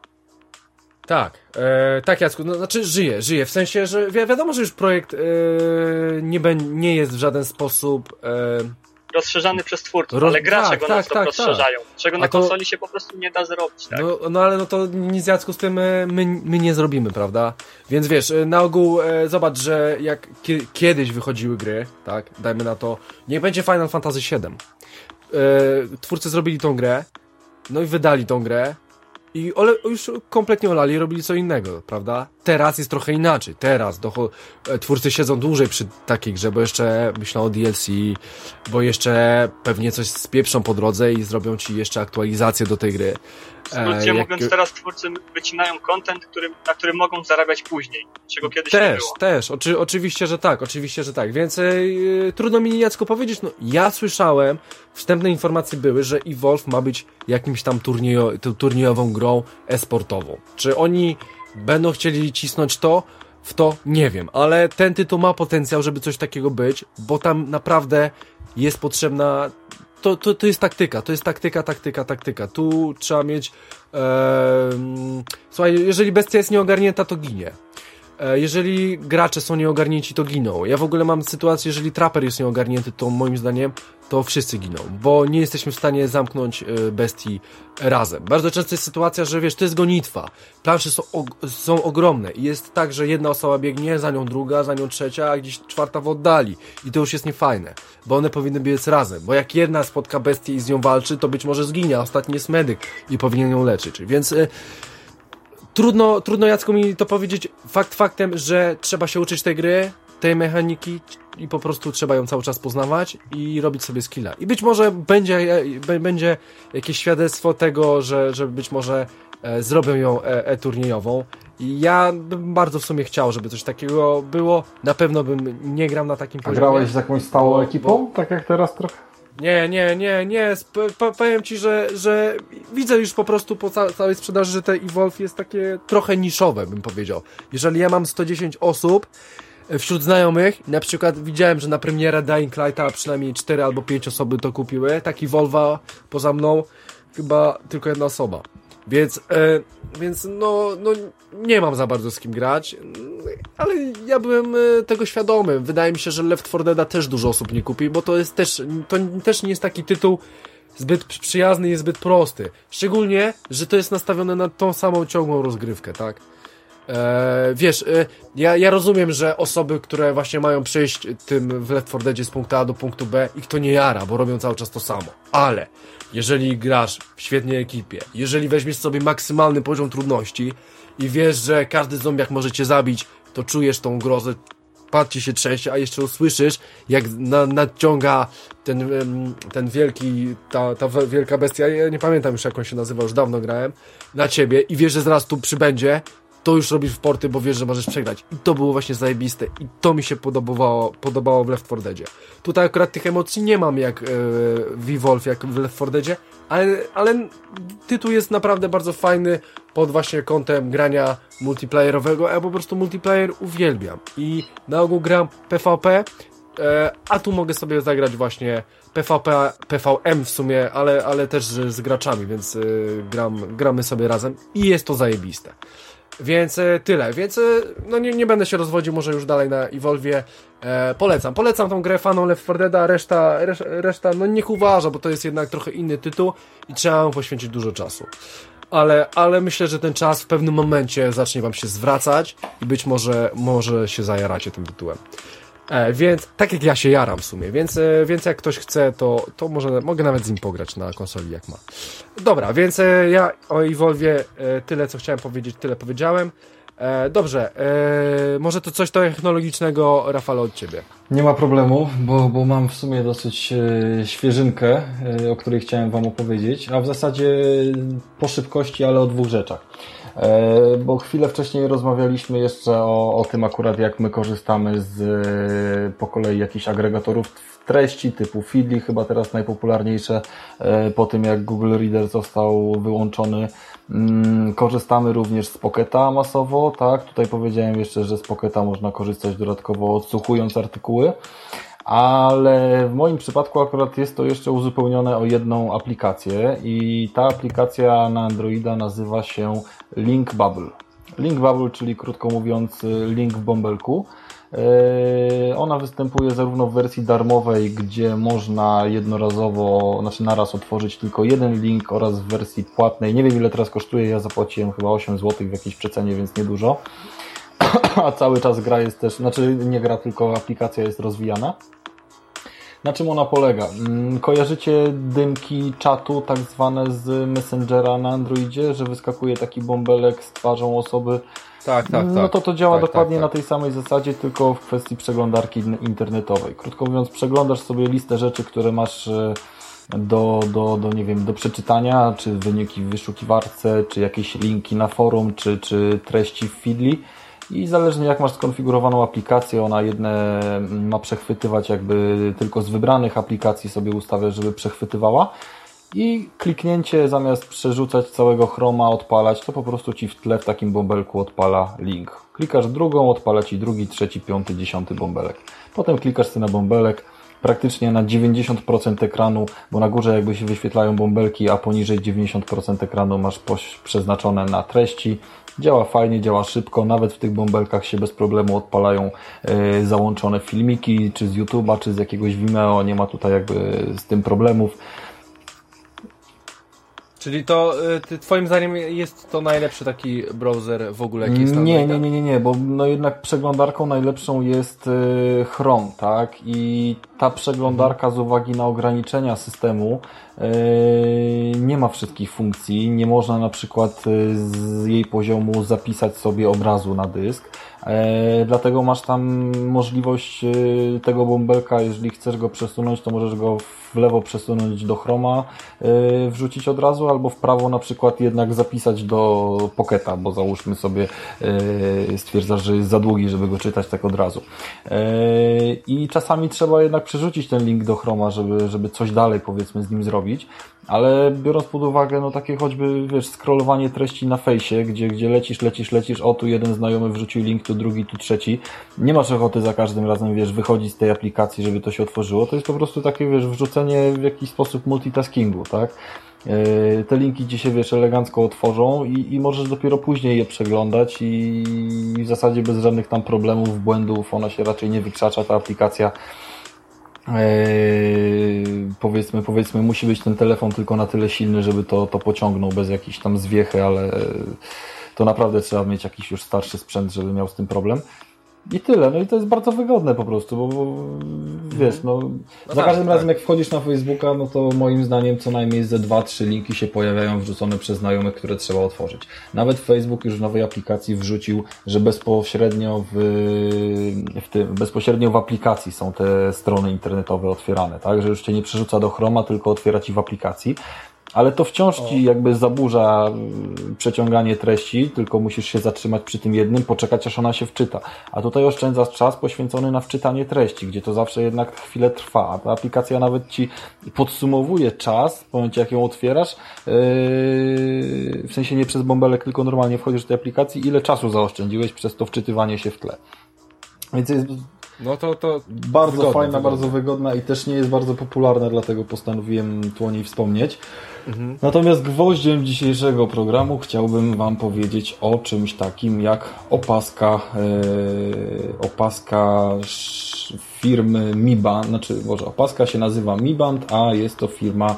Tak, Jacku, no, znaczy żyje, w sensie, że wiadomo, że już projekt nie jest w żaden sposób rozszerzany przez twórców, ale gracze go non-stop rozszerzają, czego na konsoli się po prostu nie da zrobić. Tak? No ale no to nic Jacku z tym my nie zrobimy, prawda? Więc wiesz, na ogół zobacz, że jak kiedyś wychodziły gry, tak, dajmy na to, niech będzie Final Fantasy VII. Twórcy zrobili tą grę, no i wydali tą grę i już kompletnie olali, robili co innego, prawda? Teraz jest trochę inaczej. Teraz twórcy siedzą dłużej przy takiej grze, bo jeszcze myślą o DLC, bo jeszcze pewnie coś spieprzą po drodze i zrobią ci jeszcze aktualizację do tej gry. Skrócie mówiąc, teraz twórcy wycinają content, na którym mogą zarabiać później, czego kiedyś nie było. Też, oczywiście, że tak. Więc trudno mi Jacku powiedzieć, no ja słyszałem, wstępne informacje były, że Evolve ma być jakimś tam turniejową grą e-sportową. Czy oni będą chcieli cisnąć w to? Nie wiem, ale ten tytuł ma potencjał, żeby coś takiego być, bo tam naprawdę jest potrzebna... To jest taktyka. Tu trzeba mieć... Słuchaj, jeżeli bestia jest nieogarnięta, to ginie. Jeżeli gracze są nieogarnięci, to giną. Ja w ogóle mam sytuację, jeżeli traper jest nieogarnięty, to moim zdaniem to wszyscy giną, bo nie jesteśmy w stanie zamknąć bestii razem. Bardzo często jest sytuacja, że wiesz, to jest gonitwa. Plansze są ogromne i jest tak, że jedna osoba biegnie, za nią druga, za nią trzecia, a gdzieś czwarta w oddali. I to już jest niefajne, bo one powinny biec razem, bo jak jedna spotka bestię i z nią walczy, to być może zginie, a ostatni jest medyk i powinien ją leczyć. Więc... Trudno Jacku mi to powiedzieć faktem, że trzeba się uczyć tej gry, tej mechaniki i po prostu trzeba ją cały czas poznawać i robić sobie skilla. I być może będzie jakieś świadectwo tego, że być może zrobią ją turniejową. I ja bym bardzo w sumie chciał, żeby coś takiego było. Na pewno bym nie grał na takim poziomie. A grałeś z jakąś stałą ekipą? Tak jak teraz trochę? Nie. Powiem ci, że widzę już po prostu po całej sprzedaży, że te Evolve jest takie trochę niszowe, bym powiedział. Jeżeli ja mam 110 osób wśród znajomych, na przykład widziałem, że na premierę Dying Lighta przynajmniej 4 albo 5 osoby to kupiły, tak Evolve'a poza mną chyba tylko jedna osoba. Więc nie mam za bardzo z kim grać, ale ja byłem tego świadomy. Wydaje mi się, że Left 4 Dead'a też dużo osób nie kupi, bo to też nie jest taki tytuł zbyt przyjazny i zbyt prosty. Szczególnie, że to jest nastawione na tą samą ciągłą rozgrywkę, tak? Wiesz, ja rozumiem, że osoby, które właśnie mają przejść tym w Left 4 Deadzie z punktu A do punktu B, ich to nie jara, bo robią cały czas to samo. Ale jeżeli grasz w świetnej ekipie, jeżeli weźmiesz sobie maksymalny poziom trudności i wiesz, że każdy zombiak może cię zabić, to czujesz tą grozę, patrz się trzęsie, a jeszcze usłyszysz, jak nadciąga ten wielki, ta wielka bestia, ja nie pamiętam już jak on się nazywał, już dawno grałem, na ciebie i wiesz, że zaraz tu przybędzie, to już robisz w porty, bo wiesz, że możesz przegrać. I to było właśnie zajebiste. I to mi się podobało w Left 4 Deadzie. Tutaj akurat tych emocji nie mam jak w Evolve, jak w Left 4 Deadzie, ale tytuł jest naprawdę bardzo fajny pod właśnie kątem grania multiplayerowego. Ja po prostu multiplayer uwielbiam. I na ogół gram PvP, a tu mogę sobie zagrać właśnie PvP, PvM w sumie, ale też z graczami, więc gramy sobie razem i jest to zajebiste. Więc tyle, więc no nie będę się rozwodził, może już dalej na Evolve'ie. Polecam tą grę fanom Left 4 Dead'a, reszta no niech uważa, bo to jest jednak trochę inny tytuł i trzeba mu poświęcić dużo czasu. Ale myślę, że ten czas w pewnym momencie zacznie wam się zwracać i być może się zajaracie tym tytułem. Więc tak jak ja się jaram w sumie, więc jak ktoś chce, to mogę nawet z nim pograć na konsoli jak ma. Dobra, więc ja o Evolve'ie tyle co chciałem powiedzieć, tyle powiedziałem. Dobrze, może to coś technologicznego, Rafale, od ciebie. Nie ma problemu, bo mam w sumie dosyć świeżynkę, o której chciałem wam opowiedzieć, a w zasadzie po szybkości, ale o dwóch rzeczach. Bo chwilę wcześniej rozmawialiśmy jeszcze o tym akurat, jak my korzystamy z po kolei jakichś agregatorów treści typu Feedly, chyba teraz najpopularniejsze po tym jak Google Reader został wyłączony. Korzystamy również z Pocketa masowo, tak? Tutaj powiedziałem jeszcze, że z Pocketa można korzystać dodatkowo odsłuchując artykuły. Ale w moim przypadku akurat jest to jeszcze uzupełnione o jedną aplikację i ta aplikacja na Androida nazywa się Link Bubble. Link Bubble, czyli krótko mówiąc link w bąbelku. Ona występuje zarówno w wersji darmowej, gdzie można jednorazowo, znaczy naraz otworzyć tylko jeden link, oraz w wersji płatnej. Nie wiem ile teraz kosztuje, ja zapłaciłem chyba 8 zł w jakiejś przecenie, więc niedużo. A cały czas gra jest też, znaczy nie gra, tylko aplikacja jest rozwijana. Na czym ona polega? Kojarzycie dymki czatu tak zwane z Messengera na Androidzie, że wyskakuje taki bąbelek z twarzą osoby? Tak. No to działa dokładnie na tej samej zasadzie, tylko w kwestii przeglądarki internetowej. Krótko mówiąc, przeglądasz sobie listę rzeczy, które masz nie wiem, do przeczytania, czy wyniki w wyszukiwarce, czy jakieś linki na forum, czy treści w Feedly. I zależnie jak masz skonfigurowaną aplikację, ona jedne ma przechwytywać jakby tylko z wybranych aplikacji sobie ustawiasz, żeby przechwytywała. I kliknięcie zamiast przerzucać całego Chroma, odpalać, to po prostu Ci w tle w takim bąbelku odpala link. Klikasz drugą, odpala Ci drugi, trzeci, piąty, 10 bąbelek. Potem klikasz sobie na bąbelek, praktycznie na 90% ekranu, bo na górze jakby się wyświetlają bąbelki, a poniżej 90% ekranu masz przeznaczone na treści. Działa fajnie, działa szybko, nawet w tych bąbelkach się bez problemu odpalają załączone filmiki, czy z YouTube'a, czy z jakiegoś Vimeo, nie ma tutaj jakby z tym problemów. Czyli to twoim zdaniem jest to najlepszy taki browser w ogóle, jaki jest na Nie, bo no jednak przeglądarką najlepszą jest Chrome, tak? I ta przeglądarka z uwagi na ograniczenia systemu nie ma wszystkich funkcji, nie można na przykład z jej poziomu zapisać sobie obrazu na dysk. Dlatego masz tam możliwość tego bąbelka, jeżeli chcesz go przesunąć, to możesz go w lewo przesunąć do Chroma, wrzucić od razu, albo w prawo na przykład jednak zapisać do Pocketa, bo załóżmy sobie stwierdzasz, że jest za długi, żeby go czytać tak od razu. I czasami trzeba jednak przerzucić ten link do Chroma, żeby coś dalej powiedzmy z nim zrobić. Ale biorąc pod uwagę, no takie choćby, wiesz, scrollowanie treści na fejsie, gdzie lecisz, o tu jeden znajomy wrzucił link, tu drugi, tu trzeci. Nie masz ochoty za każdym razem, wiesz, wychodzić z tej aplikacji, żeby to się otworzyło. To jest po prostu takie, wiesz, wrzucenie w jakiś sposób multitaskingu, tak? Te linki ci się, wiesz, elegancko otworzą i możesz dopiero później je przeglądać i w zasadzie bez żadnych tam problemów, błędów, ona się raczej nie wykrzacza, ta aplikacja. Powiedzmy musi być ten telefon tylko na tyle silny, żeby to pociągnął bez jakiejś tam zwiechy, ale to naprawdę trzeba mieć jakiś już starszy sprzęt, żeby miał z tym problem. I tyle. No i to jest bardzo wygodne po prostu, bo wiesz, za każdym razem jak wchodzisz na Facebooka, no to moim zdaniem co najmniej ze 2-3 linki się pojawiają wrzucone przez znajomych, które trzeba otworzyć. Nawet Facebook już w nowej aplikacji wrzucił, że bezpośrednio w aplikacji są te strony internetowe otwierane, tak? Że już Cię nie przerzuca do Chroma, tylko otwiera Ci w aplikacji. Ale to wciąż Ci jakby zaburza przeciąganie treści, tylko musisz się zatrzymać przy tym jednym, poczekać aż ona się wczyta. A tutaj oszczędzasz czas poświęcony na wczytanie treści, gdzie to zawsze jednak chwilę trwa. A ta aplikacja nawet Ci podsumowuje czas, w momencie jak ją otwierasz, w sensie nie przez bąbelek, tylko normalnie wchodzisz do tej aplikacji, ile czasu zaoszczędziłeś przez to wczytywanie się w tle. Więc jest to bardzo wygodna, fajna, bardzo wygodna i też nie jest bardzo popularna, dlatego postanowiłem tu o niej wspomnieć. Natomiast gwoździem dzisiejszego programu chciałbym Wam powiedzieć o czymś takim jak opaska firmy Mi Band, opaska się nazywa Mi Band, a jest to firma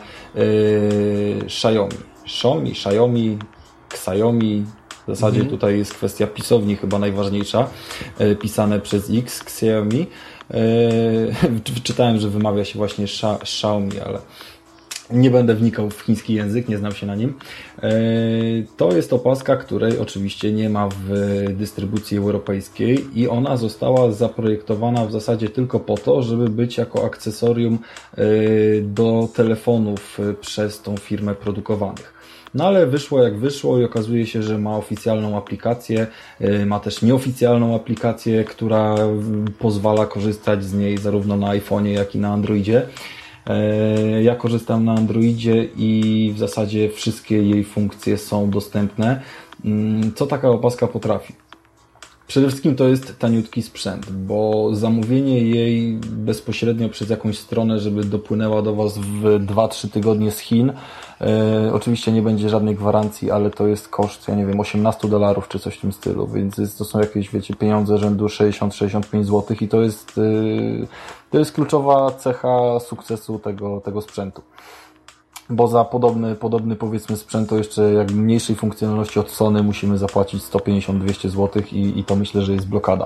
Xiaomi, w zasadzie tutaj jest kwestia pisowni chyba najważniejsza, pisane przez X, Xiaomi. Czytałem, że wymawia się właśnie Xiaomi, ale nie będę wnikał w chiński język, nie znam się na nim. To jest opaska, której oczywiście nie ma w dystrybucji europejskiej i ona została zaprojektowana w zasadzie tylko po to, żeby być jako akcesorium do telefonów przez tą firmę produkowanych. No ale wyszło jak wyszło i okazuje się, że ma oficjalną aplikację, ma też nieoficjalną aplikację, która pozwala korzystać z niej zarówno na iPhone'ie, jak i na Androidzie. Ja korzystam na Androidzie i w zasadzie wszystkie jej funkcje są dostępne. Co taka opaska potrafi? Przede wszystkim to jest taniutki sprzęt, bo zamówienie jej bezpośrednio przez jakąś stronę, żeby dopłynęła do Was w 2-3 tygodnie z Chin, oczywiście nie będzie żadnej gwarancji, ale to jest koszt, ja nie wiem, $18 czy coś w tym stylu, więc to są jakieś, wiecie, pieniądze rzędu 60-65 zł i to jest kluczowa cecha sukcesu tego sprzętu. Bo za podobny powiedzmy sprzęt to jeszcze jak mniejszej funkcjonalności od Sony musimy zapłacić 150-200 zł i to myślę, że jest blokada.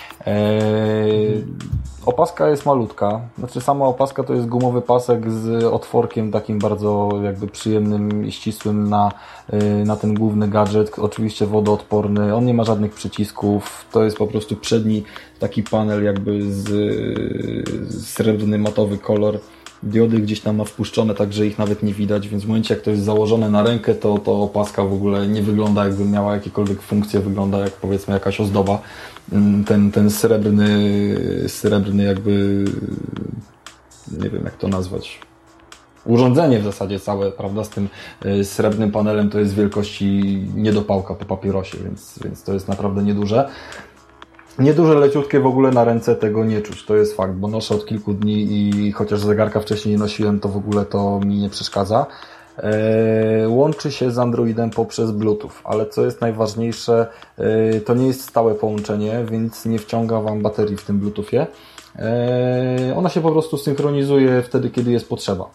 Opaska jest malutka, znaczy sama opaska to jest gumowy pasek z otworkiem takim bardzo jakby przyjemnym i ścisłym na ten główny gadżet, oczywiście wodoodporny, on nie ma żadnych przycisków, to jest po prostu przedni taki panel jakby z srebrny matowy kolor. Diody gdzieś tam ma wpuszczone, tak że ich nawet nie widać, więc w momencie jak to jest założone na rękę, to opaska w ogóle nie wygląda jakby miała jakiekolwiek funkcję, wygląda jak powiedzmy jakaś ozdoba. Ten srebrny jakby, nie wiem jak to nazwać, urządzenie w zasadzie całe, prawda, z tym srebrnym panelem to jest wielkości niedopałka po papierosie, więc to jest naprawdę nieduże. Nieduże, leciutkie, w ogóle na ręce tego nie czuć, to jest fakt, bo noszę od kilku dni i chociaż zegarka wcześniej nie nosiłem, to w ogóle to mi nie przeszkadza. Łączy się z Androidem poprzez Bluetooth, ale co jest najważniejsze, to nie jest stałe połączenie, więc nie wciąga Wam baterii w tym Bluetoothie. Ona się po prostu synchronizuje wtedy, kiedy jest potrzeba.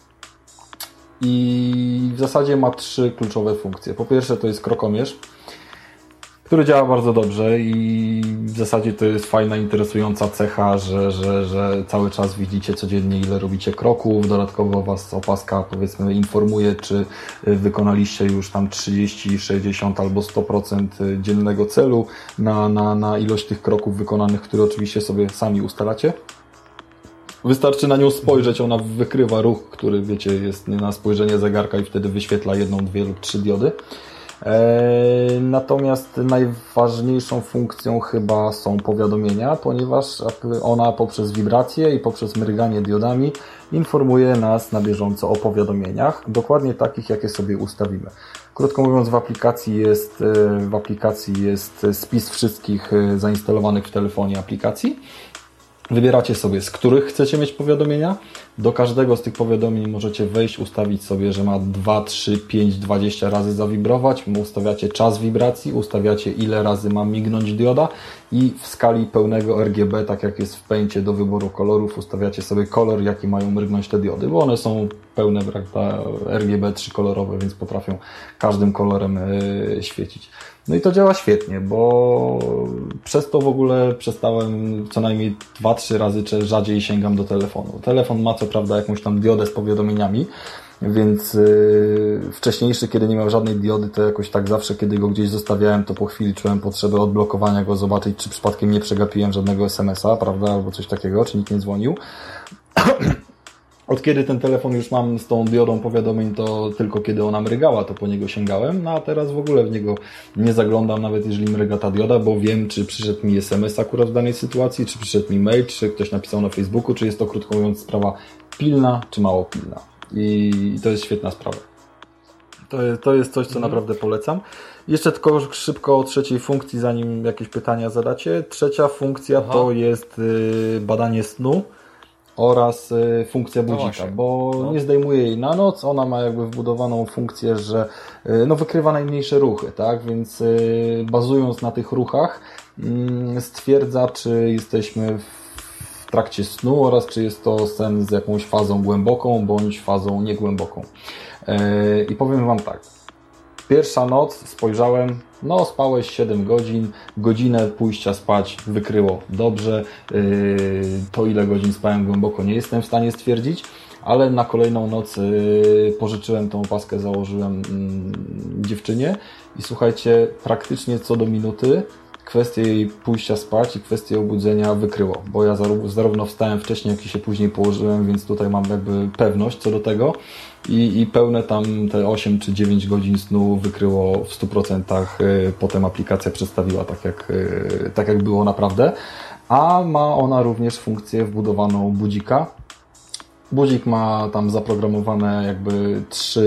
I w zasadzie ma 3 kluczowe funkcje. Po pierwsze to jest krokomierz, który działa bardzo dobrze i w zasadzie to jest fajna, interesująca cecha, że cały czas widzicie codziennie, ile robicie kroków. Dodatkowo Was opaska, powiedzmy, informuje, czy wykonaliście już tam 30, 60 albo 100% dziennego celu na ilość tych kroków wykonanych, które oczywiście sobie sami ustalacie. Wystarczy na nią spojrzeć, ona wykrywa ruch, który, wiecie, jest na spojrzenie zegarka i wtedy wyświetla 1, 2 lub 3 diody. Natomiast najważniejszą funkcją chyba są powiadomienia, ponieważ ona poprzez wibracje i poprzez mryganie diodami informuje nas na bieżąco o powiadomieniach, dokładnie takich, jakie sobie ustawimy. Krótko mówiąc, w aplikacji jest spis wszystkich zainstalowanych w telefonie aplikacji. Wybieracie sobie, z których chcecie mieć powiadomienia. Do każdego z tych powiadomień możecie wejść, ustawić sobie, że ma 2, 3, 5, 20 razy zawibrować. Ustawiacie czas wibracji, ustawiacie ile razy ma mignąć dioda i w skali pełnego RGB, tak jak jest w Paincie do wyboru kolorów, ustawiacie sobie kolor, jaki mają mrygnąć te diody, bo one są pełne, prawda, RGB 3-kolorowe, więc potrafią każdym kolorem świecić. No i to działa świetnie, bo przez to w ogóle przestałem co najmniej 2-3 razy rzadziej sięgam do telefonu. Telefon ma co prawda jakąś tam diodę z powiadomieniami, więc wcześniejszy, kiedy nie miał żadnej diody, to jakoś tak zawsze, kiedy go gdzieś zostawiałem, to po chwili czułem potrzebę odblokowania go, zobaczyć, czy przypadkiem nie przegapiłem żadnego SMS-a, prawda, albo coś takiego, czy nikt nie dzwonił. Od kiedy ten telefon już mam z tą diodą powiadomień, to tylko kiedy ona mrygała, to po niego sięgałem, no a teraz w ogóle w niego nie zaglądam, nawet jeżeli mryga ta dioda, bo wiem, czy przyszedł mi SMS akurat w danej sytuacji, czy przyszedł mi mail, czy ktoś napisał na Facebooku, czy jest to, krótko mówiąc, sprawa pilna, czy mało pilna. I to jest świetna sprawa. To jest coś, co naprawdę polecam. Jeszcze tylko szybko o trzeciej funkcji, zanim jakieś pytania zadacie. Trzecia funkcja to jest badanie snu oraz funkcja budzika, bo nie zdejmuje jej na noc, ona ma jakby wbudowaną funkcję, że wykrywa najmniejsze ruchy, tak, więc bazując na tych ruchach stwierdza, czy jesteśmy w trakcie snu oraz czy jest to sen z jakąś fazą głęboką bądź fazą niegłęboką. I powiem Wam tak, pierwsza noc spojrzałem, spałeś 7 godzin, godzinę pójścia spać wykryło dobrze, to ile godzin spałem głęboko nie jestem w stanie stwierdzić, ale na kolejną noc pożyczyłem tą opaskę, założyłem dziewczynie i słuchajcie, praktycznie co do minuty kwestię jej pójścia spać i kwestię obudzenia wykryło, bo ja zarówno wstałem wcześniej, jak i się później położyłem, więc tutaj mam jakby pewność co do tego i pełne tam te 8 czy 9 godzin snu wykryło w 100%, potem aplikacja przedstawiła tak jak było naprawdę, a ma ona również funkcję wbudowaną budzika Budzik ma tam zaprogramowane jakby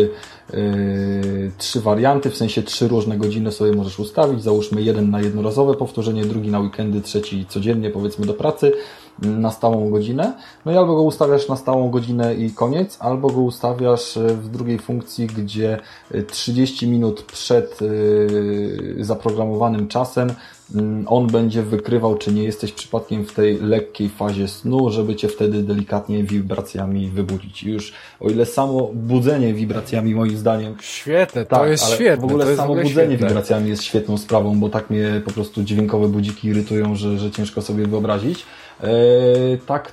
trzy warianty, w sensie 3 różne godziny sobie możesz ustawić. Załóżmy jeden na jednorazowe powtórzenie, drugi na weekendy, trzeci codziennie powiedzmy do pracy na stałą godzinę. No i albo go ustawiasz na stałą godzinę i koniec, albo go ustawiasz w drugiej funkcji, gdzie 30 minut przed zaprogramowanym czasem on będzie wykrywał, czy nie jesteś przypadkiem w tej lekkiej fazie snu, żeby cię wtedy delikatnie wibracjami wybudzić. Już o ile samo budzenie wibracjami moim zdaniem... Świetne, to jest świetne. W ogóle samo budzenie świetne. wibracjami jest świetną sprawą, bo tak mnie po prostu dźwiękowe budziki irytują, że ciężko sobie wyobrazić. Tak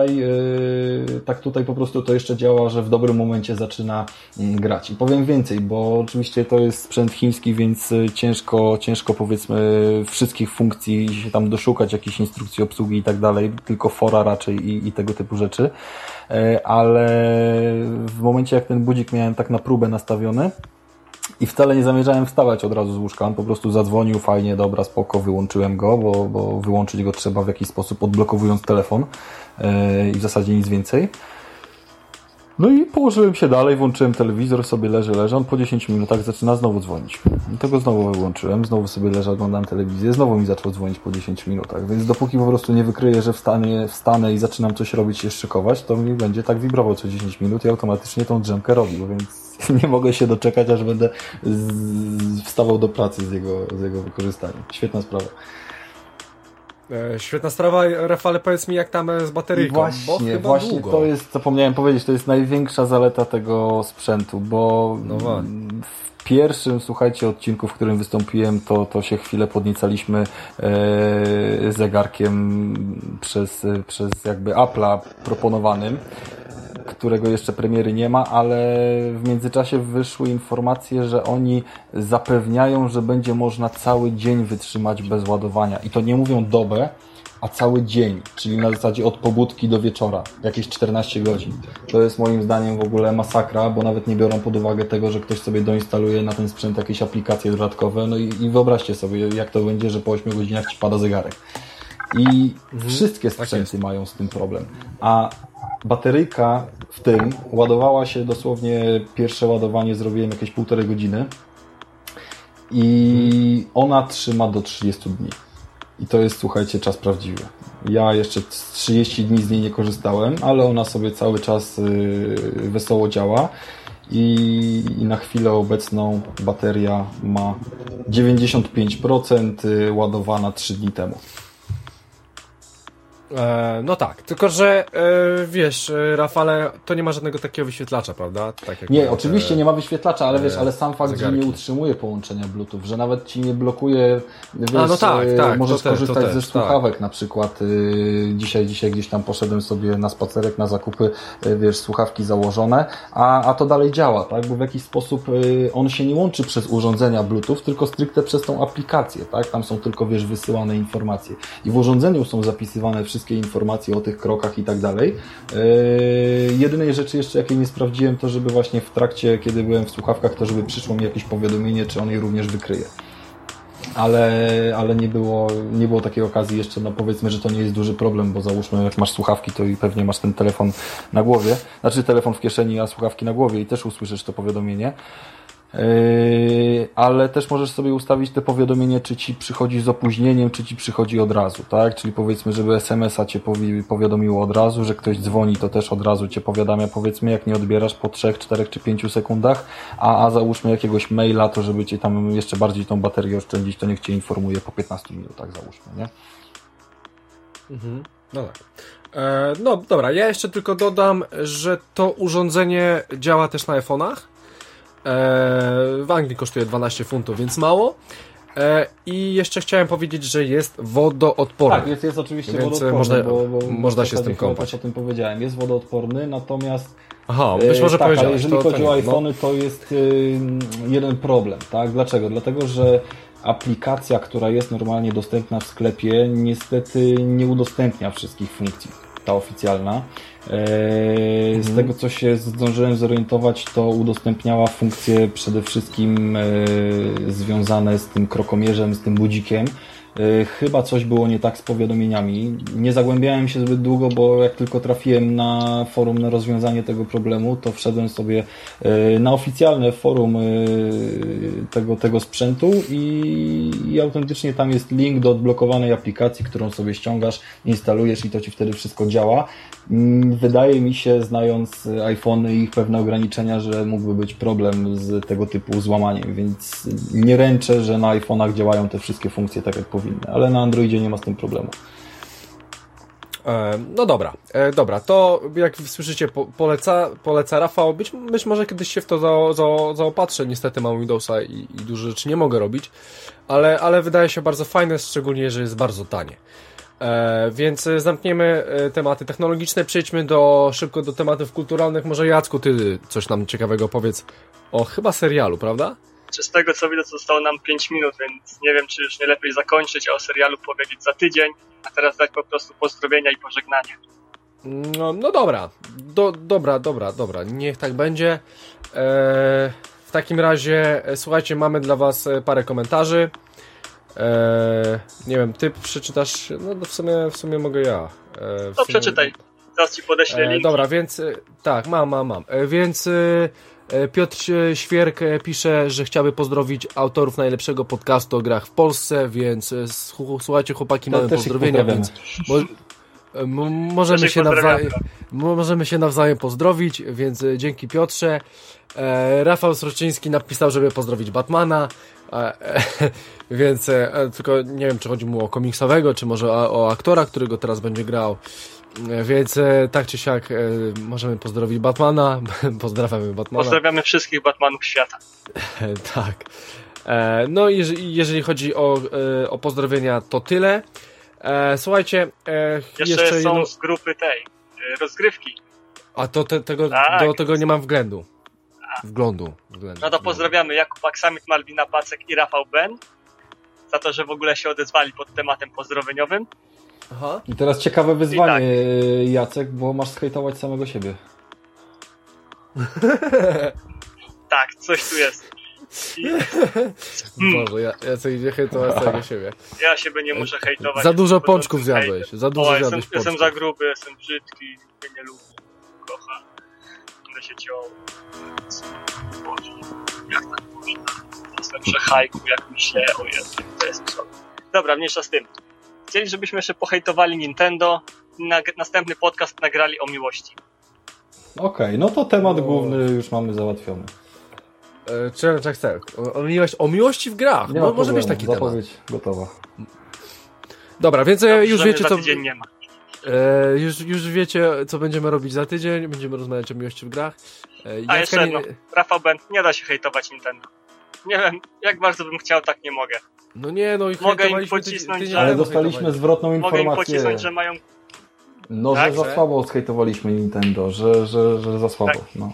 tutaj po prostu to jeszcze działa, że w dobrym momencie zaczyna grać. I powiem więcej, bo oczywiście to jest sprzęt chiński, więc ciężko powiedzmy wszystkich funkcji się tam doszukać, jakichś instrukcji obsługi i tak dalej, tylko fora raczej i tego typu rzeczy. Ale w momencie jak ten budzik miałem tak na próbę nastawiony, i wcale nie zamierzałem wstawać od razu z łóżka, on po prostu zadzwonił, fajnie, dobra, spoko, wyłączyłem go, bo wyłączyć go trzeba w jakiś sposób, odblokowując telefon i w zasadzie nic więcej. No i położyłem się dalej, włączyłem telewizor, sobie leżę, on po 10 minutach zaczyna znowu dzwonić. I tego znowu wyłączyłem, znowu sobie leżę, oglądam telewizję, znowu mi zaczął dzwonić po 10 minutach, więc dopóki po prostu nie wykryję, że wstanę i zaczynam coś robić, się szykować, to mi będzie tak wibrował co 10 minut i automatycznie tą drzemkę robił, więc nie mogę się doczekać, aż będę wstawał do pracy z jego wykorzystaniem. Świetna sprawa. Świetna sprawa, Rafale, powiedz mi jak tam z bateryjką, bo chyba właśnie długo. To jest, zapomniałem powiedzieć, to jest największa zaleta tego sprzętu, bo w pierwszym, słuchajcie, odcinku, w którym wystąpiłem, to się chwilę podniecaliśmy zegarkiem przez jakby Apple'a proponowanym, którego jeszcze premiery nie ma, ale w międzyczasie wyszły informacje, że oni zapewniają, że będzie można cały dzień wytrzymać bez ładowania. I to nie mówią dobę, a cały dzień, czyli na zasadzie od pobudki do wieczora, jakieś 14 godzin. To jest moim zdaniem w ogóle masakra, bo nawet nie biorą pod uwagę tego, że ktoś sobie doinstaluje na ten sprzęt jakieś aplikacje dodatkowe, no i wyobraźcie sobie, jak to będzie, że po 8 godzinach ci pada zegarek. I wszystkie sprzęty mają z tym problem. A bateryjka w tym ładowała się dosłownie, pierwsze ładowanie zrobiłem jakieś 1,5 godziny i ona trzyma do 30 dni. I to jest, słuchajcie, czas prawdziwy. Ja jeszcze 30 dni z niej nie korzystałem, ale ona sobie cały czas wesoło działa i na chwilę obecną bateria ma 95% ładowana 3 dni temu. No tak, tylko że wiesz, Rafale, to nie ma żadnego takiego wyświetlacza, prawda? Tak jak nie, oczywiście nie ma wyświetlacza, ale wiesz, ale sam fakt, zegarki. że nie utrzymuje połączenia Bluetooth, że nawet ci nie blokuje, wiesz, no tak, możesz korzystać to ze też, słuchawek na przykład. Dzisiaj gdzieś tam poszedłem sobie na spacerek, na zakupy, wiesz, słuchawki założone, a to dalej działa, tak? Bo w jakiś sposób on się nie łączy przez urządzenia Bluetooth, tylko stricte przez tą aplikację, tak? Tam są tylko, wiesz, wysyłane informacje. I w urządzeniu są zapisywane wszystkie informacje o tych krokach i tak dalej. Jedynej rzeczy jeszcze, jakiej nie sprawdziłem, to żeby właśnie w trakcie, kiedy byłem w słuchawkach, to żeby przyszło mi jakieś powiadomienie, czy on je również wykryje. Ale nie było takiej okazji jeszcze, no powiedzmy, że to nie jest duży problem, bo załóżmy, jak masz słuchawki, to i pewnie masz ten telefon na głowie, znaczy telefon w kieszeni, a słuchawki na głowie i też usłyszysz to powiadomienie. Ale też możesz sobie ustawić te powiadomienie, czy ci przychodzi z opóźnieniem, czy ci przychodzi od razu, tak? Czyli powiedzmy, żeby SMS-a cię powiadomiło od razu, że ktoś dzwoni, to też od razu cię powiadamia, powiedzmy, jak nie odbierasz po 3, 4 czy 5 sekundach, a załóżmy jakiegoś maila, to żeby cię tam jeszcze bardziej tą baterię oszczędzić, to niech cię informuje po 15 minutach, załóżmy, nie? No tak. No dobra, ja jeszcze tylko dodam, że to urządzenie działa też na iPhone'ach. W Anglii kosztuje 12 funtów, więc mało. I jeszcze chciałem powiedzieć, że jest wodoodporny. Tak, jest oczywiście więc wodoodporny, można się z tym kąpać. O tym powiedziałem. Jest wodoodporny, natomiast być może tak, powiedziałeś. jeżeli chodzi o iPhony, to jest jeden problem. Tak? Dlaczego? Dlatego, że aplikacja, która jest normalnie dostępna w sklepie, niestety nie udostępnia wszystkich funkcji. Ta oficjalna. Z tego, co się zdążyłem zorientować, to udostępniała funkcje przede wszystkim związane z tym krokomierzem, z tym budzikiem, Chyba coś było nie tak z powiadomieniami. Nie zagłębiałem się zbyt długo, bo jak tylko trafiłem na forum na rozwiązanie tego problemu, to wszedłem sobie na oficjalne forum tego sprzętu i autentycznie tam jest link do odblokowanej aplikacji, którą sobie ściągasz, instalujesz i to Ci wtedy wszystko działa. Wydaje mi się, znając iPhony i ich pewne ograniczenia, że mógłby być problem z tego typu złamaniem, więc nie ręczę, że na iPhone'ach działają te wszystkie funkcje tak jak powinny, ale na Androidzie nie ma z tym problemu. No dobra, to jak słyszycie poleca Rafał, być może kiedyś się w to zaopatrzę, niestety mam Windowsa i dużo rzeczy nie mogę robić, ale wydaje się bardzo fajne, szczególnie, że jest bardzo tanie. Więc zamkniemy tematy technologiczne, przejdźmy szybko do tematów kulturalnych. Może Jacku, ty coś nam ciekawego powiedz o chyba serialu, prawda? Czy z tego co widzę, to zostało nam 5 minut, więc nie wiem, czy już nie lepiej zakończyć, a o serialu powiedzieć za tydzień, a teraz dać po prostu pozdrowienia i pożegnanie. No dobra, dobra, niech tak będzie. W takim razie, słuchajcie, mamy dla was parę komentarzy. Nie wiem, ty przeczytasz, no w sumie mogę ja. Przeczytaj, teraz ci podeślę link. Dobra, więc tak, mam. Więc Piotr Świerk pisze, że chciałby pozdrowić autorów najlepszego podcastu o grach w Polsce, więc słuchajcie chłopaki, mamy pozdrowienia, więc możemy się nawzajem pozdrowić, więc dzięki Piotrze. Rafał Sroczyński napisał, żeby pozdrowić Batmana, więc tylko nie wiem, czy chodzi mu o komiksowego, czy może o aktora, który go teraz będzie grał. Więc tak czy siak możemy pozdrowić Batmana. Pozdrawiamy Batmana. Pozdrawiamy wszystkich Batmanów świata. Tak. No i jeżeli chodzi o pozdrowienia, to tyle. Słuchajcie, jeszcze są z grupy tej rozgrywki. A to do tego nie mam wglądu. No to pozdrawiamy Jakub Aksamit, Malwina Pacek i Rafał Ben za to, że w ogóle się odezwali pod tematem pozdrowieniowym. Aha. I teraz ciekawe wyzwanie, Jacek, bo masz zhejtować samego siebie. Tak, coś tu jest. Boże, ja sobie nie hejtować samego siebie. Ja siebie nie muszę hejtować. Za dużo pączków zjadłeś. Jestem za gruby, jestem brzydki, mnie nie lubię. Kocham. Będę się ciął. Boże, jak tak można? Jestem przehajku, jak myślę, o Jezu, to jest co. Dobra, mniejsza z tym. Chcieli, żebyśmy jeszcze pohejtowali Nintendo i następny podcast nagrali o miłości. Okej, no to temat główny już mamy załatwiony. Czy chcę? O miłości w grach. Może być taki zapowiedź temat. Gotowa. Dobra, więc już wiecie co... tydzień nie ma. Już wiecie, co będziemy robić za tydzień. Będziemy rozmawiać o miłości w grach. A jeszcze jedno. Rafał Bent, nie da się hejtować Nintendo. Nie wiem, jak bardzo bym chciał, tak nie mogę. No nie, no i mogę im pocisnąć, ale dostaliśmy zwrotną informację. Mogę im pocisnąć, że mają... No, tak, że za słabo zhejtowaliśmy Nintendo, że za słabo, tak. No.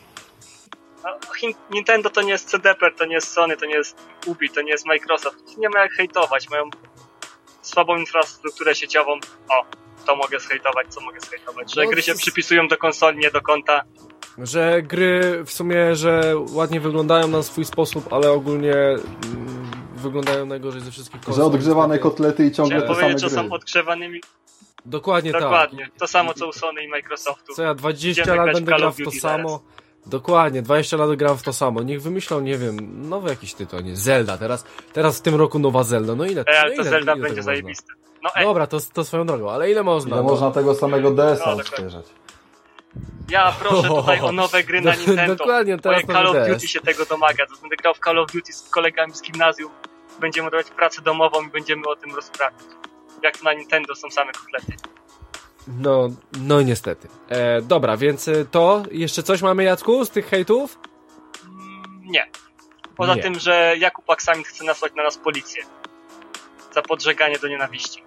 Nintendo to nie jest CDPR, to nie jest Sony, to nie jest Ubi, to nie jest Microsoft. Nie ma jak hejtować, mają słabą infrastrukturę sieciową. O, to mogę zhejtować, co mogę zhejtować? Że gry się przypisują do konsoli, nie do konta. Że gry w sumie, że ładnie wyglądają na swój sposób, ale ogólnie wyglądają najgorzej ze wszystkich konsol. Że odgrzewane kotlety i ciągle te same powiedzieć, gry. że są odgrzewanymi... Dokładnie. To samo co u Sony i Microsoftu. Co ja 20 lat będę grał w to samo. Dokładnie, 20 lat gram w to samo. Niech wymyślą, nie wiem, nowy jakiś tytuł, nie Zelda. Teraz w tym roku nowa Zelda. No ile? Ale to Zelda będzie zajebiste. No, dobra, to swoją drogą, ale ile można? Ile można tego samego DS-a odświeżać? Ja proszę tutaj o nowe gry na Nintendo. Dokładnie, teraz Call of Duty się tego domaga. Będę grał w Call of Duty z kolegami z gimnazjum. Będziemy robić pracę domową i będziemy o tym rozprawiać. Jak na Nintendo są same kotlety. No niestety. Dobra, więc to jeszcze coś mamy, Jacku, z tych hejtów? Nie. Poza tym, że Jakub Aksamit chce nasłać na nas policję. Za podżeganie do nienawiści.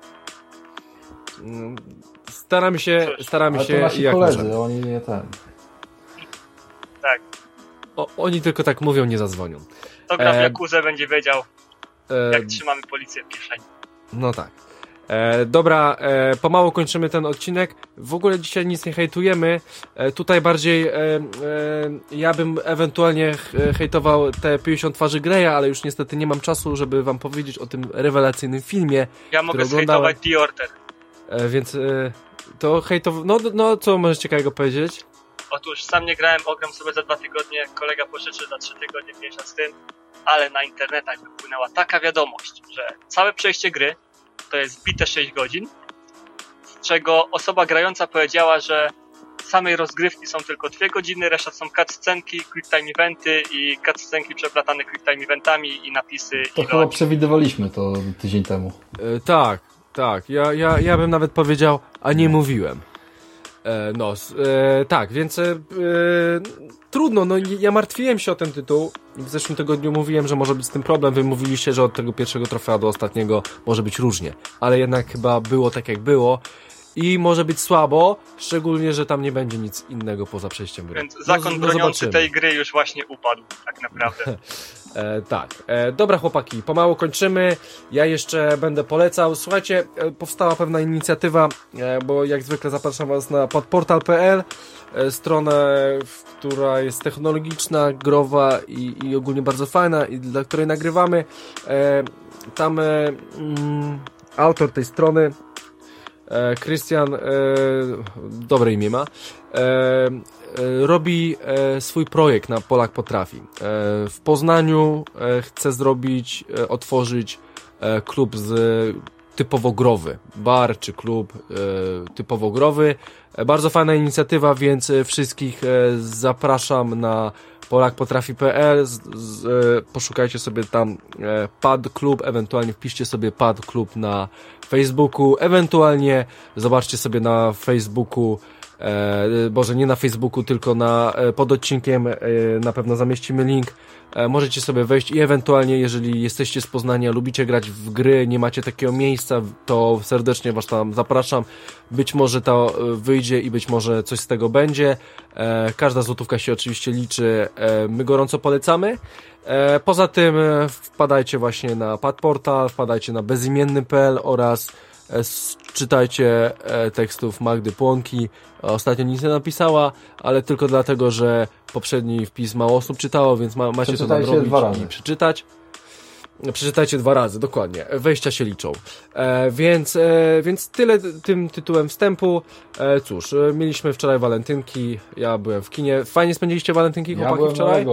Staramy się to nasi jak koledzy, możemy. oni nie ten. Tak. Oni tylko tak mówią, nie zadzwonią. To gra w Jakuzę będzie wiedział, jak trzymamy policję w kieszeni. No tak. Dobra, pomału kończymy ten odcinek. W ogóle dzisiaj nic nie hejtujemy. Tutaj bardziej ja bym ewentualnie hejtował te 50 twarzy Greya, ale już niestety nie mam czasu, żeby wam powiedzieć o tym rewelacyjnym filmie. Ja mogę zhejtować The Order. Więc to hejtował... No, co możesz ciekawego powiedzieć? Otóż sam nie grałem, ogram sobie za 2 tygodnie, kolega pożyczy za 3 tygodnie, mniejsza z tym, ale na internetach wypłynęła taka wiadomość, że całe przejście gry to jest bite 6 godzin, z czego osoba grająca powiedziała, że samej rozgrywki są tylko 2 godziny, reszta są cutscenki, quicktime eventy i cutscenki przeplatane quicktime eventami i napisy. To chyba przewidywaliśmy to tydzień temu. Tak. Ja bym nawet powiedział, a nie mówiłem. Tak, więc trudno, no ja martwiłem się o ten tytuł. W zeszłym tygodniu mówiłem, że może być z tym problem. Wy mówiliście, że od tego pierwszego trofea do ostatniego może być różnie. Ale jednak chyba było tak jak było. I może być słabo, szczególnie, że tam nie będzie nic innego poza przejściem gry. Więc zakon broniący tej gry już właśnie upadł, tak naprawdę. Tak. Dobra chłopaki, pomału kończymy. Ja jeszcze będę polecał. Słuchajcie, powstała pewna inicjatywa, bo jak zwykle zapraszam was na podportal.pl, stronę, która jest technologiczna, growa i ogólnie bardzo fajna i dla której nagrywamy. Tam autor tej strony Krystian, dobre imię ma, robi swój projekt na Polak Potrafi. W Poznaniu chce otworzyć klub typowo growy, bar czy klub typowo growy. Bardzo fajna inicjatywa, więc wszystkich zapraszam na polakpotrafi.pl, poszukajcie sobie tam Pad Club, ewentualnie wpiszcie sobie Pad Club na Facebooku, ewentualnie zobaczcie sobie na Facebooku, nie na Facebooku, tylko pod odcinkiem na pewno zamieścimy link. Możecie sobie wejść i ewentualnie, jeżeli jesteście z Poznania, lubicie grać w gry, nie macie takiego miejsca, to serdecznie was tam zapraszam. Być może to wyjdzie i być może coś z tego będzie. Każda złotówka się oczywiście liczy. My gorąco polecamy. Poza tym wpadajcie właśnie na Padportal, wpadajcie na bezimienny.pl oraz czytajcie tekstów Magdy Płonki. Ostatnio nic nie napisała, ale tylko dlatego, że poprzedni wpis mało osób czytało, więc macie to nadrobić i przeczytać. Przeczytajcie 2 razy, dokładnie. Wejścia się liczą. Więc tyle tym tytułem wstępu. Cóż, mieliśmy wczoraj walentynki, ja byłem w kinie. Fajnie spędziliście walentynki, chłopaki, wczoraj?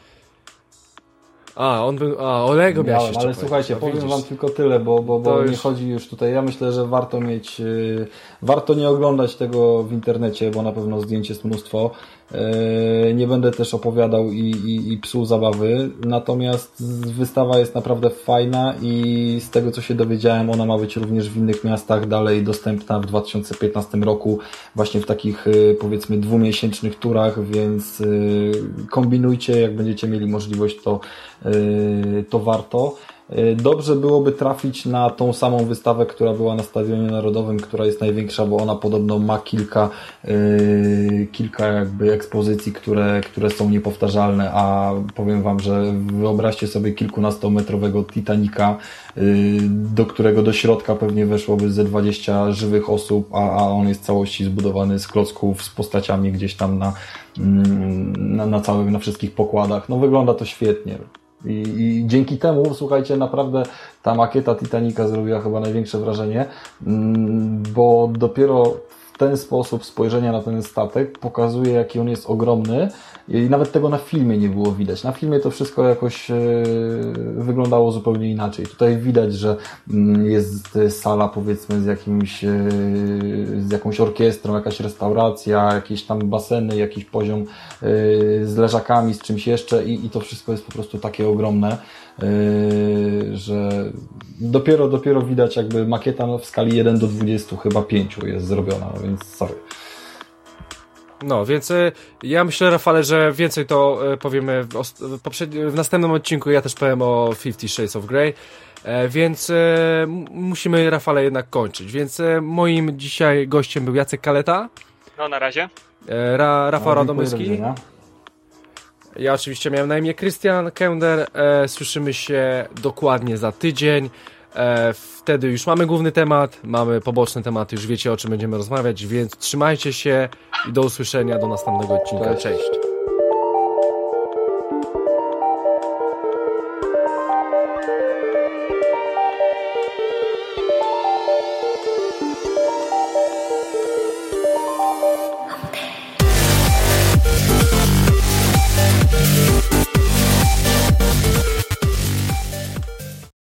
Olego miałeś jeszcze. Ale słuchajcie, powiem wam tylko tyle, bo nie chodzi już tutaj. Ja myślę, że warto nie oglądać tego w internecie, bo na pewno zdjęć jest mnóstwo. Nie będę też opowiadał i psuł zabawy. Natomiast wystawa jest naprawdę fajna i z tego co się dowiedziałem, ona ma być również w innych miastach dalej dostępna w 2015 roku, właśnie w takich powiedzmy 2-miesięcznych turach, więc kombinujcie, jak będziecie mieli możliwość, to warto. Dobrze byłoby trafić na tą samą wystawę, która była na Stadionie Narodowym, która jest największa, bo ona podobno ma kilka jakby ekspozycji, które są niepowtarzalne, a powiem wam, że wyobraźcie sobie kilkunastometrowego Titanica, do którego do środka pewnie weszłoby ze 20 żywych osób, a on jest w całości zbudowany z klocków, z postaciami gdzieś tam na wszystkich pokładach. No wygląda to świetnie. I dzięki temu, słuchajcie, naprawdę ta makieta Titanica zrobiła chyba największe wrażenie, bo dopiero w ten sposób spojrzenia na ten statek pokazuje, jaki on jest ogromny i nawet tego na filmie nie było widać. Na filmie to wszystko jakoś wyglądało zupełnie inaczej. Tutaj widać, że jest sala powiedzmy z jakąś orkiestrą, jakaś restauracja, jakieś tam baseny, jakiś poziom z leżakami, z czymś jeszcze i to wszystko jest po prostu takie ogromne, że dopiero widać jakby makieta w skali 1:20 chyba 5 jest zrobiona, więc sorry. No, więc ja myślę, Rafale, że więcej to powiemy w następnym odcinku. Ja też powiem o 50 Shades of Grey, więc musimy, Rafale, jednak kończyć. Więc moim dzisiaj gościem był Jacek Kaleta. No, na razie. Rafał Radomyski. Ja oczywiście miałem na imię Krystian Kender. Słyszymy się dokładnie za tydzień. Wtedy już mamy główny temat, mamy poboczne tematy, już wiecie, o czym będziemy rozmawiać, więc trzymajcie się i do usłyszenia do następnego odcinka. Cześć!